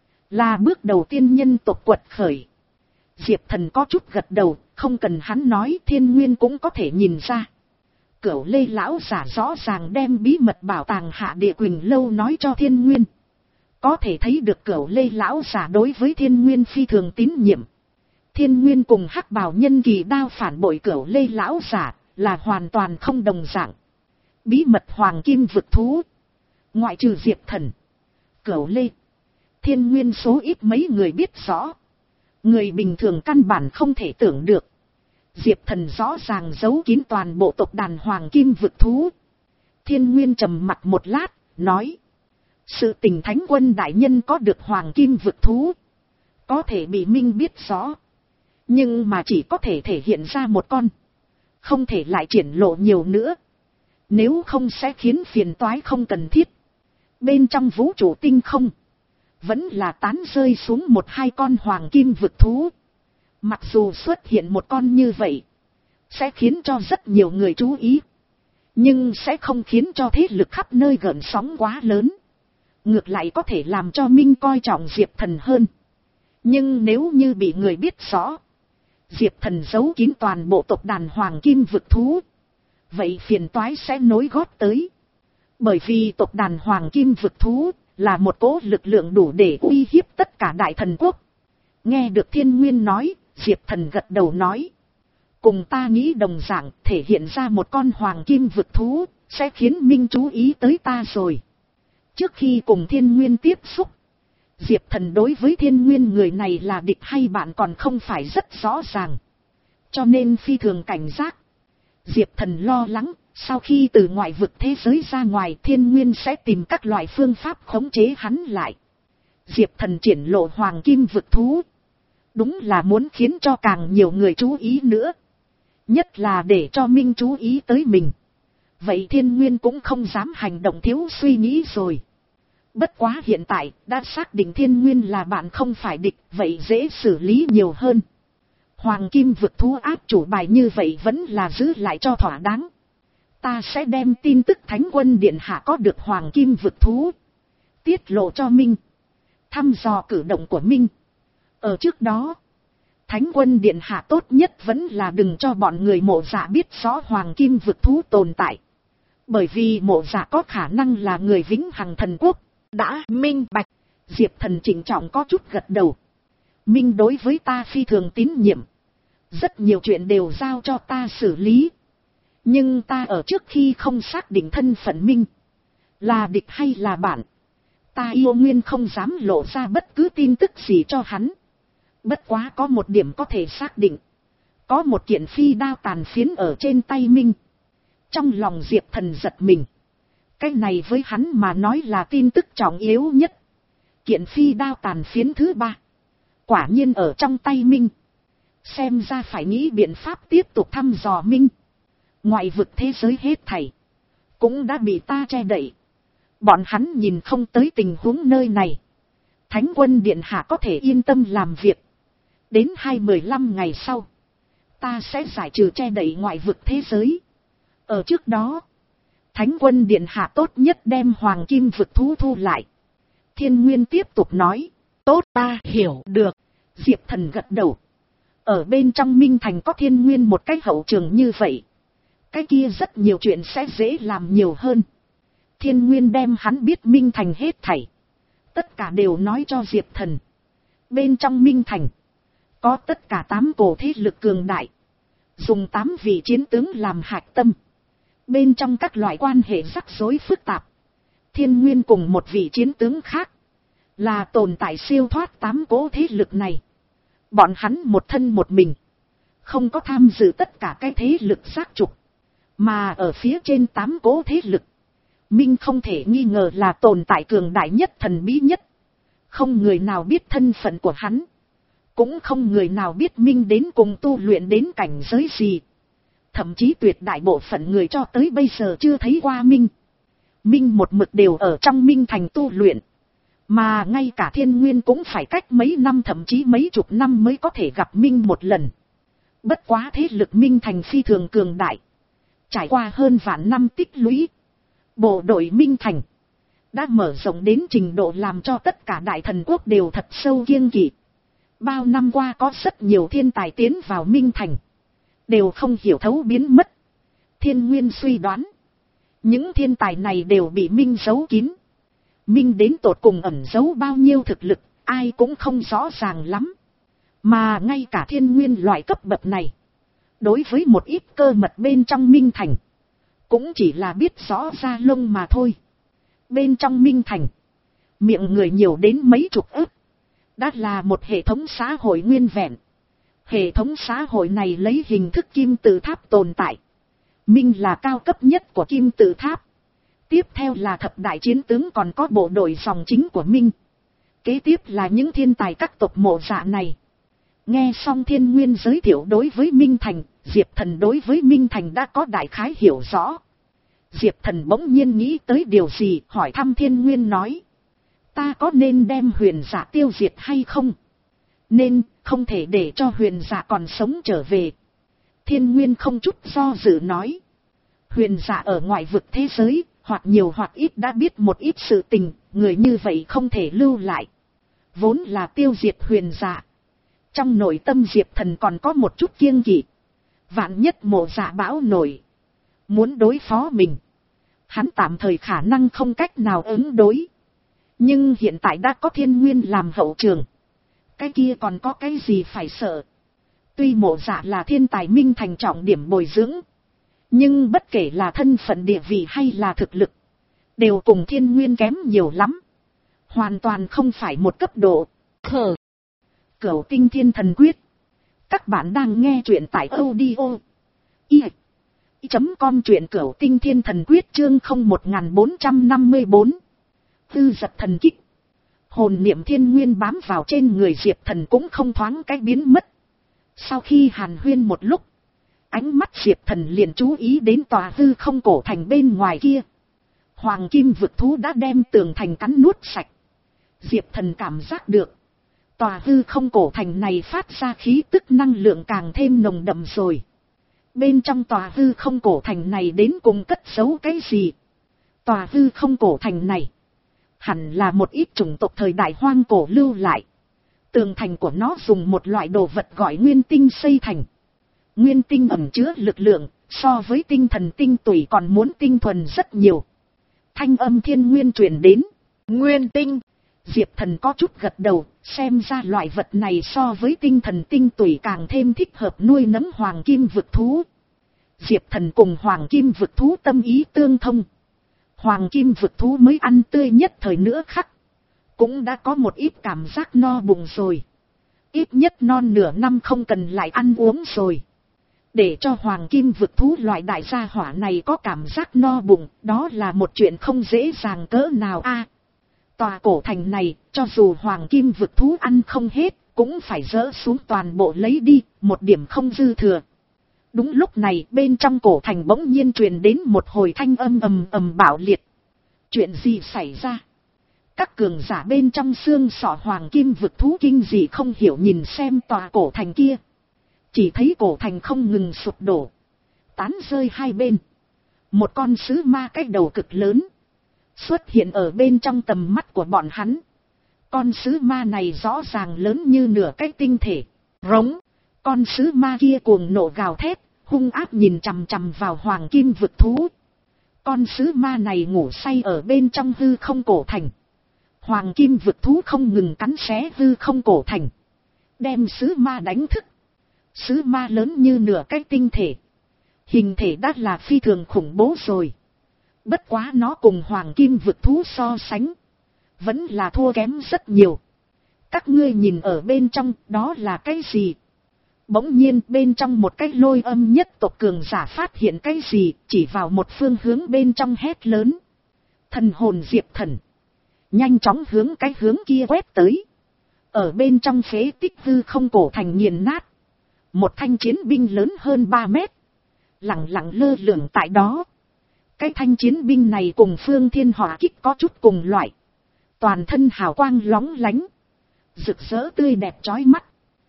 là bước đầu tiên nhân tộc quật khởi. Diệp Thần có chút gật đầu, không cần hắn nói Thiên Nguyên cũng có thể nhìn ra. Cửu Lê lão giả rõ ràng đem bí mật bảo tàng Hạ Địa Quỳnh Lâu nói cho Thiên Nguyên. Có thể thấy được Cửu Lê lão giả đối với Thiên Nguyên phi thường tín nhiệm. Thiên Nguyên cùng Hắc Bào nhân kỳ đao phản bội Cửu Lê lão giả là hoàn toàn không đồng dạng. Bí mật hoàng kim vực thú, ngoại trừ Diệp Thần, Cửu Lê, Thiên Nguyên số ít mấy người biết rõ. Người bình thường căn bản không thể tưởng được. Diệp Thần rõ ràng giấu kín toàn bộ tộc đàn hoàng kim vực thú. Thiên Nguyên trầm mặt một lát, nói. Sự tình Thánh quân đại nhân có được hoàng kim vực thú, có thể bị Minh biết rõ. Nhưng mà chỉ có thể thể hiện ra một con, không thể lại triển lộ nhiều nữa. Nếu không sẽ khiến phiền toái không cần thiết. Bên trong vũ trụ tinh không, vẫn là tán rơi xuống một hai con hoàng kim vực thú. Mặc dù xuất hiện một con như vậy, sẽ khiến cho rất nhiều người chú ý. Nhưng sẽ không khiến cho thế lực khắp nơi gợn sóng quá lớn. Ngược lại có thể làm cho Minh coi trọng Diệp Thần hơn. Nhưng nếu như bị người biết rõ, Diệp Thần giấu kín toàn bộ tộc đàn hoàng kim vực thú, vậy phiền toái sẽ nối gót tới. Bởi vì tộc đàn hoàng kim vực thú là một cỗ lực lượng đủ để uy hiếp tất cả đại thần quốc. Nghe được Thiên Nguyên nói, Diệp Thần gật đầu nói. Cùng ta nghĩ đồng dạng, thể hiện ra một con hoàng kim vực thú, sẽ khiến Minh chú ý tới ta rồi. Trước khi cùng Thiên Nguyên tiếp xúc, Diệp Thần đối với Thiên Nguyên người này là địch hay bạn còn không phải rất rõ ràng. Cho nên phi thường cảnh giác. Diệp Thần lo lắng, sau khi từ ngoại vực thế giới ra ngoài, Thiên Nguyên sẽ tìm các loại phương pháp khống chế hắn lại. Diệp Thần triển lộ hoàng kim vực thú, đúng là muốn khiến cho càng nhiều người chú ý nữa. Nhất là để cho Minh chú ý tới mình. Vậy Thiên Nguyên cũng không dám hành động thiếu suy nghĩ rồi. Bất quá hiện tại, đã xác định Thiên Nguyên là bạn không phải địch, vậy dễ xử lý nhiều hơn. Hoàng kim vực thú áp chủ bài như vậy vẫn là giữ lại cho thỏa đáng. Ta sẽ đem tin tức Thánh Quân Điện Hạ có được hoàng kim vực thú tiết lộ cho Minh, thăm dò cử động của Minh. Ở trước đó, Thánh Quân Điện Hạ tốt nhất vẫn là đừng cho bọn người Mộ Dạ biết rõ hoàng kim vực thú tồn tại. Bởi vì Mộ Dạ có khả năng là người vĩnh hằng thần quốc. Đã minh bạch. Diệp Thần chỉnh trọng có chút gật đầu. Minh đối với ta phi thường tín nhiệm. Rất nhiều chuyện đều giao cho ta xử lý. Nhưng ta ở trước khi không xác định thân phận Minh, là địch hay là bạn, ta yêu nguyên không dám lộ ra bất cứ tin tức gì cho hắn. Bất quá có một điểm có thể xác định. Có một kiện phi đao tàn phiến ở trên tay Minh. Trong lòng Diệp Thần giật mình. Cái này với hắn mà nói là tin tức trọng yếu nhất. Kiện phi đao tàn phiến thứ ba, quả nhiên ở trong tay Minh. Xem ra phải nghĩ biện pháp tiếp tục thăm dò Minh. Ngoại vực thế giới hết thảy cũng đã bị ta che đậy. Bọn hắn nhìn không tới tình huống nơi này. Thánh Quân Điện Hạ có thể yên tâm làm việc. Đến hai mười lăm ngày sau, ta sẽ giải trừ che đậy ngoại vực thế giới. Ở trước đó, Thánh Quân Điện Hạ tốt nhất đem hoàng kim vực thú thu lại. Thiên Nguyên tiếp tục nói. Tốt, ta hiểu được. Diệp Thần gật đầu. Ở bên trong Minh Thành có Thiên Nguyên một cái hậu trường như vậy, cái kia rất nhiều chuyện sẽ dễ làm nhiều hơn. Thiên Nguyên đem hắn biết Minh Thành hết thảy, tất cả đều nói cho Diệp Thần. Bên trong Minh Thành có tất cả tám cổ thế lực cường đại, dùng tám vị chiến tướng làm hạch tâm. Bên trong các loại quan hệ rắc rối phức tạp, Thiên Nguyên cùng một vị chiến tướng khác là tồn tại siêu thoát tám cố thế lực này. Bọn hắn một thân một mình, không có tham dự tất cả cái thế lực xác trục. Mà ở phía trên tám cố thế lực, Minh không thể nghi ngờ là tồn tại cường đại nhất, thần bí nhất. Không người nào biết thân phận của hắn, cũng không người nào biết Minh đến cùng tu luyện đến cảnh giới gì. Thậm chí tuyệt đại bộ phận người cho tới bây giờ chưa thấy qua Minh. Minh một mực đều ở trong Minh Thành tu luyện. Mà ngay cả Thiên Nguyên cũng phải cách mấy năm thậm chí mấy chục năm mới có thể gặp Minh một lần. Bất quá thế lực Minh Thành phi thường cường đại. Trải qua hơn vạn năm tích lũy, bộ đội Minh Thành đã mở rộng đến trình độ làm cho tất cả đại thần quốc đều thật sâu kiêng kỵ. Bao năm qua có rất nhiều thiên tài tiến vào Minh Thành, đều không hiểu thấu biến mất. Thiên Nguyên suy đoán, những thiên tài này đều bị Minh giấu kín. Minh đến tột cùng ẩn giấu bao nhiêu thực lực, ai cũng không rõ ràng lắm. Mà ngay cả Thiên Nguyên loại cấp bậc này, đối với một ít cơ mật bên trong Minh Thành, cũng chỉ là biết rõ ra lông mà thôi. Bên trong Minh Thành, miệng người nhiều đến mấy chục ức, đã là một hệ thống xã hội nguyên vẹn. Hệ thống xã hội này lấy hình thức kim tự tháp tồn tại. Minh là cao cấp nhất của kim tự tháp. Tiếp theo là thập đại chiến tướng, còn có bộ đội dòng chính của Minh. Kế tiếp là những thiên tài các tộc Mộ Dạ này. Nghe xong Thiên Nguyên giới thiệu đối với Minh Thành, Diệp Thần đối với Minh Thành đã có đại khái hiểu rõ. Diệp Thần bỗng nhiên nghĩ tới điều gì, hỏi thăm Thiên Nguyên nói. Ta có nên đem huyền giả tiêu diệt hay không? Nên, không thể để cho huyền giả còn sống trở về. Thiên Nguyên không chút do dự nói. Huyền giả ở ngoại vực thế giới, hoặc nhiều hoặc ít đã biết một ít sự tình, người như vậy không thể lưu lại. Vốn là tiêu diệt huyền giả. Trong nội tâm Diệp Thần còn có một chút kiêng kỵ. Vạn nhất mộ giả bão nổi. Muốn đối phó mình. Hắn tạm thời khả năng không cách nào ứng đối. Nhưng hiện tại đã có Thiên Nguyên làm hậu trường. Cái kia còn có cái gì phải sợ. Tuy mộ giả là thiên tài minh thành trọng điểm bồi dưỡng. Nhưng bất kể là thân phận địa vị hay là thực lực. Đều cùng Thiên Nguyên kém nhiều lắm. Hoàn toàn không phải một cấp độ. Khờ. Cửu Tinh Thiên Thần Quyết. Các bạn đang nghe truyện tại audio. I. Chấm com truyện Cửu Tinh Thiên Thần Quyết chương không một bốn năm bốn. Tư giật thần kích. Hồn niệm Thiên Nguyên bám vào trên người Diệp Thần cũng không thoáng cái biến mất. Sau khi hàn huyên một lúc. Ánh mắt Diệp Thần liền chú ý đến tòa hư không cổ thành bên ngoài kia. Hoàng kim vực thú đã đem tường thành cắn nuốt sạch. Diệp Thần cảm giác được. Tòa hư không cổ thành này phát ra khí tức năng lượng càng thêm nồng đậm rồi. Bên trong tòa hư không cổ thành này đến cùng cất giấu cái gì? Tòa hư không cổ thành này. Hẳn là một ít chủng tộc thời đại hoang cổ lưu lại. Tường thành của nó dùng một loại đồ vật gọi nguyên tinh xây thành. Nguyên tinh ẩn chứa lực lượng, so với tinh thần tinh tủy còn muốn tinh thuần rất nhiều. Thanh âm Thiên Nguyên truyền đến. Nguyên tinh. Diệp Thần có chút gật đầu, xem ra loại vật này so với tinh thần tinh tủy càng thêm thích hợp nuôi nấng hoàng kim vực thú. Diệp Thần cùng hoàng kim vực thú tâm ý tương thông. Hoàng kim vực thú mới ăn tươi nhất thời nữa khắc. Cũng đã có một ít cảm giác no bụng rồi. Ít nhất non nửa năm không cần lại ăn uống rồi. Để cho hoàng kim vực thú loại đại gia hỏa này có cảm giác no bụng, đó là một chuyện không dễ dàng cỡ nào a. Tòa cổ thành này, cho dù hoàng kim vực thú ăn không hết, cũng phải dỡ xuống toàn bộ lấy đi, một điểm không dư thừa. Đúng lúc này bên trong cổ thành bỗng nhiên truyền đến một hồi thanh âm ầm ầm bạo liệt. Chuyện gì xảy ra? Các cường giả bên trong xương sọ hoàng kim vực thú kinh dị không hiểu nhìn xem tòa cổ thành kia. Chỉ thấy cổ thành không ngừng sụp đổ. Tán rơi hai bên. Một con sứ ma cái đầu cực lớn. Xuất hiện ở bên trong tầm mắt của bọn hắn. Con sứ ma này rõ ràng lớn như nửa cái tinh thể. Rống. Con sứ ma kia cuồng nộ gào thét. Hung ác nhìn chằm chằm vào hoàng kim vực thú. Con sứ ma này ngủ say ở bên trong hư không cổ thành. Hoàng kim vực thú không ngừng cắn xé hư không cổ thành. Đem sứ ma đánh thức. Sứ ma lớn như nửa cái tinh thể. Hình thể đã là phi thường khủng bố rồi. Bất quá nó cùng hoàng kim vực thú so sánh. Vẫn là thua kém rất nhiều. Các ngươi nhìn ở bên trong đó là cái gì? Bỗng nhiên bên trong một cái lôi âm nhất tộc cường giả phát hiện cái gì, chỉ vào một phương hướng bên trong hét lớn. Thần hồn Diệp Thần. Nhanh chóng hướng cái hướng kia quét tới. Ở bên trong phế tích hư không cổ thành nghiền nát. Một thanh chiến binh lớn hơn ba mét. Lặng lặng lơ lửng tại đó. Cái thanh chiến binh này cùng phương thiên hỏa kích có chút cùng loại. Toàn thân hào quang lóng lánh. Rực rỡ tươi đẹp chói mắt.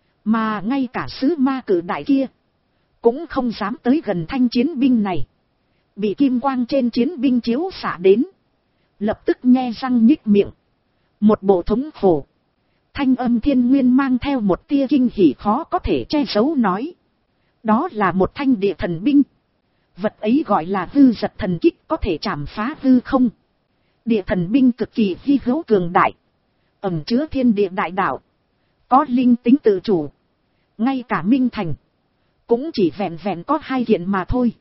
Mà ngay cả sứ ma cử đại kia. Cũng không dám tới gần thanh chiến binh này. Bị kim quang trên chiến binh chiếu xả đến. Lập tức nhe răng nhích miệng. Một bộ thống khổ. Thanh âm Thiên Nguyên mang theo một tia kinh hỉ khó có thể che giấu nói. Đó là một thanh địa thần binh. Vật ấy gọi là hư giật thần kích, có thể chảm phá hư không. Địa thần binh cực kỳ hy hữu cường đại. Ẩn chứa thiên địa đại đạo. Có linh tính tự chủ. Ngay cả Minh Thành. Cũng chỉ vẹn vẹn có hai kiện mà thôi.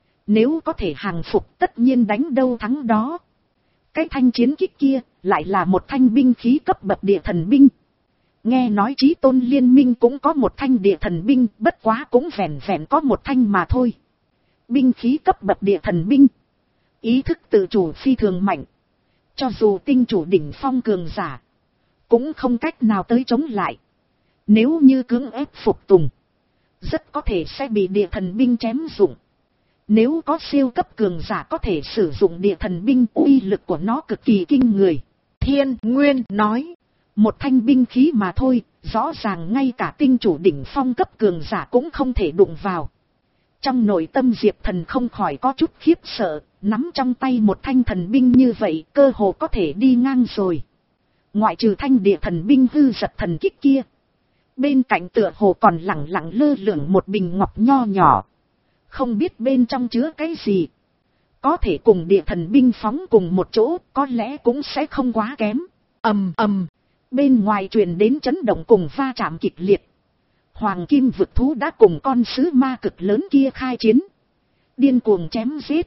Nếu có thể hàng phục tất nhiên đánh đâu thắng đó. Cái thanh chiến kích kia lại là một thanh binh khí cấp bậc địa thần binh. Nghe nói Chí Tôn Liên Minh cũng có một thanh địa thần binh, bất quá cũng vẹn vẹn có một thanh mà thôi. Binh khí cấp bậc địa thần binh. Ý thức tự chủ phi thường mạnh. Cho dù tinh chủ đỉnh phong cường giả. Cũng không cách nào tới chống lại. Nếu như cưỡng ép phục tùng. Rất có thể sẽ bị địa thần binh chém dụng. Nếu có siêu cấp cường giả có thể sử dụng địa thần binh, uy lực của nó cực kỳ kinh người. Thiên Nguyên nói, một thanh binh khí mà thôi, rõ ràng ngay cả tinh chủ đỉnh phong cấp cường giả cũng không thể đụng vào. Trong nội tâm Diệp Thần không khỏi có chút khiếp sợ, nắm trong tay một thanh thần binh như vậy cơ hồ có thể đi ngang rồi. Ngoại trừ thanh địa thần binh hư giật thần kích kia, bên cạnh tựa hồ còn lẳng lặng lơ lửng một bình ngọc nho nhỏ. Không biết bên trong chứa cái gì. Có thể cùng địa thần binh phóng cùng một chỗ, có lẽ cũng sẽ không quá kém. Ầm ầm, bên ngoài truyền đến chấn động cùng va chạm kịch liệt. Hoàng kim vực thú đã cùng con sứ ma cực lớn kia khai chiến. Điên cuồng chém giết.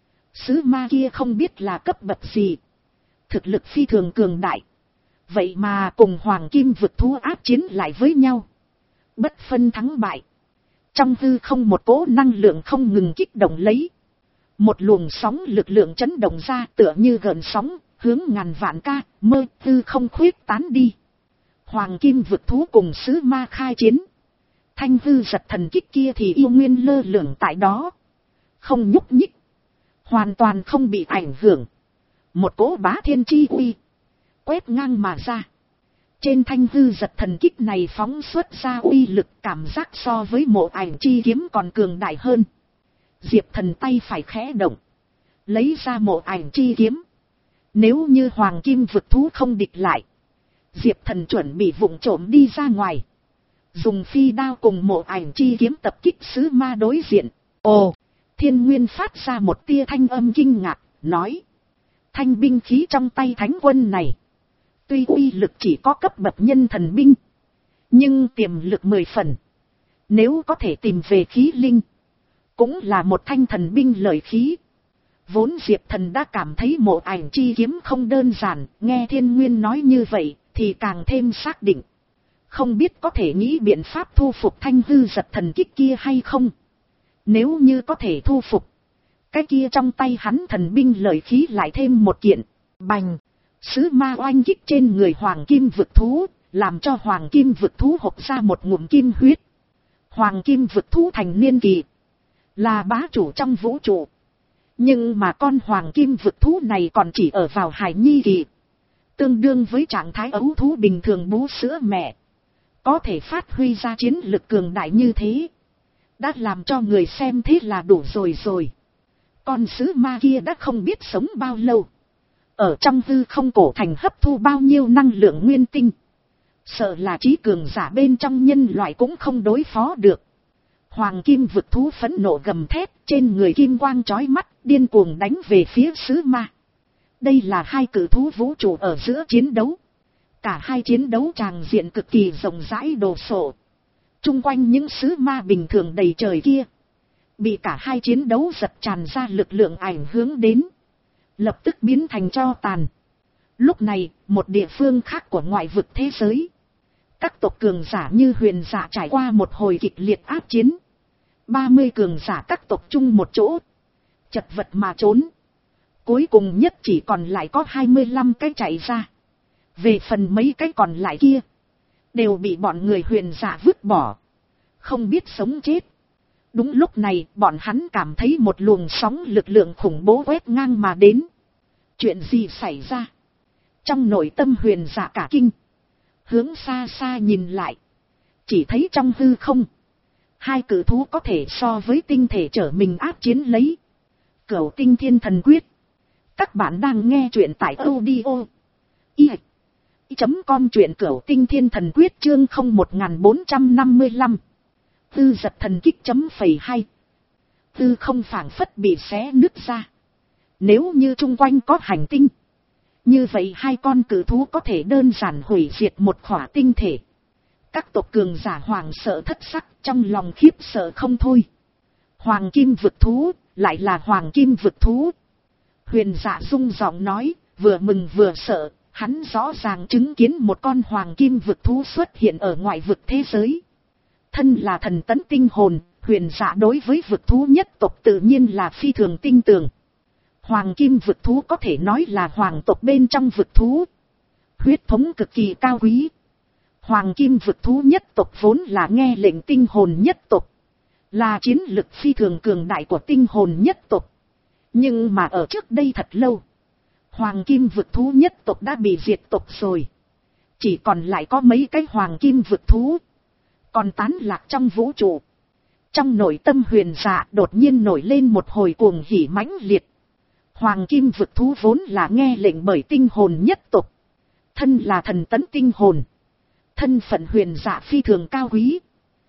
Sứ ma kia không biết là cấp bậc gì. Thực lực phi thường cường đại. Vậy mà cùng hoàng kim vực thú áp chiến lại với nhau. Bất phân thắng bại. Trong hư không một cỗ năng lượng không ngừng kích động lấy. Một luồng sóng lực lượng chấn động ra tựa như gợn sóng, hướng ngàn vạn ca, mơ hư không khuyết tán đi. Hoàng kim vực thú cùng sứ ma khai chiến. Thanh hư giật thần kích kia thì yêu nguyên lơ lửng tại đó. Không nhúc nhích. Hoàn toàn không bị ảnh hưởng. Một cỗ bá thiên chi uy. Quét ngang mà ra. Trên thanh hư giật thần kích này phóng xuất ra uy lực cảm giác so với mộ ảnh chi kiếm còn cường đại hơn. Diệp Thần tay phải khẽ động. Lấy ra mộ ảnh chi kiếm. Nếu như hoàng kim vực thú không địch lại. Diệp Thần chuẩn bị vụng trộm đi ra ngoài. Dùng phi đao cùng mộ ảnh chi kiếm tập kích sứ ma đối diện. Ồ, Thiên Nguyên phát ra một tia thanh âm kinh ngạc, nói. Thanh binh khí trong tay thánh quân này. Tuy uy lực chỉ có cấp bậc nhân thần binh. Nhưng tiềm lực mười phần. Nếu có thể tìm về khí linh. Cũng là một thanh thần binh lợi khí. Vốn Diệp Thần đã cảm thấy mộ ảnh chi kiếm không đơn giản. Nghe Thiên Nguyên nói như vậy thì càng thêm xác định. Không biết có thể nghĩ biện pháp thu phục thanh hư giật thần kích kia hay không. Nếu như có thể thu phục. Cái kia trong tay hắn thần binh lợi khí lại thêm một kiện. Bành. Sứ ma oanh kích trên người hoàng kim vực thú. Làm cho hoàng kim vực thú hộc ra một ngụm kim huyết. Hoàng kim vực thú thành niên kỳ. Là bá chủ trong vũ trụ. Nhưng mà con hoàng kim vực thú này còn chỉ ở vào hài nhi kỳ. Tương đương với trạng thái ấu thú bình thường bú sữa mẹ. Có thể phát huy ra chiến lực cường đại như thế. Đã làm cho người xem thế là đủ rồi rồi. Con sứ ma kia đã không biết sống bao lâu. Ở trong hư không cổ thành hấp thu bao nhiêu năng lượng nguyên tinh. Sợ là trí cường giả bên trong nhân loại cũng không đối phó được. Hoàng kim vực thú phẫn nộ gầm thét, trên người kim quang chói mắt, điên cuồng đánh về phía sứ ma. Đây là hai cử thú vũ trụ ở giữa chiến đấu. Cả hai chiến đấu tràng diện cực kỳ rộng rãi đồ sộ. Trung quanh những sứ ma bình thường đầy trời kia. Bị cả hai chiến đấu giật tràn ra lực lượng ảnh hưởng đến. Lập tức biến thành tro tàn. Lúc này, một địa phương khác của ngoại vực thế giới. Các tộc cường giả như huyền giả trải qua một hồi kịch liệt áp chiến. ba mươi cường giả các tộc chung một chỗ. Chật vật mà trốn. Cuối cùng nhất chỉ còn lại có hai mươi lăm cái chạy ra. Về phần mấy cái còn lại kia. Đều bị bọn người huyền giả vứt bỏ. Không biết sống chết. Đúng lúc này bọn hắn cảm thấy một luồng sóng lực lượng khủng bố quét ngang mà đến. Chuyện gì xảy ra? Trong nội tâm huyền giả cả kinh. Hướng xa xa nhìn lại. Chỉ thấy trong hư không. Hai cử thú có thể so với tinh thể trở mình áp chiến lấy. Cửu tinh thiên thần quyết. Các bạn đang nghe chuyện tại audio. Y chấm com chuyện cửu tinh thiên thần quyết chương không một bốn năm lăm. Tư giật thần kích chấm phẩy hai. Tư không phảng phất bị xé nứt ra. Nếu như chung quanh có hành tinh. Như vậy hai con cử thú có thể đơn giản hủy diệt một khỏa tinh thể. Các tộc cường giả hoàng sợ thất sắc trong lòng khiếp sợ không thôi. Hoàng kim vực thú, lại là hoàng kim vực thú. Huyền giả rung giọng nói, vừa mừng vừa sợ, hắn rõ ràng chứng kiến một con hoàng kim vực thú xuất hiện ở ngoại vực thế giới. Thân là thần tấn tinh hồn, huyền giả đối với vực thú nhất tộc tự nhiên là phi thường tinh tường. Hoàng kim vực thú có thể nói là hoàng tộc bên trong vực thú. Huyết thống cực kỳ cao quý. Hoàng kim vực thú nhất tộc vốn là nghe lệnh tinh hồn nhất tộc. là chiến lực phi thường cường đại của tinh hồn nhất tộc. Nhưng mà ở trước đây thật lâu, hoàng kim vực thú nhất tộc đã bị diệt tộc rồi. Chỉ còn lại có mấy cái hoàng kim vực thú, còn tán lạc trong vũ trụ. Trong nội tâm Huyền Dạ đột nhiên nổi lên một hồi cuồng hỉ mãnh liệt. Hoàng kim vực thú vốn là nghe lệnh bởi tinh hồn nhất tộc. Thân là thần tấn tinh hồn. Thân phận Huyền Dạ phi thường cao quý.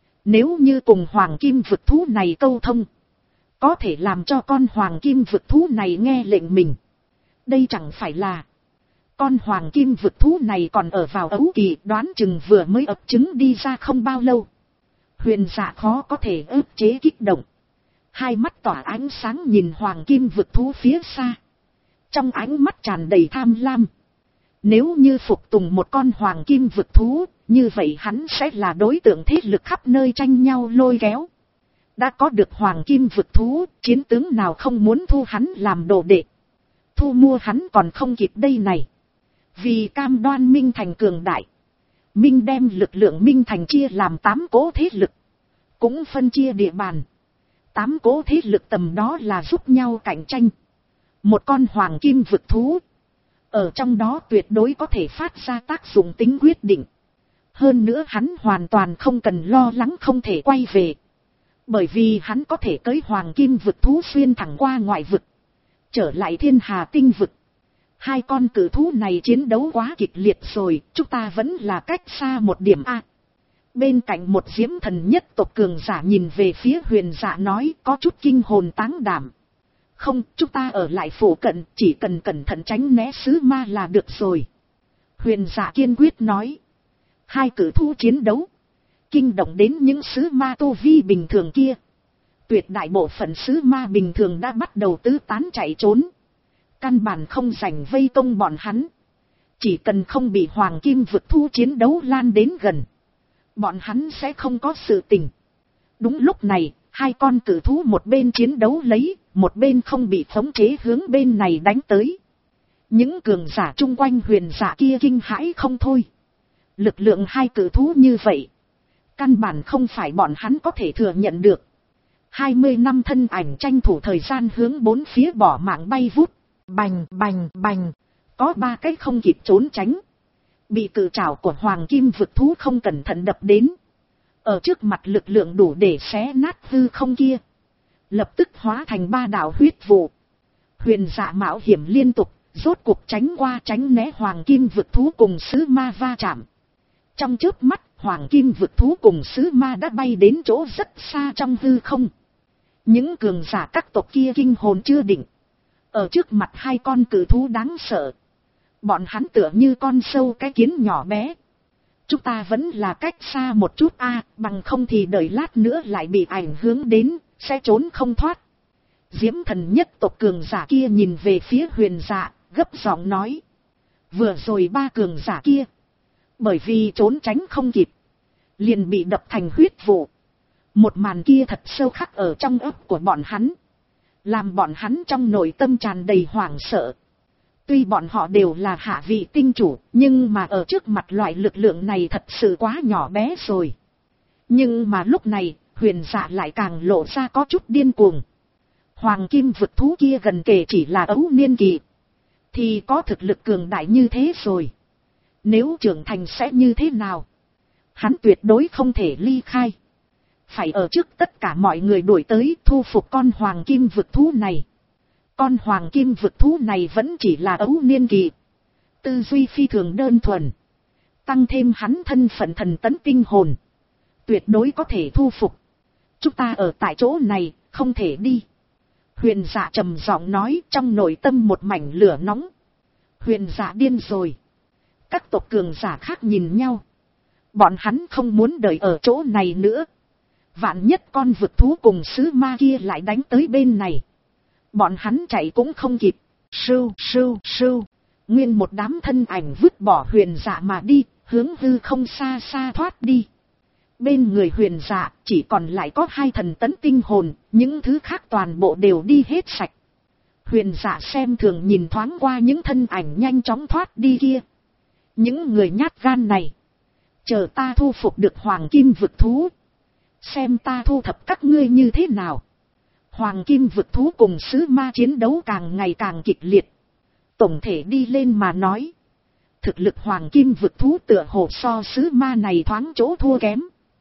Nếu như cùng hoàng kim vực thú này câu thông, có thể làm cho con hoàng kim vực thú này nghe lệnh mình. Đây chẳng phải là... Con hoàng kim vực thú này còn ở vào ấu kỳ, đoán chừng vừa mới ấp trứng đi ra không bao lâu. Huyền Dạ khó có thể ức chế kích động. Hai mắt tỏa ánh sáng nhìn hoàng kim vực thú phía xa. Trong ánh mắt tràn đầy tham lam. Nếu như phục tùng một con hoàng kim vực thú, như vậy hắn sẽ là đối tượng thế lực khắp nơi tranh nhau lôi kéo. Đã có được hoàng kim vực thú, chiến tướng nào không muốn thu hắn làm đồ đệ. Thu mua hắn còn không kịp đây này. Vì cam đoan Minh Thành cường đại, Minh đem lực lượng Minh Thành chia làm tám cỗ thế lực, cũng phân chia địa bàn. Tám cỗ thế lực tầm đó là giúp nhau cạnh tranh. Một con hoàng kim vực thú, ở trong đó tuyệt đối có thể phát ra tác dụng tính quyết định. Hơn nữa hắn hoàn toàn không cần lo lắng không thể quay về. Bởi vì hắn có thể cưỡi hoàng kim vực thú xuyên thẳng qua ngoại vực, trở lại thiên hà tinh vực. Hai con cử thú này chiến đấu quá kịch liệt rồi, chúng ta vẫn là cách xa một điểm A. Bên cạnh một diễm thần nhất tộc cường giả nhìn về phía Huyền Dạ nói có chút kinh hồn táng đảm. Không, chúng ta ở lại phủ cận, chỉ cần cẩn thận tránh né sứ ma là được rồi. Huyền Dạ kiên quyết nói. Hai cử thú chiến đấu, kinh động đến những sứ ma tu vi bình thường kia. Tuyệt đại bộ phận sứ ma bình thường đã bắt đầu tứ tán chạy trốn. Căn bản không rảnh vây công bọn hắn. Chỉ cần không bị hoàng kim vực thú chiến đấu lan đến gần, bọn hắn sẽ không có sự tình. Đúng lúc này, hai con cử thú một bên chiến đấu lấy, một bên không bị khống chế hướng bên này đánh tới. Những cường giả chung quanh Huyền Dạ kia kinh hãi không thôi. Lực lượng hai cử thú như vậy, căn bản không phải bọn hắn có thể thừa nhận được. Hai mươi năm thân ảnh tranh thủ thời gian hướng bốn phía bỏ mạng bay vút. Bành bành bành, có ba cái không kịp trốn tránh. Bị cự trảo của hoàng kim vực thú không cẩn thận đập đến. Ở trước mặt lực lượng đủ để xé nát hư không kia, lập tức hóa thành ba đạo huyết vụ. Huyền Dạ mạo hiểm liên tục, rốt cuộc tránh qua tránh né hoàng kim vực thú cùng sứ ma va chạm. Trong chớp mắt, hoàng kim vực thú cùng sứ ma đã bay đến chỗ rất xa trong hư không. Những cường giả các tộc kia kinh hồn chưa định. Ở trước mặt hai con cử thú đáng sợ, bọn hắn tựa như con sâu cái kiến nhỏ bé. Chúng ta vẫn là cách xa một chút a, bằng không thì đợi lát nữa lại bị ảnh hưởng đến, sẽ trốn không thoát. Diễm thần nhất tộc cường giả kia nhìn về phía Huyền Dạ, gấp giọng nói. Vừa rồi ba cường giả kia, bởi vì trốn tránh không kịp, liền bị đập thành huyết vụ. Một màn kia thật sâu khắc ở trong óc của bọn hắn, làm bọn hắn trong nội tâm tràn đầy hoảng sợ. Tuy bọn họ đều là hạ vị tinh chủ, nhưng mà ở trước mặt loại lực lượng này thật sự quá nhỏ bé rồi. Nhưng mà lúc này, Huyền Dạ lại càng lộ ra có chút điên cuồng. Hoàng kim vực thú kia gần kề chỉ là ấu niên kỳ, thì có thực lực cường đại như thế rồi. Nếu trưởng thành sẽ như thế nào? Hắn tuyệt đối không thể ly khai. Phải ở trước tất cả mọi người đuổi tới thu phục con hoàng kim vực thú này. Con hoàng kim vực thú này vẫn chỉ là ấu niên kỳ. Tư duy phi thường đơn thuần. Tăng thêm hắn thân phận thần tấn tinh hồn, tuyệt đối có thể thu phục. Chúng ta ở tại chỗ này, không thể đi. Huyền Dạ trầm giọng nói, trong nội tâm một mảnh lửa nóng. Huyền Dạ điên rồi. Các tộc cường giả khác nhìn nhau. Bọn hắn không muốn đợi ở chỗ này nữa. Vạn nhất con vực thú cùng sứ ma kia lại đánh tới bên này, bọn hắn chạy cũng không kịp. Sưu sưu sưu, nguyên một đám thân ảnh vứt bỏ Huyền Dạ mà đi, hướng hư không xa xa thoát đi. Bên người Huyền Dạ chỉ còn lại có hai thần tấn tinh hồn, những thứ khác toàn bộ đều đi hết sạch. Huyền Dạ xem thường nhìn thoáng qua những thân ảnh nhanh chóng thoát đi kia. Những người nhát gan này, chờ ta thu phục được hoàng kim vực thú, Xem ta thu thập các ngươi như thế nào. Hoàng kim vực thú cùng sứ ma chiến đấu càng ngày càng kịch liệt. Tổng thể đi lên mà nói, thực lực hoàng kim vực thú tựa hồ so sứ ma này thoáng chỗ thua kém.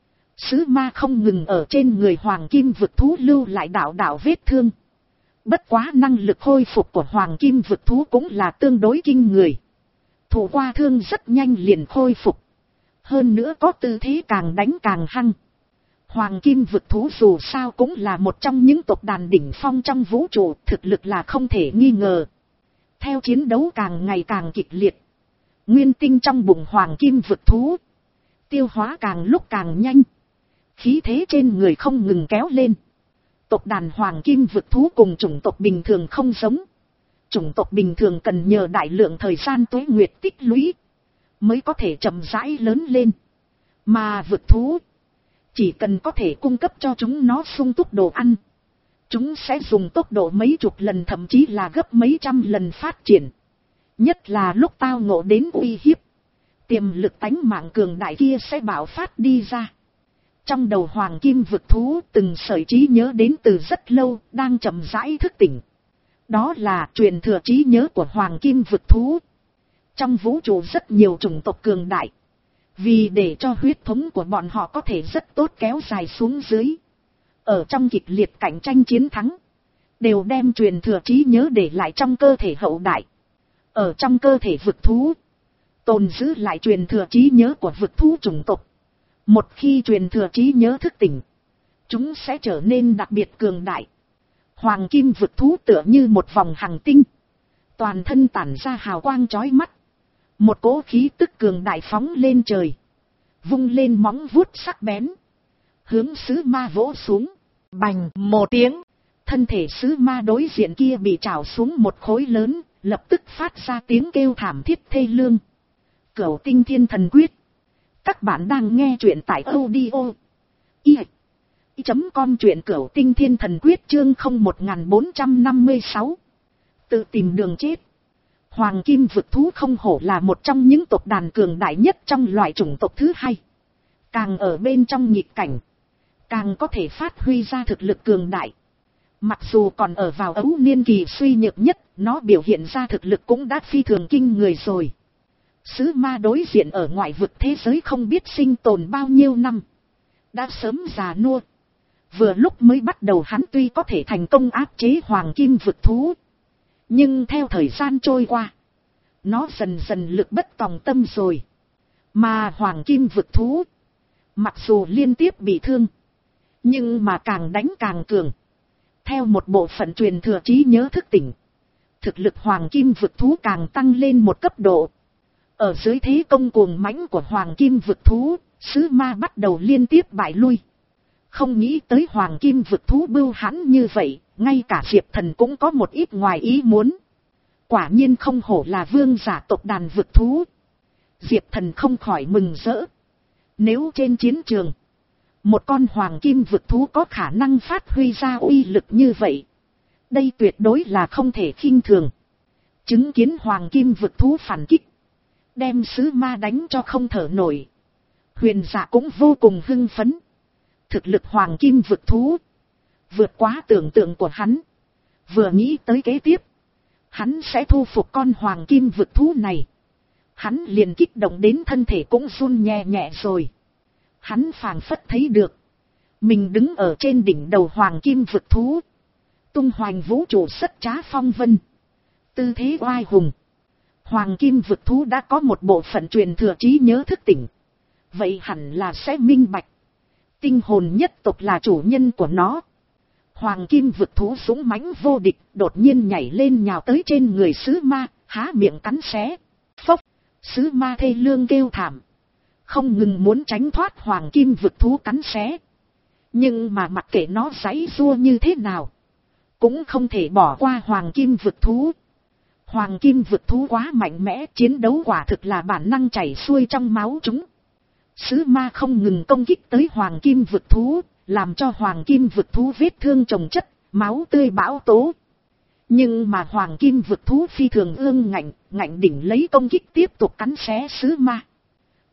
Sứ ma không ngừng ở trên người hoàng kim vực thú lưu lại đạo đạo vết thương. Bất quá năng lực khôi phục của hoàng kim vực thú cũng là tương đối kinh người. Thủ qua thương rất nhanh liền khôi phục. Hơn nữa có tư thế càng đánh càng hăng. Hoàng kim vực thú dù sao cũng là một trong những tộc đàn đỉnh phong trong vũ trụ, thực lực là không thể nghi ngờ. Theo chiến đấu càng ngày càng kịch liệt, nguyên tinh trong bụng hoàng kim vực thú tiêu hóa càng lúc càng nhanh. Khí thế trên người không ngừng kéo lên. Tộc đàn hoàng kim vực thú cùng chủng tộc bình thường không giống. Chủng tộc bình thường cần nhờ đại lượng thời gian tuế nguyệt tích lũy mới có thể chậm rãi lớn lên. Mà vực thú chỉ cần có thể cung cấp cho chúng nó sung túc đồ ăn, chúng sẽ dùng tốc độ mấy chục lần thậm chí là gấp mấy trăm lần phát triển. Nhất là lúc tao ngộ đến uy hiếp, tiềm lực tánh mạng cường đại kia sẽ bạo phát đi ra. Trong đầu hoàng kim vực thú từng sợi trí nhớ đến từ rất lâu đang chậm rãi thức tỉnh. Đó là truyền thừa trí nhớ của hoàng kim vực thú. Trong vũ trụ rất nhiều chủng tộc cường đại. Vì để cho huyết thống của bọn họ có thể rất tốt kéo dài xuống dưới, ở trong kịch liệt cạnh tranh chiến thắng, đều đem truyền thừa trí nhớ để lại trong cơ thể hậu đại. Ở trong cơ thể vực thú, tồn giữ lại truyền thừa trí nhớ của vực thú chủng tộc. Một khi truyền thừa trí nhớ thức tỉnh, chúng sẽ trở nên đặc biệt cường đại. Hoàng kim vực thú tựa như một vòng hành tinh, toàn thân tản ra hào quang chói mắt. Một cỗ khí tức cường đại phóng lên trời, vung lên móng vuốt sắc bén, hướng sứ ma vỗ xuống. Bành một tiếng, thân thể sứ ma đối diện kia bị trào xuống một khối lớn, lập tức phát ra tiếng kêu thảm thiết thê lương. Cửu Tinh Thiên Thần Quyết. Các bạn đang nghe truyện tại audio i chấm com, truyện Cửu Tinh Thiên Thần Quyết chương không một bốn năm sáu. Tự tìm đường chết. Hoàng kim vực thú không hổ là một trong những tộc đàn cường đại nhất trong loại chủng tộc thứ hai. Càng ở bên trong nghịch cảnh, càng có thể phát huy ra thực lực cường đại. Mặc dù còn ở vào ấu niên kỳ suy nhược nhất, nó biểu hiện ra thực lực cũng đã phi thường kinh người rồi. Sứ ma đối diện ở ngoại vực thế giới không biết sinh tồn bao nhiêu năm, đã sớm già nua. Vừa lúc mới bắt đầu hắn tuy có thể thành công áp chế hoàng kim vực thú, nhưng theo thời gian trôi qua, nó dần dần lực bất tòng tâm rồi. Mà hoàng kim vực thú, mặc dù liên tiếp bị thương, nhưng mà càng đánh càng cường. Theo một bộ phận truyền thừa trí nhớ thức tỉnh, thực lực hoàng kim vực thú càng tăng lên một cấp độ. Ở dưới thế công cuồng mãnh của hoàng kim vực thú, sứ ma bắt đầu liên tiếp bại lui. Không nghĩ tới hoàng kim vực thú bưu hãn như vậy, ngay cả Diệp Thần cũng có một ít ngoài ý muốn. Quả nhiên không hổ là vương giả tộc đàn vực thú. Diệp Thần không khỏi mừng rỡ. Nếu trên chiến trường, một con hoàng kim vực thú có khả năng phát huy ra uy lực như vậy, đây tuyệt đối là không thể khinh thường. Chứng kiến hoàng kim vực thú phản kích, đem sứ ma đánh cho không thở nổi, Huyền Dạ cũng vô cùng hưng phấn. Thực lực hoàng kim vực thú vượt quá tưởng tượng của hắn. Vừa nghĩ tới kế tiếp, hắn sẽ thu phục con hoàng kim vực thú này, hắn liền kích động đến thân thể cũng run nhẹ nhẹ rồi. Hắn phảng phất thấy được mình đứng ở trên đỉnh đầu hoàng kim vực thú, tung hoành vũ trụ sất trá phong vân, tư thế oai hùng. Hoàng kim vực thú đã có một bộ phận truyền thừa trí nhớ thức tỉnh, vậy hẳn là sẽ minh bạch tinh hồn nhất tộc là chủ nhân của nó. Hoàng kim vực thú dũng mãnh vô địch, đột nhiên nhảy lên nhào tới trên người sứ ma, há miệng cắn xé. Phốc, sứ ma thê lương kêu thảm, không ngừng muốn tránh thoát hoàng kim vực thú cắn xé. Nhưng mà mặc kệ nó giãy giụa như thế nào, cũng không thể bỏ qua hoàng kim vực thú. Hoàng kim vực thú quá mạnh mẽ, chiến đấu quả thực là bản năng chảy xuôi trong máu chúng. Sứ ma không ngừng công kích tới hoàng kim vực thú, làm cho hoàng kim vực thú vết thương chồng chất, máu tươi bão tố. Nhưng mà hoàng kim vực thú phi thường ương ngạnh, ngạnh đỉnh lấy công kích tiếp tục cắn xé sứ ma.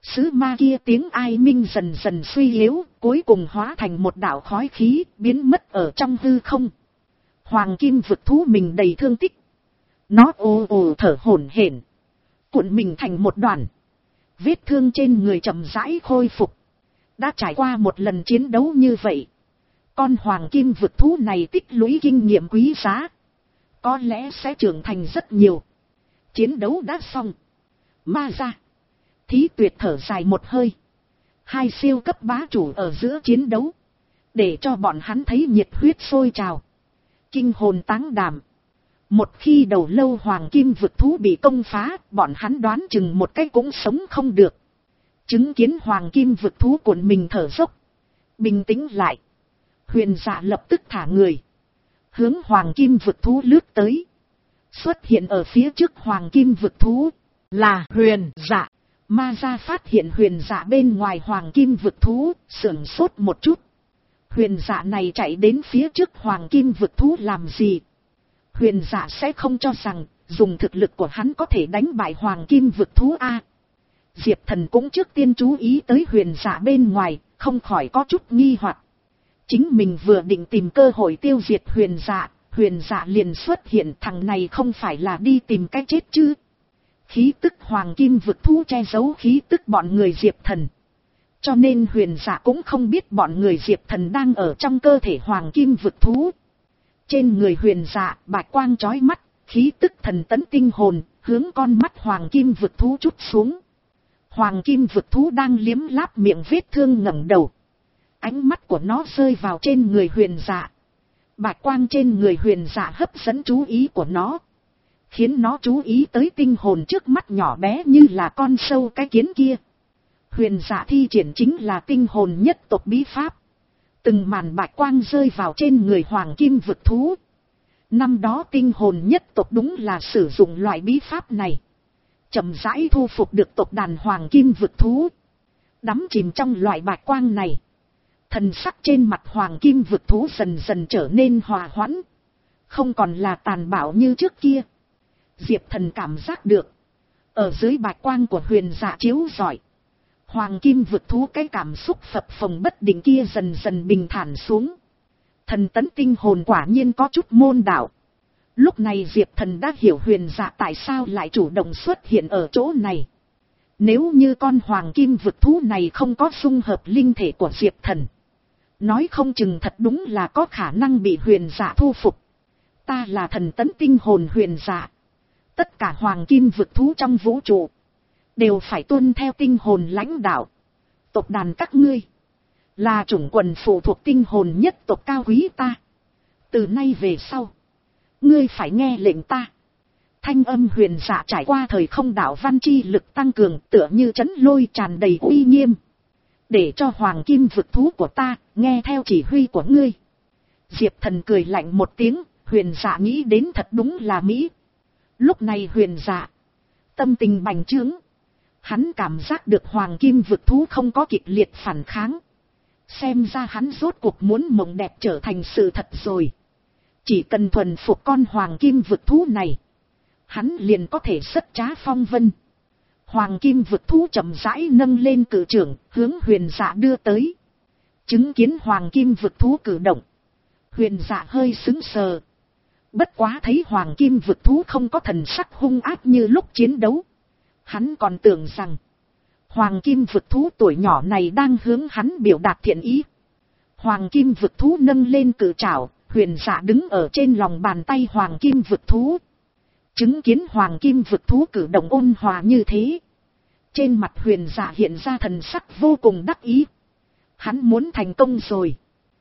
Sứ ma kia tiếng ai minh dần dần suy yếu, cuối cùng hóa thành một đạo khói khí, biến mất ở trong hư không. Hoàng kim vực thú mình đầy thương tích. Nó ồ ồ thở hổn hển, cuộn mình thành một đoàn. Vết thương trên người chậm rãi khôi phục. Đã trải qua một lần chiến đấu như vậy, con hoàng kim vực thú này tích lũy kinh nghiệm quý giá, có lẽ sẽ trưởng thành rất nhiều. Chiến đấu đã xong. Ma ra. Thí Tuyệt thở dài một hơi. Hai siêu cấp bá chủ ở giữa chiến đấu, để cho bọn hắn thấy nhiệt huyết sôi trào, kinh hồn táng đảm. Một khi đầu lâu hoàng kim vực thú bị công phá, bọn hắn đoán chừng một cái cũng sống không được. Chứng kiến hoàng kim vực thú cuộn mình thở dốc, bình tĩnh lại, Huyền Dạ lập tức thả người, hướng hoàng kim vực thú lướt tới. Xuất hiện ở phía trước hoàng kim vực thú là Huyền Dạ. Ma Gia phát hiện Huyền Dạ bên ngoài hoàng kim vực thú, sửng sốt một chút. Huyền Dạ này chạy đến phía trước hoàng kim vực thú làm gì? Huyền Dạ sẽ không cho rằng dùng thực lực của hắn có thể đánh bại hoàng kim vực thú a. Diệp Thần cũng trước tiên chú ý tới Huyền Dạ bên ngoài, không khỏi có chút nghi hoặc. Chính mình vừa định tìm cơ hội tiêu diệt Huyền Dạ, Huyền Dạ liền xuất hiện, thằng này không phải là đi tìm cái chết chứ? Khí tức hoàng kim vực thú che giấu khí tức bọn người Diệp Thần, cho nên Huyền Dạ cũng không biết bọn người Diệp Thần đang ở trong cơ thể hoàng kim vực thú. Trên người Huyền Dạ bạch quang chói mắt, khí tức thần tấn tinh hồn, hướng con mắt hoàng kim vực thú chút xuống. Hoàng kim vực thú đang liếm láp miệng vết thương ngẩng đầu, ánh mắt của nó rơi vào trên người Huyền Dạ. Bạch quang trên người Huyền Dạ hấp dẫn chú ý của nó, khiến nó chú ý tới tinh hồn trước mắt nhỏ bé như là con sâu cái kiến kia. Huyền Dạ thi triển chính là tinh hồn nhất tộc bí pháp. Từng màn bạch quang rơi vào trên người hoàng kim vực thú. Năm đó tinh hồn nhất tộc đúng là sử dụng loại bí pháp này, chậm rãi thu phục được tộc đàn hoàng kim vực thú. Đắm chìm trong loại bạch quang này, thần sắc trên mặt hoàng kim vực thú dần dần trở nên hòa hoãn, không còn là tàn bạo như trước kia. Diệp Thần cảm giác được, ở dưới bạch quang của Huyền Dạ chiếu rọi, hoàng kim vực thú cái cảm xúc phập phồng bất định kia dần dần bình thản xuống. Thần tấn tinh hồn quả nhiên có chút môn đạo. Lúc này Diệp Thần đã hiểu Huyền Dạ tại sao lại chủ động xuất hiện ở chỗ này. Nếu như con hoàng kim vực thú này không có dung hợp linh thể của Diệp Thần, nói không chừng thật đúng là có khả năng bị Huyền Dạ thu phục. Ta là thần tấn tinh hồn Huyền Dạ. Tất cả hoàng kim vực thú trong vũ trụ đều phải tuân theo tinh hồn lãnh đạo. Tộc đàn các ngươi là chủng quần phụ thuộc tinh hồn nhất tộc cao quý ta. Từ nay về sau, ngươi phải nghe lệnh ta. Thanh âm Huyền Dạ trải qua thời không đạo văn chi lực tăng cường, tựa như trấn lôi tràn đầy uy nghiêm. Để cho hoàng kim vực thú của ta nghe theo chỉ huy của ngươi. Diệp Thần cười lạnh một tiếng, Huyền Dạ nghĩ đến thật đúng là mỹ. Lúc này Huyền Dạ tâm tình bành trướng, hắn cảm giác được hoàng kim vực thú không có kịch liệt phản kháng. Xem ra hắn rốt cuộc muốn mộng đẹp trở thành sự thật rồi. Chỉ cần thuần phục con hoàng kim vực thú này, hắn liền có thể sất trá phong vân. Hoàng kim vực thú chậm rãi nâng lên cự trưởng, hướng Huyền Dạ đưa tới. Chứng kiến hoàng kim vực thú cử động, Huyền Dạ hơi sững sờ. Bất quá thấy hoàng kim vực thú không có thần sắc hung ác như lúc chiến đấu, hắn còn tưởng rằng hoàng kim vực thú tuổi nhỏ này đang hướng hắn biểu đạt thiện ý. Hoàng kim vực thú nâng lên cự trảo, Huyền Dạ đứng ở trên lòng bàn tay hoàng kim vực thú. Chứng kiến hoàng kim vực thú cử động ôn hòa như thế, trên mặt Huyền Dạ hiện ra thần sắc vô cùng đắc ý. Hắn muốn thành công rồi.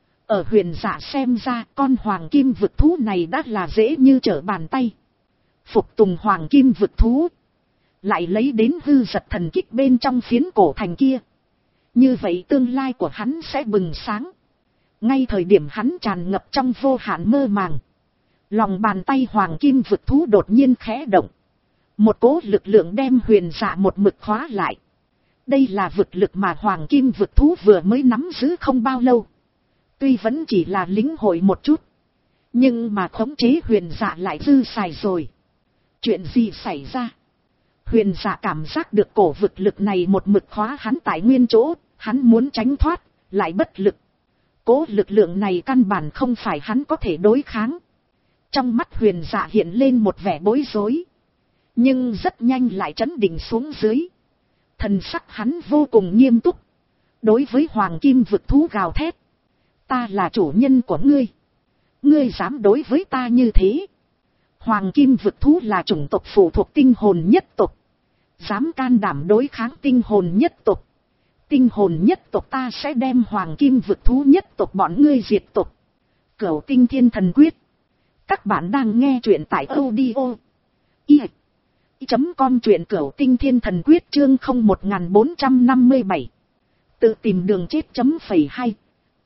Ở Huyền Dạ xem ra, con hoàng kim vực thú này đã là dễ như trở bàn tay. Phục tùng hoàng kim vực thú, lại lấy đến hư giật thần kích bên trong phiến cổ thành kia. Như vậy tương lai của hắn sẽ bừng sáng. Ngay thời điểm hắn tràn ngập trong vô hạn mơ màng, lòng bàn tay hoàng kim vực thú đột nhiên khẽ động. Một cỗ lực lượng đem Huyền Dạ một mực khóa lại. Đây là vực lực mà hoàng kim vực thú vừa mới nắm giữ không bao lâu. Tuy vẫn chỉ là lĩnh hội một chút, nhưng mà khống chế Huyền Dạ lại dư xài rồi. Chuyện gì xảy ra? Huyền Dạ cảm giác được cổ vực lực này một mực khóa hắn tại nguyên chỗ, hắn muốn tránh thoát, lại bất lực. Cố lực lượng này căn bản không phải hắn có thể đối kháng. Trong mắt Huyền Dạ hiện lên một vẻ bối rối. Nhưng rất nhanh lại trấn định xuống dưới. Thần sắc hắn vô cùng nghiêm túc. Đối với Hoàng Kim vực thú gào thét. Ta là chủ nhân của ngươi. Ngươi dám đối với ta như thế. Hoàng Kim vực thú là chủng tộc phụ thuộc tinh hồn nhất tộc. Dám can đảm đối kháng tinh hồn nhất tộc. Tinh hồn nhất tộc ta sẽ đem Hoàng Kim vực thú nhất tộc bọn ngươi diệt tộc. Cửu Tinh Thiên Thần Quyết. Các bạn đang nghe truyện tại audio i chấm com truyện Cửu Tinh Thiên Thần Quyết chương không một bốn năm bảy. Tự tìm đường chết chấm phẩy hai.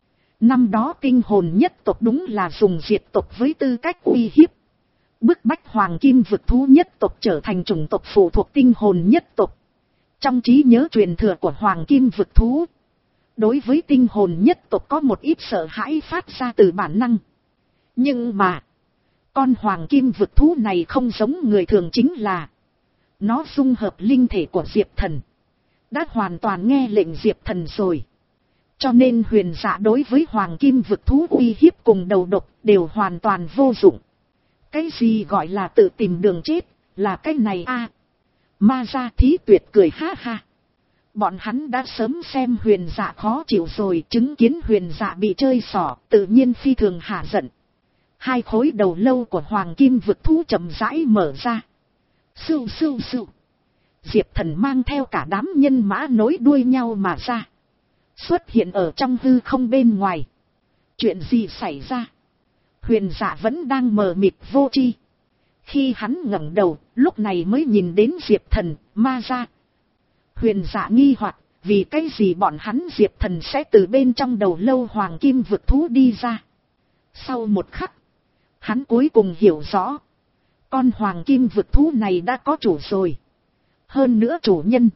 Năm đó tinh hồn nhất tộc đúng là dùng diệt tộc với tư cách uy hiếp. Bức bách Hoàng Kim vực thú nhất tộc trở thành chủng tộc phụ thuộc tinh hồn nhất tộc. Trong trí nhớ truyền thừa của Hoàng Kim vực thú. Đối với tinh hồn nhất tộc có một ít sợ hãi phát ra từ bản năng. Nhưng mà. Con Hoàng Kim vực thú này không giống người thường, chính là. Nó dung hợp linh thể của Diệp Thần. Đã hoàn toàn nghe lệnh Diệp Thần rồi. Cho nên Huyền Dạ đối với Hoàng Kim vực thú uy hiếp cùng đầu độc đều hoàn toàn vô dụng. Cái gì gọi là tự tìm đường chết, là cái này a à. Ma Gia Thí Tuyệt cười ha ha. Bọn hắn đã sớm xem Huyền Dạ khó chịu rồi, chứng kiến Huyền Dạ bị chơi xỏ, tự nhiên phi thường hả giận. Hai khối đầu lâu của Hoàng Kim vực thú chậm rãi mở ra. Sưu sưu sưu. Diệp Thần mang theo cả đám nhân mã nối đuôi nhau mà ra. Xuất hiện ở trong hư không bên ngoài. Chuyện gì xảy ra? Huyền Dạ vẫn đang mờ mịt vô tri. Khi hắn ngẩng đầu, lúc này mới nhìn đến Diệp Thần, Ma Gia. Huyền Dạ nghi hoặc, vì cái gì bọn hắn Diệp Thần sẽ từ bên trong đầu lâu Hoàng Kim vực thú đi ra. Sau một khắc, hắn cuối cùng hiểu rõ. Con Hoàng Kim vực thú này đã có chủ rồi. Hơn nữa chủ nhân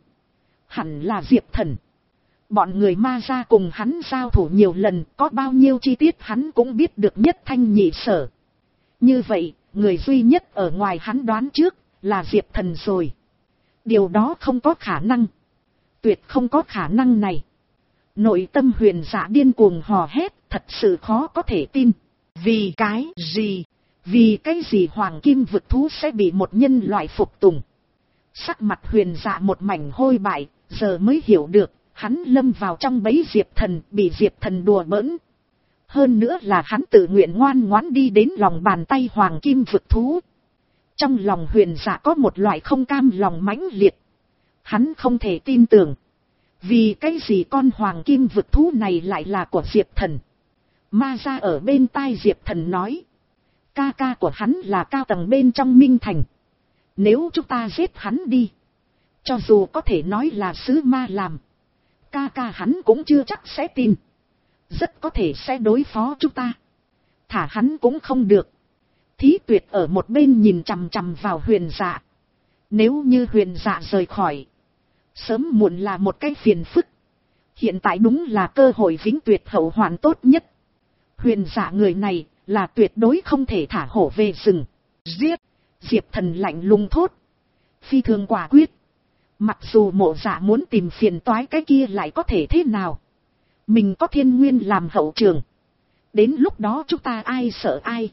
hẳn là Diệp Thần. Bọn người Ma Gia cùng hắn giao thủ nhiều lần, có bao nhiêu chi tiết hắn cũng biết được nhất thanh nhị sở. Như vậy, người duy nhất ở ngoài hắn đoán trước là Diệp Thần rồi. Điều đó không có khả năng. Tuyệt không có khả năng này. Nội tâm Huyền Dạ điên cuồng hò hét, thật sự khó có thể tin. Vì cái gì? Vì cái gì Hoàng Kim vực thú sẽ bị một nhân loại phục tùng? Sắc mặt Huyền Dạ một mảnh hôi bại, giờ mới hiểu được, hắn lâm vào trong bẫy Diệp Thần, bị Diệp Thần đùa bỡn. Hơn nữa là hắn tự nguyện ngoan ngoãn đi đến lòng bàn tay Hoàng Kim vực thú. Trong lòng Huyền Dạ có một loại không cam lòng mãnh liệt. Hắn không thể tin tưởng. Vì cái gì con Hoàng Kim vực thú này lại là của Diệp Thần? Ma Gia ở bên tai Diệp Thần nói. Ca ca của hắn là cao tầng bên trong Minh Thành. Nếu chúng ta giết hắn đi, cho dù có thể nói là sứ ma làm, ca ca hắn cũng chưa chắc sẽ tin. Rất có thể sẽ đối phó chúng ta. Thả hắn cũng không được. Thí Tuyệt ở một bên nhìn chằm chằm vào Huyền Dạ. Nếu như Huyền Dạ rời khỏi, sớm muộn là một cái phiền phức. Hiện tại đúng là cơ hội vĩnh tuyệt hậu hoàn tốt nhất. Huyền Dạ người này là tuyệt đối không thể thả hổ về rừng. Giết! Diệp Thần lạnh lùng thốt. Phi thường quả quyết. Mặc dù Mộ Dạ muốn tìm phiền toái, cái kia lại có thể thế nào? Mình có Thiên Nguyên làm hậu trường. Đến lúc đó chúng ta ai sợ ai?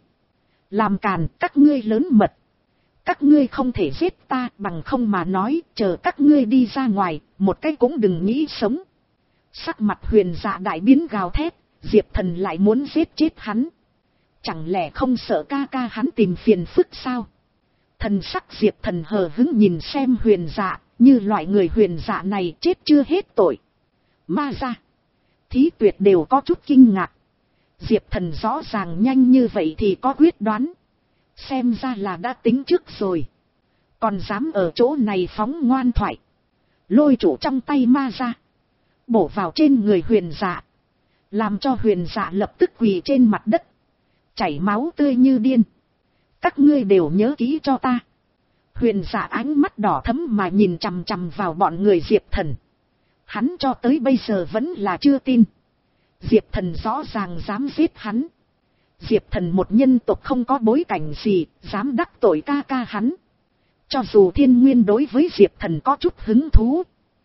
Làm càn, các ngươi lớn mật. Các ngươi không thể giết ta, bằng không mà nói, chờ các ngươi đi ra ngoài, một cái cũng đừng nghĩ sống. Sắc mặt Huyền Dạ đại biến gào thét, Diệp Thần lại muốn giết chết hắn. Chẳng lẽ không sợ ca ca hắn tìm phiền phức sao? Thần sắc Diệp Thần hờ hững nhìn xem Huyền Dạ, như loại người Huyền Dạ này chết chưa hết tội. Ma Gia, Thí Tuyệt đều có chút kinh ngạc. Diệp Thần rõ ràng nhanh như vậy thì có quyết đoán. Xem ra là đã tính trước rồi. Còn dám ở chỗ này phóng ngoan thoại. Lôi trụ trong tay Ma Gia, bổ vào trên người Huyền Dạ, làm cho Huyền Dạ lập tức quỳ trên mặt đất, chảy máu tươi như điên. Các ngươi đều nhớ kỹ cho ta. Huyền Dạ ánh mắt đỏ thẫm mà nhìn chằm chằm vào bọn người Diệp Thần. Hắn cho tới bây giờ vẫn là chưa tin. Diệp Thần rõ ràng dám giết hắn. Diệp Thần một nhân tộc không có bối cảnh gì, dám đắc tội ca ca hắn. Cho dù Thiên Nguyên đối với Diệp Thần có chút hứng thú,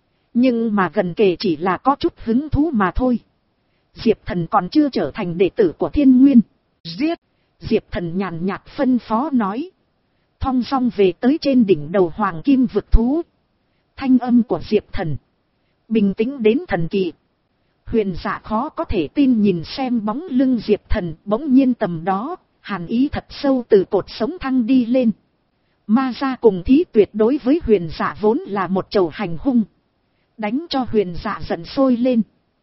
nhưng mà gần kề chỉ là có chút hứng thú mà thôi. Diệp Thần còn chưa trở thành đệ tử của Thiên Nguyên. Giết! Diệp Thần nhàn nhạt phân phó nói. Thong dong về tới trên đỉnh đầu hoàng kim vực thú. Thanh âm của Diệp Thần bình tĩnh đến thần kỳ. Huyền Dạ khó có thể tin nhìn xem bóng lưng Diệp Thần, bỗng nhiên tầm đó, hàn ý thật sâu từ cột sống thăng đi lên. Ma Gia cùng Thí Tuyệt đối với Huyền Dạ vốn là một chầu hành hung, đánh cho Huyền Dạ giận sôi lên,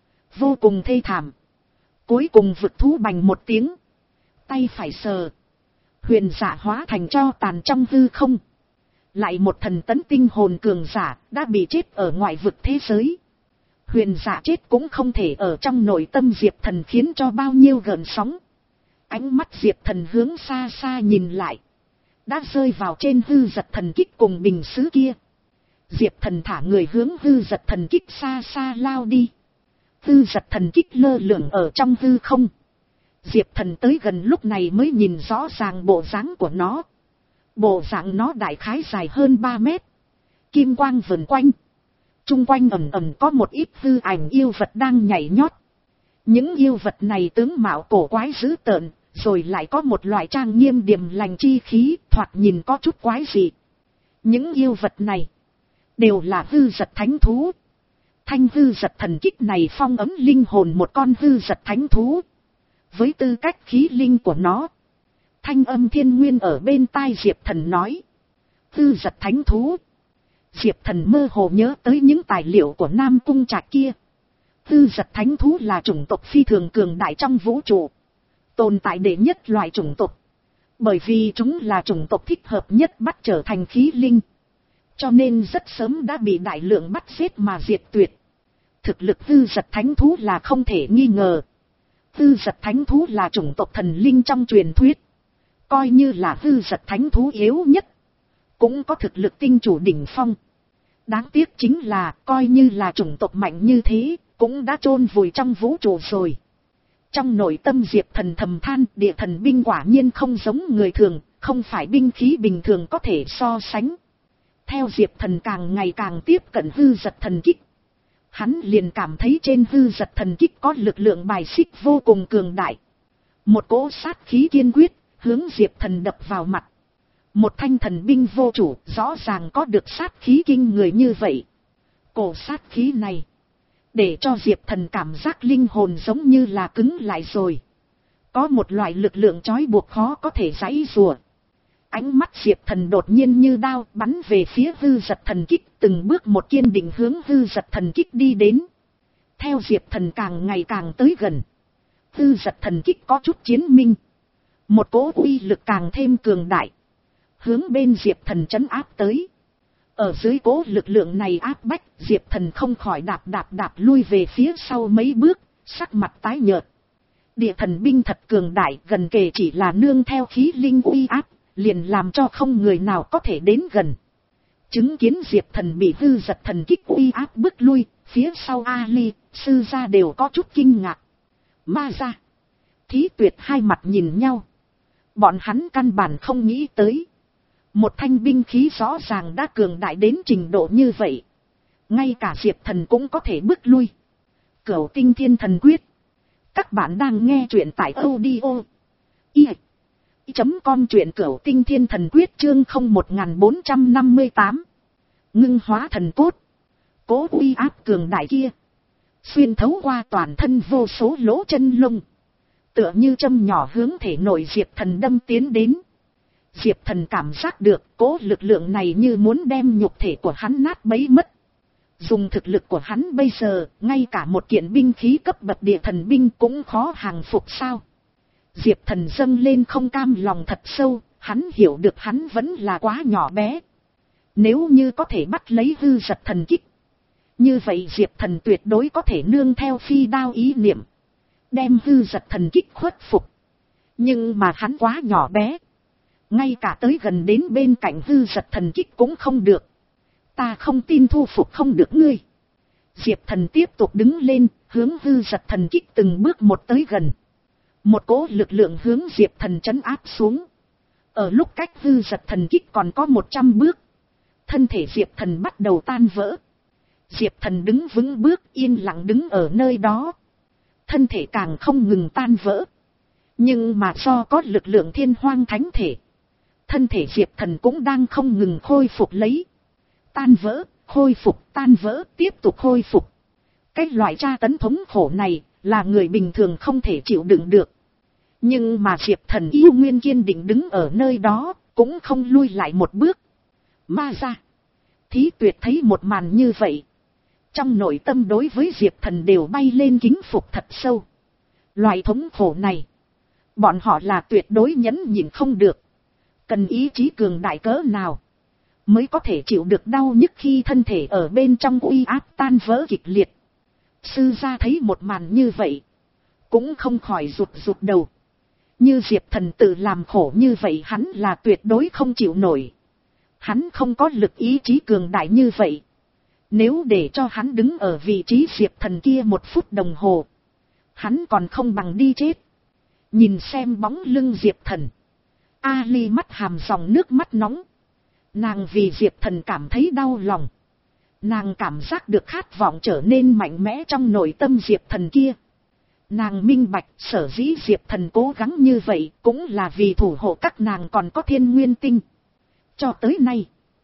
vô cùng thê thảm. Cuối cùng vực thú bành một tiếng, tay phải sờ, Huyền Dạ hóa thành tro tàn trong hư không. Lại một thần tấn tinh hồn cường giả đã bị chết ở ngoại vực thế giới. Huyền Dạ chết cũng không thể ở trong nội tâm Diệp Thần khiến cho bao nhiêu gợn sóng. Ánh mắt Diệp Thần hướng xa xa nhìn lại, đã rơi vào trên hư giật thần kích cùng bình sứ kia. Diệp Thần thả người hướng hư giật thần kích xa xa lao đi. Hư giật thần kích lơ lửng ở trong hư không. Diệp Thần tới gần lúc này mới nhìn rõ ràng bộ dáng của nó. Bộ dạng nó đại khái dài hơn ba mét. Kim quang vần quanh. Trung quanh ẩn ẩn có một ít hư ảnh yêu vật đang nhảy nhót. Những yêu vật này tướng mạo cổ quái dữ tợn, rồi lại có một loại trang nghiêm điềm lành chi khí, thoạt nhìn có chút quái dị. Những yêu vật này đều là hư giật thánh thú. Thanh hư giật thần kích này phong ấm linh hồn một con hư giật thánh thú. Với tư cách khí linh của nó, thanh âm Thiên Nguyên ở bên tai Diệp Thần nói. Hư giật thánh thú. Diệp Thần mơ hồ nhớ tới những tài liệu của Nam Cung Trạch kia. Hư giật thánh thú là chủng tộc phi thường cường đại trong vũ trụ, tồn tại đệ nhất loại chủng tộc. Bởi vì chúng là chủng tộc thích hợp nhất bắt trở thành khí linh, cho nên rất sớm đã bị đại lượng bắt giết mà diệt tuyệt. Thực lực hư giật thánh thú là không thể nghi ngờ. Hư giật thánh thú là chủng tộc thần linh trong truyền thuyết. Coi như là hư giật thánh thú yếu nhất, cũng có thực lực tinh chủ đỉnh phong. Đáng tiếc chính là coi như là chủng tộc mạnh như thế, cũng đã chôn vùi trong vũ trụ rồi. Trong nội tâm Diệp Thần thầm than, địa thần binh quả nhiên không giống người thường, không phải binh khí bình thường có thể so sánh. Theo Diệp Thần càng ngày càng tiếp cận hư giật thần kích, hắn liền cảm thấy trên hư giật thần kích có lực lượng bài xích vô cùng cường đại. Một cỗ sát khí kiên quyết, hướng Diệp Thần đập vào mặt. Một thanh thần binh vô chủ, rõ ràng có được sát khí kinh người như vậy. Cổ sát khí này, để cho Diệp Thần cảm giác linh hồn giống như là cứng lại rồi. Có một loại lực lượng trói buộc khó có thể giãy giụa. Ánh mắt Diệp Thần đột nhiên như đao bắn về phía hư giật thần kích, từng bước một kiên định hướng hư giật thần kích đi đến. Theo Diệp Thần càng ngày càng tới gần, hư giật thần kích có chút chiến minh. Một cỗ uy lực càng thêm cường đại, hướng bên Diệp Thần trấn áp tới. Ở dưới cỗ lực lượng này áp bách, Diệp Thần không khỏi đạp đạp đạp lui về phía sau mấy bước, sắc mặt tái nhợt. Địa thần binh thật cường đại, gần kề chỉ là nương theo khí linh uy áp, liền làm cho không người nào có thể đến gần. Chứng kiến Diệp Thần bị hư giật thần kích uy áp bước lui, phía sau Ali, Sư Gia đều có chút kinh ngạc. Ma Gia, Thí Tuyệt hai mặt nhìn nhau. Bọn hắn căn bản không nghĩ tới, một thanh binh khí rõ ràng đã cường đại đến trình độ như vậy, ngay cả Diệp Thần cũng có thể bước lui. Cửu Tinh Thiên Thần Quyết. Các bạn đang nghe truyện tại audio i chấm com, truyện Cửu Tinh Thiên Thần Quyết chương không một bốn năm tám. Ngưng hóa thần cốt. Cố uy áp cường đại kia xuyên thấu qua toàn thân vô số lỗ chân lông, tựa như châm nhỏ hướng thể nội Diệp Thần đâm tiến đến. Diệp Thần cảm giác được cố lực lượng này như muốn đem nhục thể của hắn nát bấy mất. Dùng thực lực của hắn bây giờ, ngay cả một kiện binh khí cấp bậc địa thần binh cũng khó hàng phục sao. Diệp Thần dâng lên không cam lòng thật sâu, hắn hiểu được hắn vẫn là quá nhỏ bé. Nếu như có thể bắt lấy hư giật thần kích, như vậy Diệp Thần tuyệt đối có thể nương theo phi đao ý niệm, đem hư giật thần kích khuất phục. Nhưng mà hắn quá nhỏ bé, ngay cả tới gần đến bên cạnh hư giật thần kích cũng không được. Ta không tin thu phục không được ngươi. Diệp Thần tiếp tục đứng lên, hướng hư giật thần kích từng bước một tới gần. Một cỗ lực lượng hướng Diệp Thần trấn áp xuống. Ở lúc cách hư giật thần kích còn có một trăm bước, Thân thể Diệp Thần bắt đầu tan vỡ. Diệp Thần đứng vững bước yên lặng đứng ở nơi đó. Thân thể càng không ngừng tan vỡ. Nhưng mà do có lực lượng thiên hoang thánh thể. Thân thể Diệp Thần cũng đang không ngừng khôi phục lấy. Tan vỡ, khôi phục, tan vỡ, tiếp tục khôi phục. Cái loại tra tấn thống khổ này là người bình thường không thể chịu đựng được. Nhưng mà Diệp Thần yêu nguyên kiên định đứng ở nơi đó, cũng không lui lại một bước. Ma ra. Thí Tuyệt thấy một màn như vậy. Trong nội tâm đối với Diệp Thần đều bay lên kính phục thật sâu. Loại thống khổ này, bọn họ là tuyệt đối nhẫn nhịn không được. Cần ý chí cường đại cỡ nào mới có thể chịu được đau nhức khi thân thể ở bên trong uy áp tan vỡ kịch liệt. Sư gia thấy một màn như vậy, cũng không khỏi rụt rụt đầu. Như Diệp Thần tự làm khổ như vậy hắn là tuyệt đối không chịu nổi. Hắn không có lực ý chí cường đại như vậy. Nếu để cho hắn đứng ở vị trí Diệp Thần kia một phút đồng hồ, hắn còn không bằng đi chết. Nhìn xem bóng lưng Diệp Thần, Ali mắt hàm dòng nước mắt nóng. Nàng vì Diệp Thần cảm thấy đau lòng. Nàng cảm giác được khát vọng trở nên mạnh mẽ trong nội tâm Diệp Thần kia. Nàng minh bạch sở dĩ Diệp Thần cố gắng như vậy cũng là vì thủ hộ các nàng còn có thiên nguyên tinh. Cho tới nay,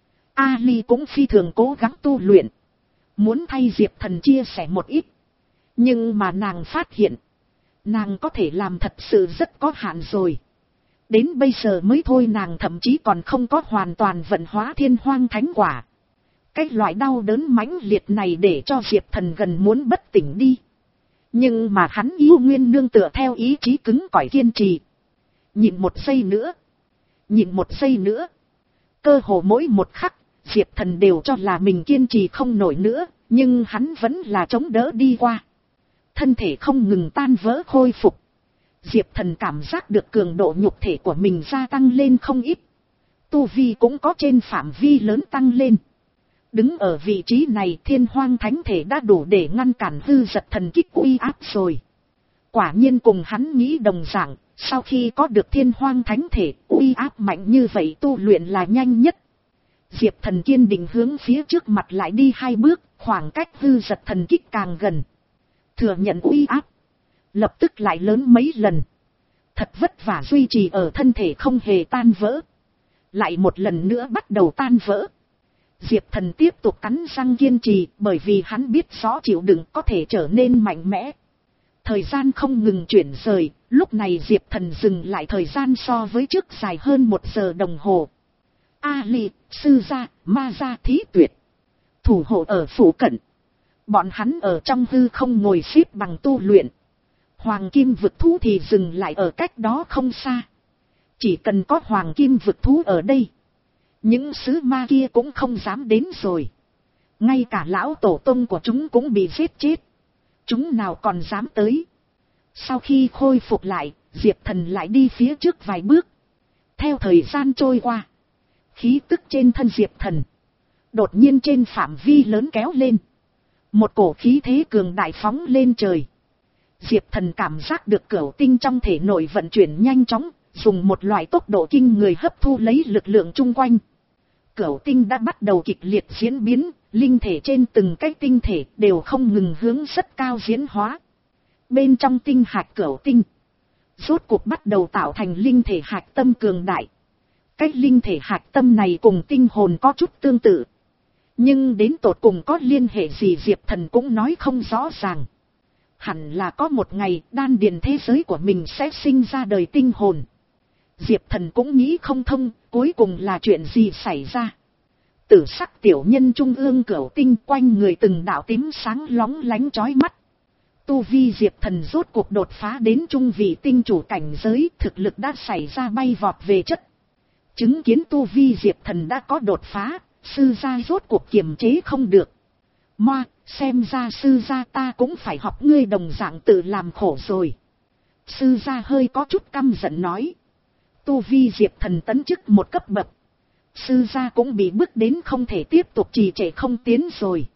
Ali cũng phi thường cố gắng tu luyện. Muốn thay Diệp Thần chia sẻ một ít. Nhưng mà nàng phát hiện, nàng có thể làm thật sự rất có hạn rồi. Đến bây giờ mới thôi nàng thậm chí còn không có hoàn toàn vận hóa thiên hoang thánh quả. Cái loại đau đớn mãnh liệt này để cho Diệp Thần gần muốn bất tỉnh đi. Nhưng mà hắn yêu nguyên nương tựa theo ý chí cứng cỏi kiên trì. Nhịn một giây nữa. Nhịn một giây nữa. Cơ hồ mỗi một khắc, Diệp Thần đều cho là mình kiên trì không nổi nữa, nhưng hắn vẫn là chống đỡ đi qua. Thân thể không ngừng tan vỡ khôi phục. Diệp Thần cảm giác được cường độ nhục thể của mình gia tăng lên không ít. Tu vi cũng có trên phạm vi lớn tăng lên. Đứng ở vị trí này thiên hoang thánh thể đã đủ để ngăn cản hư giật thần kích uy áp rồi. Quả nhiên cùng hắn nghĩ đồng dạng, sau khi có được thiên hoang thánh thể uy áp mạnh như vậy tu luyện là nhanh nhất. Diệp Thần kiên định hướng phía trước mặt lại đi hai bước, khoảng cách hư giật thần kích càng gần. Thừa nhận uy áp, lập tức lại lớn mấy lần. Thật vất vả duy trì ở thân thể không hề tan vỡ. Lại một lần nữa bắt đầu tan vỡ. Diệp Thần tiếp tục cắn răng kiên trì bởi vì hắn biết rõ chịu đựng có thể trở nên mạnh mẽ. Thời gian không ngừng chuyển rời, lúc này Diệp Thần dừng lại thời gian so với trước dài hơn một giờ đồng hồ. Ali, Sư gia, Ma gia, Thí Tuyệt thủ hộ ở phủ cận. Bọn hắn ở trong hư không ngồi xếp bằng tu luyện. Hoàng kim vực thú thì dừng lại ở cách đó không xa. Chỉ cần có hoàng kim vực thú ở đây, những sứ ma kia cũng không dám đến rồi. Ngay cả lão tổ tông của chúng cũng bị giết chết. Chúng nào còn dám tới. Sau khi khôi phục lại, Diệp Thần lại đi phía trước vài bước. Theo thời gian trôi qua, khí tức trên thân Diệp Thần đột nhiên trên phạm vi lớn kéo lên. Một cổ khí thế cường đại phóng lên trời. Diệp Thần cảm giác được cửu tinh trong thể nội vận chuyển nhanh chóng, dùng một loại tốc độ kinh người hấp thu lấy lực lượng chung quanh. Cửu tinh đã bắt đầu kịch liệt diễn biến, linh thể trên từng cái tinh thể đều không ngừng hướng rất cao diễn hóa. Bên trong tinh hạch cửu tinh, rốt cuộc bắt đầu tạo thành linh thể hạch tâm cường đại. Cái linh thể hạch tâm này cùng tinh hồn có chút tương tự. Nhưng đến tột cùng có liên hệ gì Diệp Thần cũng nói không rõ ràng. Hẳn là có một ngày đan điền thế giới của mình sẽ sinh ra đời tinh hồn. Diệp Thần cũng nghĩ không thông, cuối cùng là chuyện gì xảy ra. Tử sắc tiểu nhân trung ương cửu tinh quanh người từng đạo tím sáng lóng lánh chói mắt. Tu vi Diệp Thần rốt cuộc đột phá đến trung vị tinh chủ cảnh giới, thực lực đã xảy ra bay vọt về chất. Chứng kiến tu vi Diệp Thần đã có đột phá, sư gia rốt cuộc kiềm chế không được. Moa, xem ra sư gia ta cũng phải học ngươi đồng dạng tự làm khổ rồi. Sư gia hơi có chút căm giận nói. Tu vi Diệp Thần tấn chức một cấp bậc. Sư gia cũng bị bước đến không thể tiếp tục trì trệ không tiến rồi.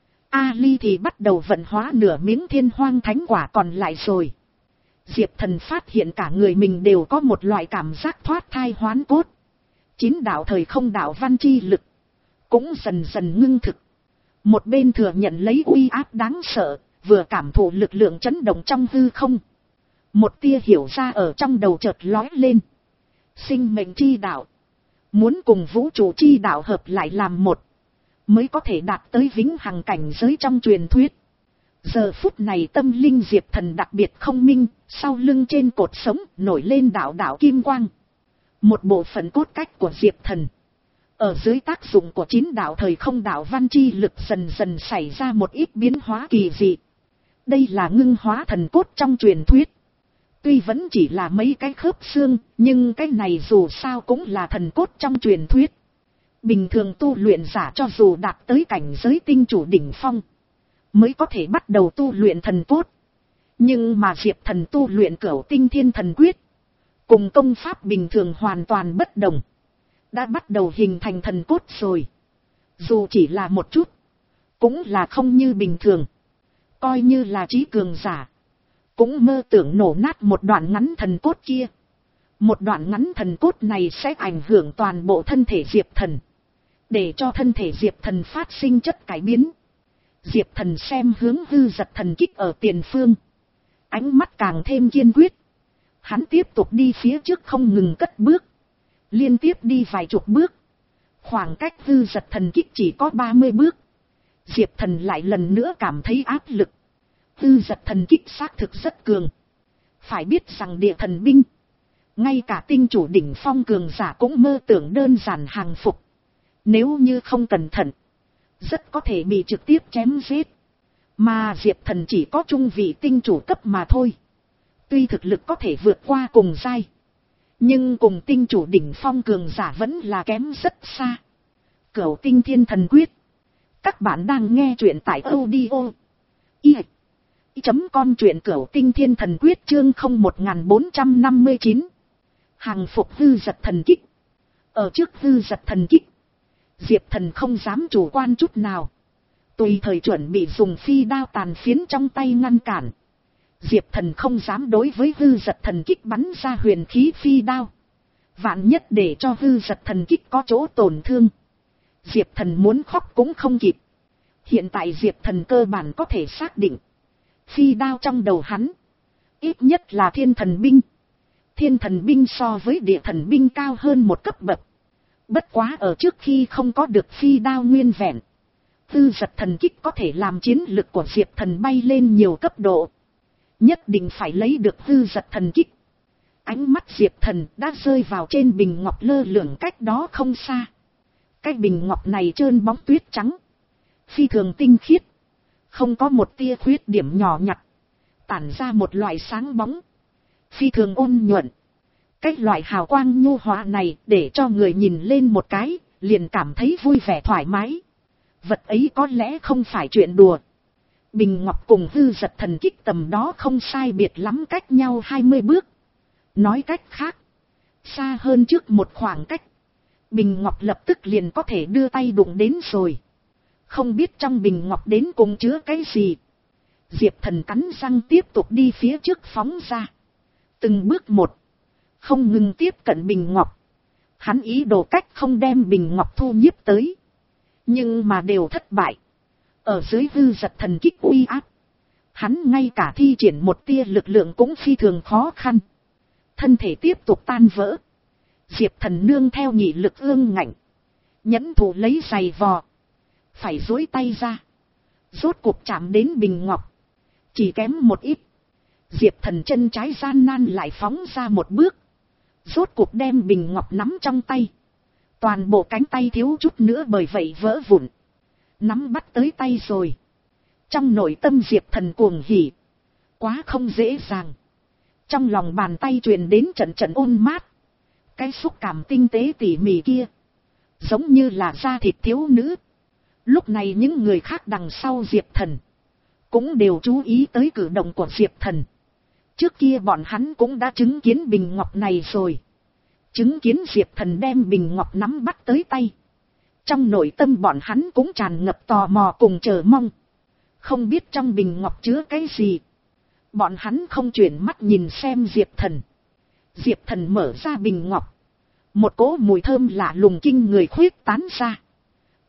Ali thì bắt đầu vận hóa nửa miếng thiên hoang thánh quả còn lại rồi. Diệp Thần phát hiện cả người mình đều có một loại cảm giác thoát thai hoán cốt. Chín đạo thời không đạo văn chi lực cũng dần dần ngưng thực. Một bên thừa nhận lấy uy áp đáng sợ, vừa cảm thụ lực lượng chấn động trong hư không. Một tia hiểu ra ở trong đầu chợt lói lên. Sinh mệnh chi đạo. Muốn cùng vũ trụ chi đạo hợp lại làm một. Mới có thể đạt tới vĩnh hằng cảnh giới trong truyền thuyết. Giờ phút này tâm linh Diệp Thần đặc biệt không minh, sau lưng trên cột sống nổi lên đạo đạo kim quang. Một bộ phận cốt cách của Diệp Thần. Ở dưới tác dụng của chín đạo thời không đạo văn chi lực dần dần xảy ra một ít biến hóa kỳ dị. Đây là ngưng hóa thần cốt trong truyền thuyết. Tuy vẫn chỉ là mấy cái khớp xương, nhưng cái này dù sao cũng là thần cốt trong truyền thuyết. Bình thường tu luyện giả cho dù đạt tới cảnh giới tinh chủ đỉnh phong, mới có thể bắt đầu tu luyện thần cốt. Nhưng mà Diệp Thần tu luyện Cửu Tinh Thiên Thần Quyết, cùng công pháp bình thường hoàn toàn bất đồng. Đã bắt đầu hình thành thần cốt rồi. Dù chỉ là một chút, cũng là không như bình thường. Coi như là trí cường giả, cũng mơ tưởng nổ nát một đoạn ngắn thần cốt kia. Một đoạn ngắn thần cốt này sẽ ảnh hưởng toàn bộ thân thể Diệp Thần, để cho thân thể Diệp Thần phát sinh chất cải biến. Diệp Thần xem hướng hư giật thần kích ở tiền phương, ánh mắt càng thêm kiên quyết. Hắn tiếp tục đi phía trước không ngừng cất bước, liên tiếp đi vài chục bước. Khoảng cách hư giật thần kích chỉ có ba mươi bước. Diệp Thần lại lần nữa cảm thấy áp lực. Hư giật thần kích xác thực rất cường. Phải biết rằng địa thần binh, ngay cả tinh chủ đỉnh phong cường giả cũng mơ tưởng đơn giản hàng phục. Nếu như không cẩn thận, rất có thể bị trực tiếp chém giết. Mà Diệp Thần chỉ có trung vị tinh chủ cấp mà thôi. Tuy thực lực có thể vượt qua cùng giai, nhưng cùng tinh chủ đỉnh phong cường giả vẫn là kém rất xa. Cửu Tinh Thiên Thần Quyết. Các bạn đang nghe truyện tại audio i chấm com truyện Cửu Tinh Thiên Thần Quyết chương không một bốn năm chín. Hàng phục hư giật thần kích. Ở trước hư giật thần kích, Diệp Thần không dám chủ quan chút nào. Tùy thời chuẩn bị dùng phi đao tàn phiến trong tay ngăn cản. Diệp Thần không dám đối với hư giật thần kích bắn ra huyền khí phi đao. Vạn nhất để cho hư giật thần kích có chỗ tổn thương, Diệp Thần muốn khóc cũng không kịp. Hiện tại Diệp Thần cơ bản có thể xác định, phi đao trong đầu hắn ít nhất là thiên thần binh. Thiên thần binh so với địa thần binh cao hơn một cấp bậc. Bất quá ở trước khi không có được phi đao nguyên vẹn, hư giật thần kích có thể làm chiến lực của Diệp Thần bay lên nhiều cấp độ. Nhất định phải lấy được hư giật thần kích. Ánh mắt Diệp Thần đã rơi vào trên bình ngọc lơ lửng cách đó không xa. Cái bình ngọc này trơn bóng tuyết trắng, phi thường tinh khiết, không có một tia khuyết điểm nhỏ nhặt, tản ra một loại sáng bóng, phi thường ôn nhuận. Cái loại hào quang nhu hòa này để cho người nhìn lên một cái, liền cảm thấy vui vẻ thoải mái. Vật ấy có lẽ không phải chuyện đùa. Bình ngọc cùng hư giật thần kích tầm đó không sai biệt lắm, cách nhau hai mươi bước. Nói cách khác, xa hơn trước một khoảng cách, bình ngọc lập tức liền có thể đưa tay đụng đến rồi. Không biết trong bình ngọc đến cùng chứa cái gì. Diệp Thần cắn răng tiếp tục đi phía trước phóng ra. Từng bước một, không ngừng tiếp cận bình ngọc. Hắn ý đồ cách không đem bình ngọc thu nhiếp tới, nhưng mà đều thất bại. Ở dưới hư giật thần kích uy áp, hắn ngay cả thi triển một tia lực lượng cũng phi thường khó khăn. Thân thể tiếp tục tan vỡ. Diệp Thần nương theo nhị lực ương ngạnh, nhẫn thủ lấy giày vò, phải duỗi tay ra, rốt cuộc chạm đến bình ngọc. Chỉ kém một ít, Diệp Thần chân trái gian nan lại phóng ra một bước, rốt cuộc đem bình ngọc nắm trong tay. Toàn bộ cánh tay thiếu chút nữa bởi vậy vỡ vụn. Nắm bắt tới tay rồi. Trong nội tâm Diệp Thần cuồng hỉ. Quá không dễ dàng. Trong lòng bàn tay truyền đến trận trận ôn mát. Cái xúc cảm tinh tế tỉ mỉ kia, giống như là da thịt thiếu nữ. Lúc này những người khác đằng sau Diệp Thần cũng đều chú ý tới cử động của Diệp Thần. Trước kia bọn hắn cũng đã chứng kiến bình ngọc này rồi. Chứng kiến Diệp Thần đem bình ngọc nắm bắt tới tay. Trong nội tâm bọn hắn cũng tràn ngập tò mò cùng chờ mong. Không biết trong bình ngọc chứa cái gì. Bọn hắn không chuyển mắt nhìn xem Diệp Thần. Diệp Thần mở ra bình ngọc. Một cỗ mùi thơm lạ lùng kinh người khuyết tán ra.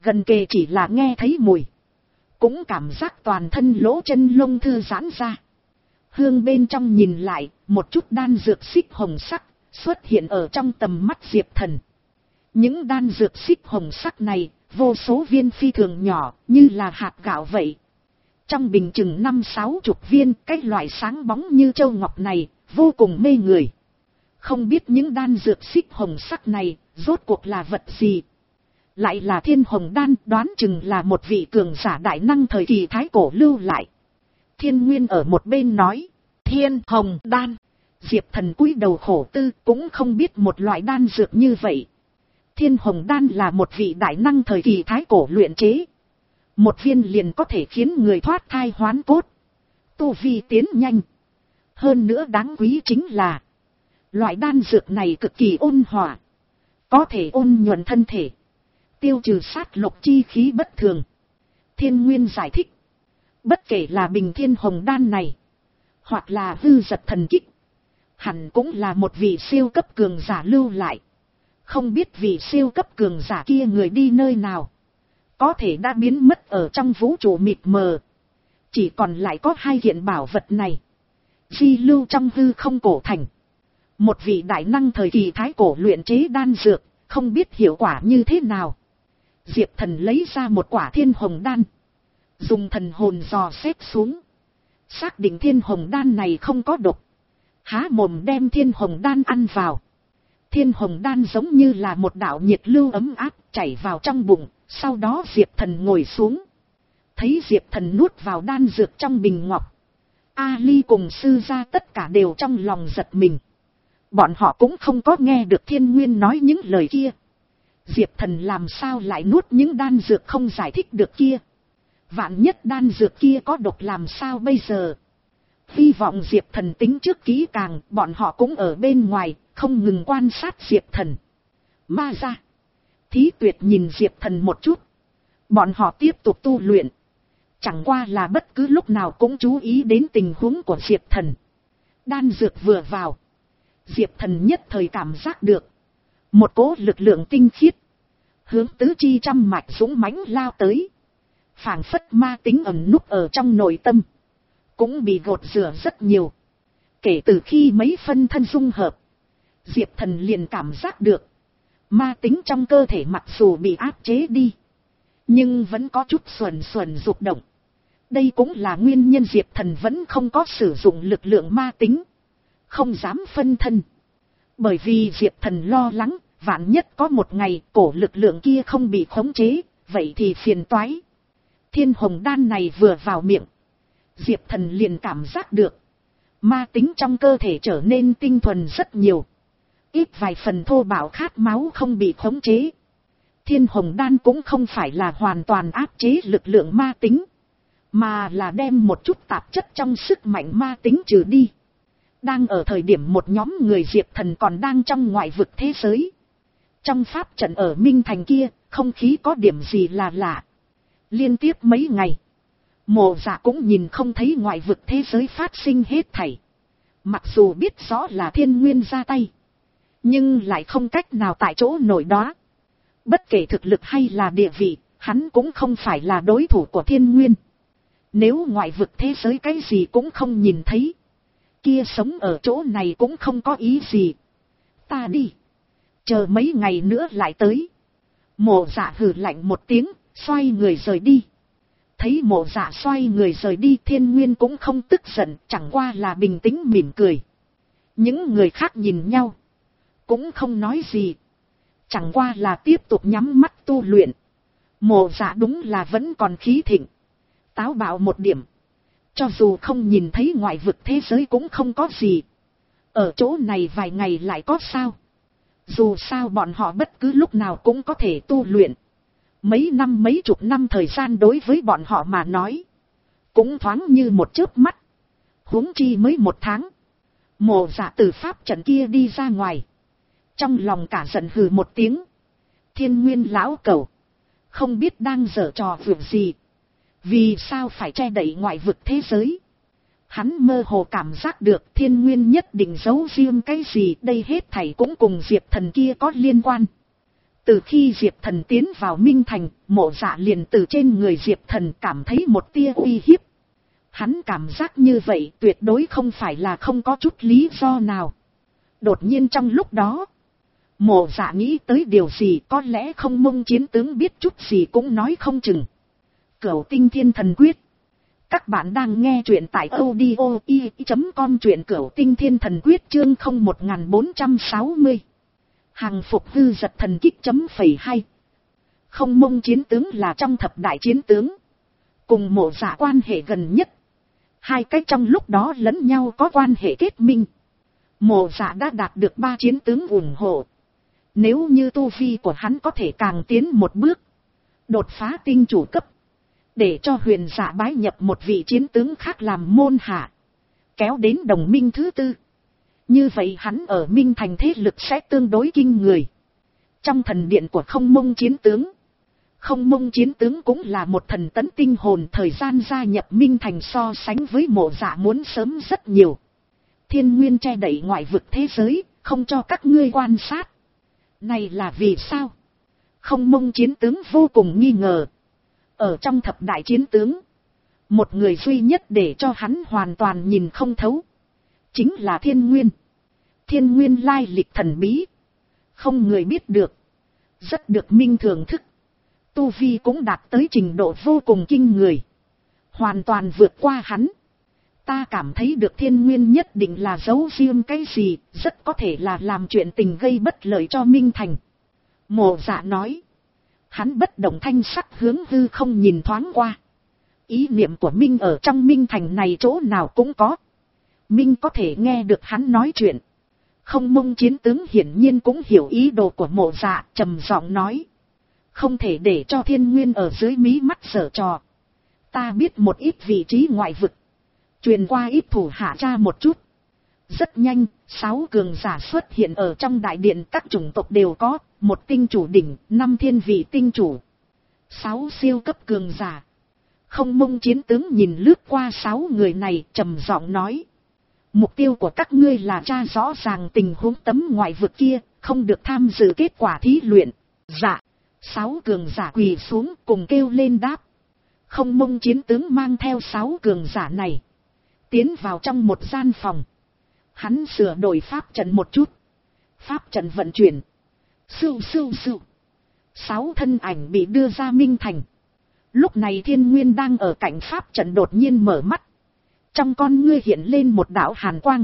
gần kề chỉ là nghe thấy mùi, cũng cảm giác toàn thân lỗ chân lông thư giãn ra. Hương bên trong nhìn lại, một chút đan dược xích hồng sắc xuất hiện ở trong tầm mắt Diệp Thần. Những đan dược xích hồng sắc này, vô số viên phi thường nhỏ, như là hạt gạo vậy. Trong bình chừng năm sáu chục viên, cái loại sáng bóng như châu ngọc này, vô cùng mê người. Không biết những đan dược xích hồng sắc này, rốt cuộc là vật gì? Lại là thiên hồng đan, đoán chừng là một vị cường giả đại năng thời kỳ thái cổ lưu lại. Thiên Nguyên ở một bên nói, thiên hồng đan. Diệp Thần cúi đầu khổ tư, cũng không biết một loại đan dược như vậy. Thiên hồng đan là một vị đại năng thời kỳ thái cổ luyện chế. Một viên liền có thể khiến người thoát thai hoán cốt, tu vi tiến nhanh. Hơn nữa đáng quý chính là, loại đan dược này cực kỳ ôn hòa, có thể ôn nhuận thân thể, tiêu trừ sát lục chi khí bất thường. Thiên Nguyên giải thích, bất kể là bình thiên hồng đan này, hoặc là hư giật thần kích, hẳn cũng là một vị siêu cấp cường giả lưu lại. Không biết vị siêu cấp cường giả kia người đi nơi nào, có thể đã biến mất ở trong vũ trụ mịt mờ. Chỉ còn lại có hai kiện bảo vật này, di lưu trong hư không cổ thành. Một vị đại năng thời kỳ thái cổ luyện chế đan dược, không biết hiệu quả như thế nào. Diệp Thần lấy ra một quả thiên hồng đan, dùng thần hồn dò xét xuống, xác định thiên hồng đan này không có độc, há mồm đem thiên hồng đan ăn vào. Thiên hồng đan giống như là một đạo nhiệt lưu ấm áp chảy vào trong bụng. Sau đó Diệp Thần ngồi xuống, thấy Diệp Thần nuốt vào đan dược trong bình ngọc, Ali cùng sư gia tất cả đều trong lòng giật mình. Bọn họ cũng không có nghe được Thiên Nguyên nói những lời kia. Diệp Thần làm sao lại nuốt những đan dược không giải thích được kia? Vạn nhất đan dược kia có độc làm sao bây giờ? Hy vọng Diệp Thần tính trước kỹ càng, bọn họ cũng ở bên ngoài, không ngừng quan sát Diệp Thần. Ma ra. Thí Tuyệt nhìn Diệp Thần một chút. Bọn họ tiếp tục tu luyện. Chẳng qua là bất cứ lúc nào cũng chú ý đến tình huống của Diệp Thần. Đan dược vừa vào, Diệp Thần nhất thời cảm giác được một cỗ lực lượng tinh khiết, hướng tứ chi trăm mạch dũng mãnh lao tới. Phảng phất ma tính ẩn núp ở trong nội tâm, cũng bị gột rửa rất nhiều. Kể từ khi mấy phân thân dung hợp, Diệp Thần liền cảm giác được ma tính trong cơ thể mặc dù bị áp chế đi, nhưng vẫn có chút xuẩn xuẩn rục động. Đây cũng là nguyên nhân Diệp Thần vẫn không có sử dụng lực lượng ma tính, không dám phân thân. Bởi vì Diệp Thần lo lắng, vạn nhất có một ngày cổ lực lượng kia không bị khống chế, vậy thì phiền toái. Thiên hồng đan này vừa vào miệng, Diệp Thần liền cảm giác được ma tính trong cơ thể trở nên tinh thuần rất nhiều. Ít vài phần thô bạo khát máu không bị khống chế. Thiên hồng đan cũng không phải là hoàn toàn áp chế lực lượng ma tính, mà là đem một chút tạp chất trong sức mạnh ma tính trừ đi. Đang ở thời điểm một nhóm người Diệp Thần còn đang trong ngoại vực thế giới. Trong pháp trận ở Minh Thành kia, không khí có điểm gì là lạ. Liên tiếp mấy ngày, Mộ Dạ cũng nhìn không thấy ngoại vực thế giới phát sinh hết thảy. Mặc dù biết rõ là Thiên Nguyên ra tay, nhưng lại không cách nào tại chỗ nổi đó. Bất kể thực lực hay là địa vị, hắn cũng không phải là đối thủ của Thiên Nguyên. Nếu ngoại vực thế giới cái gì cũng không nhìn thấy, kia sống ở chỗ này cũng không có ý gì. Ta đi, chờ mấy ngày nữa lại tới. Mộ Dạ hừ lạnh một tiếng, xoay người rời đi. Thấy Mộ Dạ xoay người rời đi, Thiên Nguyên cũng không tức giận, chẳng qua là bình tĩnh mỉm cười. Những người khác nhìn nhau, cũng không nói gì, chẳng qua là tiếp tục nhắm mắt tu luyện. Mộ Dạ đúng là vẫn còn khí thịnh, táo bạo một điểm. Cho dù không nhìn thấy ngoại vực thế giới cũng không có gì, ở chỗ này vài ngày lại có sao. Dù sao bọn họ bất cứ lúc nào cũng có thể tu luyện. Mấy năm mấy chục năm thời gian đối với bọn họ mà nói, cũng thoáng như một chớp mắt. Huống chi mới một tháng. Mộ Dạ từ pháp trận kia đi ra ngoài, trong lòng cả giận hừ một tiếng. Thiên Nguyên lão cẩu, không biết đang giở trò việc gì, vì sao phải che đậy ngoại vực thế giới. Hắn mơ hồ cảm giác được Thiên Nguyên nhất định giấu riêng cái gì, đây hết thảy cũng cùng Diệp Thần kia có liên quan. Từ khi Diệp Thần tiến vào Minh Thành, Mộ Dạ liền từ trên người Diệp Thần cảm thấy một tia uy hiếp. Hắn cảm giác như vậy tuyệt đối không phải là không có chút lý do nào. Đột nhiên trong lúc đó, Mộ Dạ nghĩ tới điều gì, có lẽ Không Mông chiến tướng biết chút gì cũng nói không chừng. Cửu Tinh Thiên Thần Quyết. Các bạn đang nghe truyện tại audio i chấm com, truyện Cửu Tinh Thiên Thần Quyết chương không một bốn sáu không. Hàng phục hư giật thần kích chấm phẩy hai. Không Mông chiến tướng là trong thập đại chiến tướng, cùng Mộ Dạ quan hệ gần nhất. Hai cái trong lúc đó lẫn nhau có quan hệ kết minh. Mộ Dạ đã đạt được ba chiến tướng ủng hộ. Nếu như tu vi của hắn có thể càng tiến một bước, đột phá tinh chủ cấp, để cho Huyền Dạ bái nhập một vị chiến tướng khác làm môn hạ, kéo đến đồng minh thứ tư, như vậy hắn ở Minh Thành thế lực sẽ tương đối kinh người. Trong thần điện của Không Mông chiến tướng, Không Mông chiến tướng cũng là một thần tấn tinh hồn, thời gian gia nhập Minh Thành so sánh với Mộ Dạ muốn sớm rất nhiều. Thiên nguyên che đậy ngoại vực thế giới, không cho các ngươi quan sát. Này là vì sao? Không Mông chiến tướng vô cùng nghi ngờ. Ở trong thập đại chiến tướng, một người duy nhất để cho hắn hoàn toàn nhìn không thấu, chính là Thiên Nguyên. Thiên Nguyên lai lịch thần bí, không người biết được, rất được Minh thưởng thức. Tu vi cũng đạt tới trình độ vô cùng kinh người, hoàn toàn vượt qua hắn. Ta cảm thấy được Thiên Nguyên nhất định là giấu riêng cái gì, rất có thể là làm chuyện tình gây bất lợi cho Minh Thành. Mộ Dạ nói. Hắn bất động thanh sắc hướng hư không nhìn thoáng qua. Ý niệm của Minh ở trong Minh Thành này chỗ nào cũng có. Minh có thể nghe được hắn nói chuyện. Không Mông chiến tướng hiển nhiên cũng hiểu ý đồ của Mộ Dạ, trầm giọng nói. Không thể để cho Thiên Nguyên ở dưới mí mắt giở trò. Ta biết một ít vị trí ngoại vực, truyền qua ít thủ hạ tra một chút. Rất nhanh, sáu cường giả xuất hiện ở trong đại điện, các chủng tộc đều có, một tinh chủ đỉnh, năm thiên vị tinh chủ, sáu siêu cấp cường giả. Không Mông chiến tướng nhìn lướt qua sáu người này, trầm giọng nói. Mục tiêu của các ngươi là tra rõ ràng tình huống tấm ngoại vực kia, không được tham dự kết quả thí luyện. Dạ, sáu cường giả quỳ xuống cùng kêu lên đáp. Không Mông chiến tướng mang theo sáu cường giả này, tiến vào trong một gian phòng. Hắn sửa đổi pháp trận một chút. Pháp trận vận chuyển. Sưu sưu sưu. Sáu thân ảnh bị đưa ra Minh Thành. Lúc này Thiên Nguyên đang ở cạnh pháp trận đột nhiên mở mắt. Trong con ngươi hiện lên một đạo hàn quang.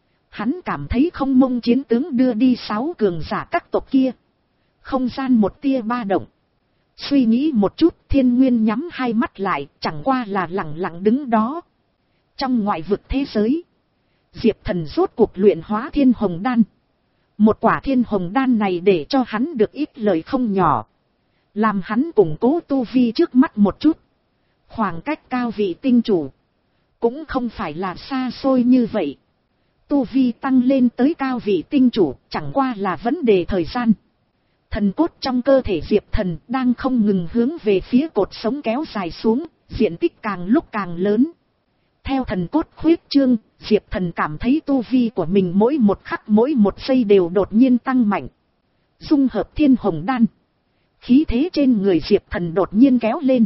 Hắn cảm thấy Không Mông chiến tướng đưa đi sáu cường giả các tộc kia. Không gian một tia ba động. Suy nghĩ một chút, Thiên Nguyên nhắm hai mắt lại, chẳng qua là lặng lặng đứng đó. Trong ngoại vực thế giới, Diệp Thần rốt cuộc luyện hóa Thiên Hồng Đan. Một quả Thiên Hồng Đan này để cho hắn được ít lời không nhỏ, làm hắn củng cố tu vi trước mắt một chút. Khoảng cách cao vị tinh chủ cũng không phải là xa xôi như vậy. Tu vi tăng lên tới cao vị tinh chủ chẳng qua là vấn đề thời gian. Thần cốt trong cơ thể Diệp Thần đang không ngừng hướng về phía cột sống kéo dài xuống, diện tích càng lúc càng lớn. Theo thần cốt khuyết trương, Diệp Thần cảm thấy tu vi của mình mỗi một khắc mỗi một giây đều đột nhiên tăng mạnh. Dung hợp Thiên Hồng Đan, khí thế trên người Diệp Thần đột nhiên kéo lên.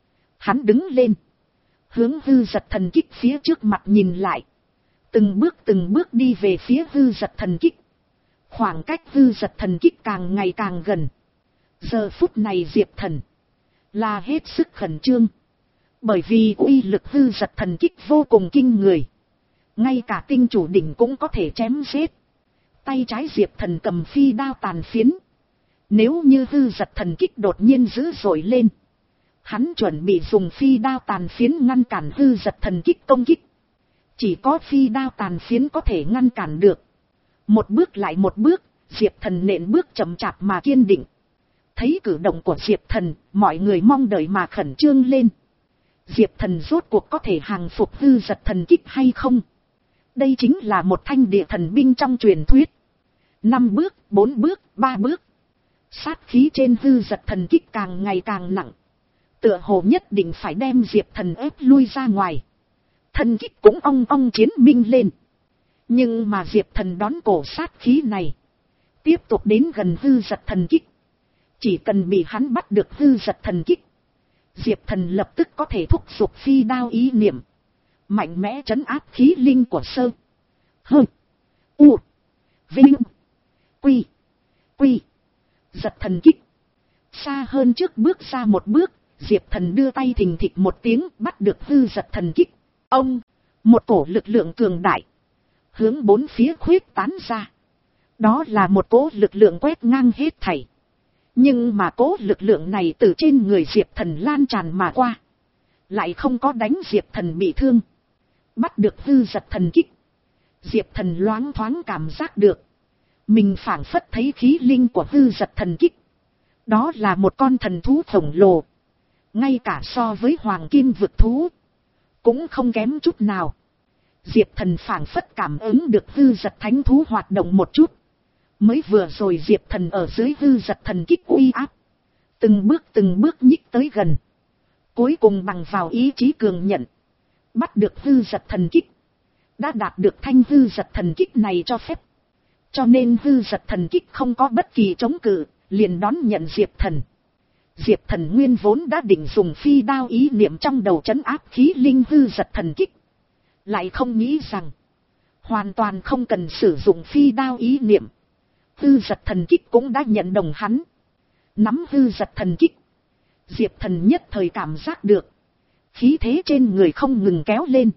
Hắn đứng lên, hướng hư giật thần kích phía trước mặt nhìn lại. Từng bước từng bước đi về phía hư giật thần kích. Khoảng cách hư giật thần kích càng ngày càng gần. Giờ phút này Diệp Thần là hết sức khẩn trương. Bởi vì uy lực hư giật thần kích vô cùng kinh người. Ngay cả tinh chủ đỉnh cũng có thể chém giết. Tay trái Diệp Thần cầm phi đao tàn phiến. Nếu như hư giật thần kích đột nhiên dữ dội lên, hắn chuẩn bị dùng phi đao tàn phiến ngăn cản hư giật thần kích công kích. Chỉ có phi đao tàn phiến có thể ngăn cản được. Một bước lại một bước, Diệp Thần nện bước chậm chạp mà kiên định. Thấy cử động của Diệp Thần, mọi người mong đợi mà khẩn trương lên. Diệp Thần rốt cuộc có thể hàng phục hư giật thần kích hay không? Đây chính là một thanh địa thần binh trong truyền thuyết. Năm bước, bốn bước, ba bước. Sát khí trên hư giật thần kích càng ngày càng nặng. Tựa hồ nhất định phải đem Diệp Thần ép lui ra ngoài. Thần kích cũng ong ong chiến minh lên. Nhưng mà Diệp Thần đón cổ sát khí này, tiếp tục đến gần hư giật thần kích. Chỉ cần bị hắn bắt được hư giật thần kích, Diệp Thần lập tức có thể thúc giục phi đao ý niệm, mạnh mẽ trấn áp khí linh của sơ, hơ, u, vinh, quy, quy, giật thần kích. Xa hơn trước bước ra một bước, Diệp Thần đưa tay thình thịch một tiếng bắt được hư giật thần kích. Ông, một cổ lực lượng cường đại, hướng bốn phía khuyết tán ra. Đó là một cỗ lực lượng quét ngang hết thảy. Nhưng mà cỗ lực lượng này từ trên người Diệp Thần lan tràn mà qua, lại không có đánh Diệp Thần bị thương. Bắt được hư giật thần kích, Diệp Thần loáng thoáng cảm giác được mình phảng phất thấy khí linh của hư giật thần kích. Đó là một con thần thú khổng lồ, ngay cả so với hoàng kim vực thú cũng không kém chút nào. Diệp Thần phảng phất cảm ứng được hư giật thánh thú hoạt động một chút. Mới vừa rồi Diệp Thần ở dưới hư giật thần kích uy áp, từng bước từng bước nhích tới gần, cuối cùng bằng vào ý chí cường nhận, bắt được hư giật thần kích. Đã đạt được thanh hư giật thần kích này cho phép, cho nên hư giật thần kích không có bất kỳ chống cự, liền đón nhận Diệp Thần. Diệp Thần nguyên vốn đã định dùng phi đao ý niệm trong đầu trấn áp khí linh hư giật thần kích, lại không nghĩ rằng hoàn toàn không cần sử dụng phi đao ý niệm, hư giật thần kích cũng đã nhận đồng hắn. Nắm hư giật thần kích, Diệp Thần nhất thời cảm giác được khí thế trên người không ngừng kéo lên.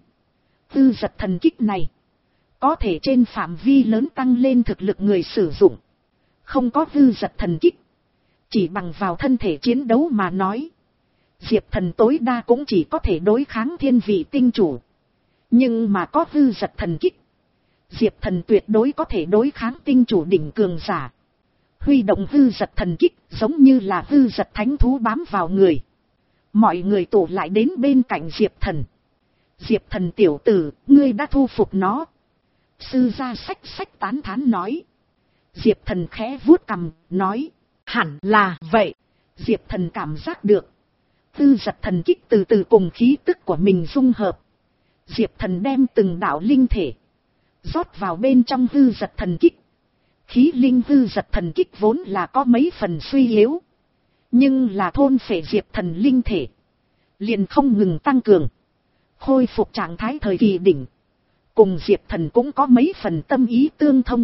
Hư giật thần kích này có thể trên phạm vi lớn tăng lên thực lực người sử dụng. Không có hư giật thần kích, chỉ bằng vào thân thể chiến đấu mà nói, Diệp Thần tối đa cũng chỉ có thể đối kháng thiên vị tinh chủ. Nhưng mà có hư giật thần kích, Diệp Thần tuyệt đối có thể đối kháng tinh chủ đỉnh cường giả. Huy động hư giật thần kích giống như là hư giật thánh thú bám vào người. Mọi người tụ lại đến bên cạnh Diệp Thần. Diệp Thần tiểu tử, ngươi đã thu phục nó. Sư gia sách sách tán thán nói. Diệp Thần khẽ vuốt cằm, nói, hẳn là vậy. Diệp Thần cảm giác được hư giật thần kích từ từ cùng khí tức của mình dung hợp. Diệp Thần đem từng đạo linh thể rót vào bên trong hư giật thần kích. Khí linh hư giật thần kích vốn là có mấy phần suy yếu, nhưng là thôn phệ Diệp Thần linh thể, liền không ngừng tăng cường, khôi phục trạng thái thời kỳ đỉnh. Cùng Diệp Thần cũng có mấy phần tâm ý tương thông.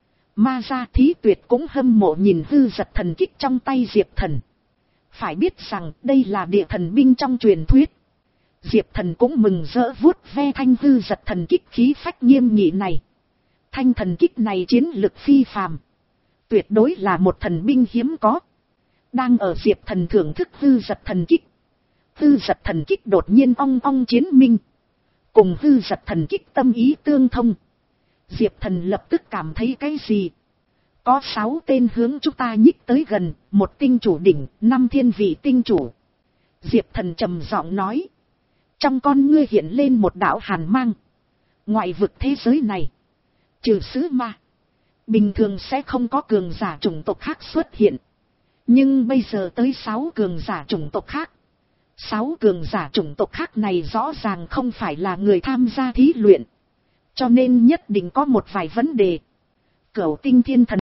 Ma Gia Thí Tuyệt cũng hâm mộ nhìn hư giật thần kích trong tay Diệp Thần. Phải biết rằng đây là địa thần binh trong truyền thuyết. Diệp Thần cũng mừng rỡ vuốt ve thanh hư giật thần kích khí phách nghiêm nghị này. Thanh thần kích này chiến lực phi phàm, tuyệt đối là một thần binh hiếm có. Đang ở Diệp Thần thưởng thức hư giật thần kích, hư giật thần kích đột nhiên ong ong chiến minh, cùng hư giật thần kích tâm ý tương thông. Diệp Thần lập tức cảm thấy cái gì? Có sáu tên hướng chúng ta nhích tới gần, một tinh chủ đỉnh, năm thiên vị tinh chủ. Diệp Thần trầm giọng nói. Trong con ngươi hiện lên một đạo hàn mang. Ngoại vực thế giới này, trừ sứ ma, bình thường sẽ không có cường giả chủng tộc khác xuất hiện. Nhưng bây giờ tới sáu cường giả chủng tộc khác. Sáu cường giả chủng tộc khác này rõ ràng không phải là người tham gia thí luyện, cho nên nhất định có một vài vấn đề. Cửu tinh thiên thần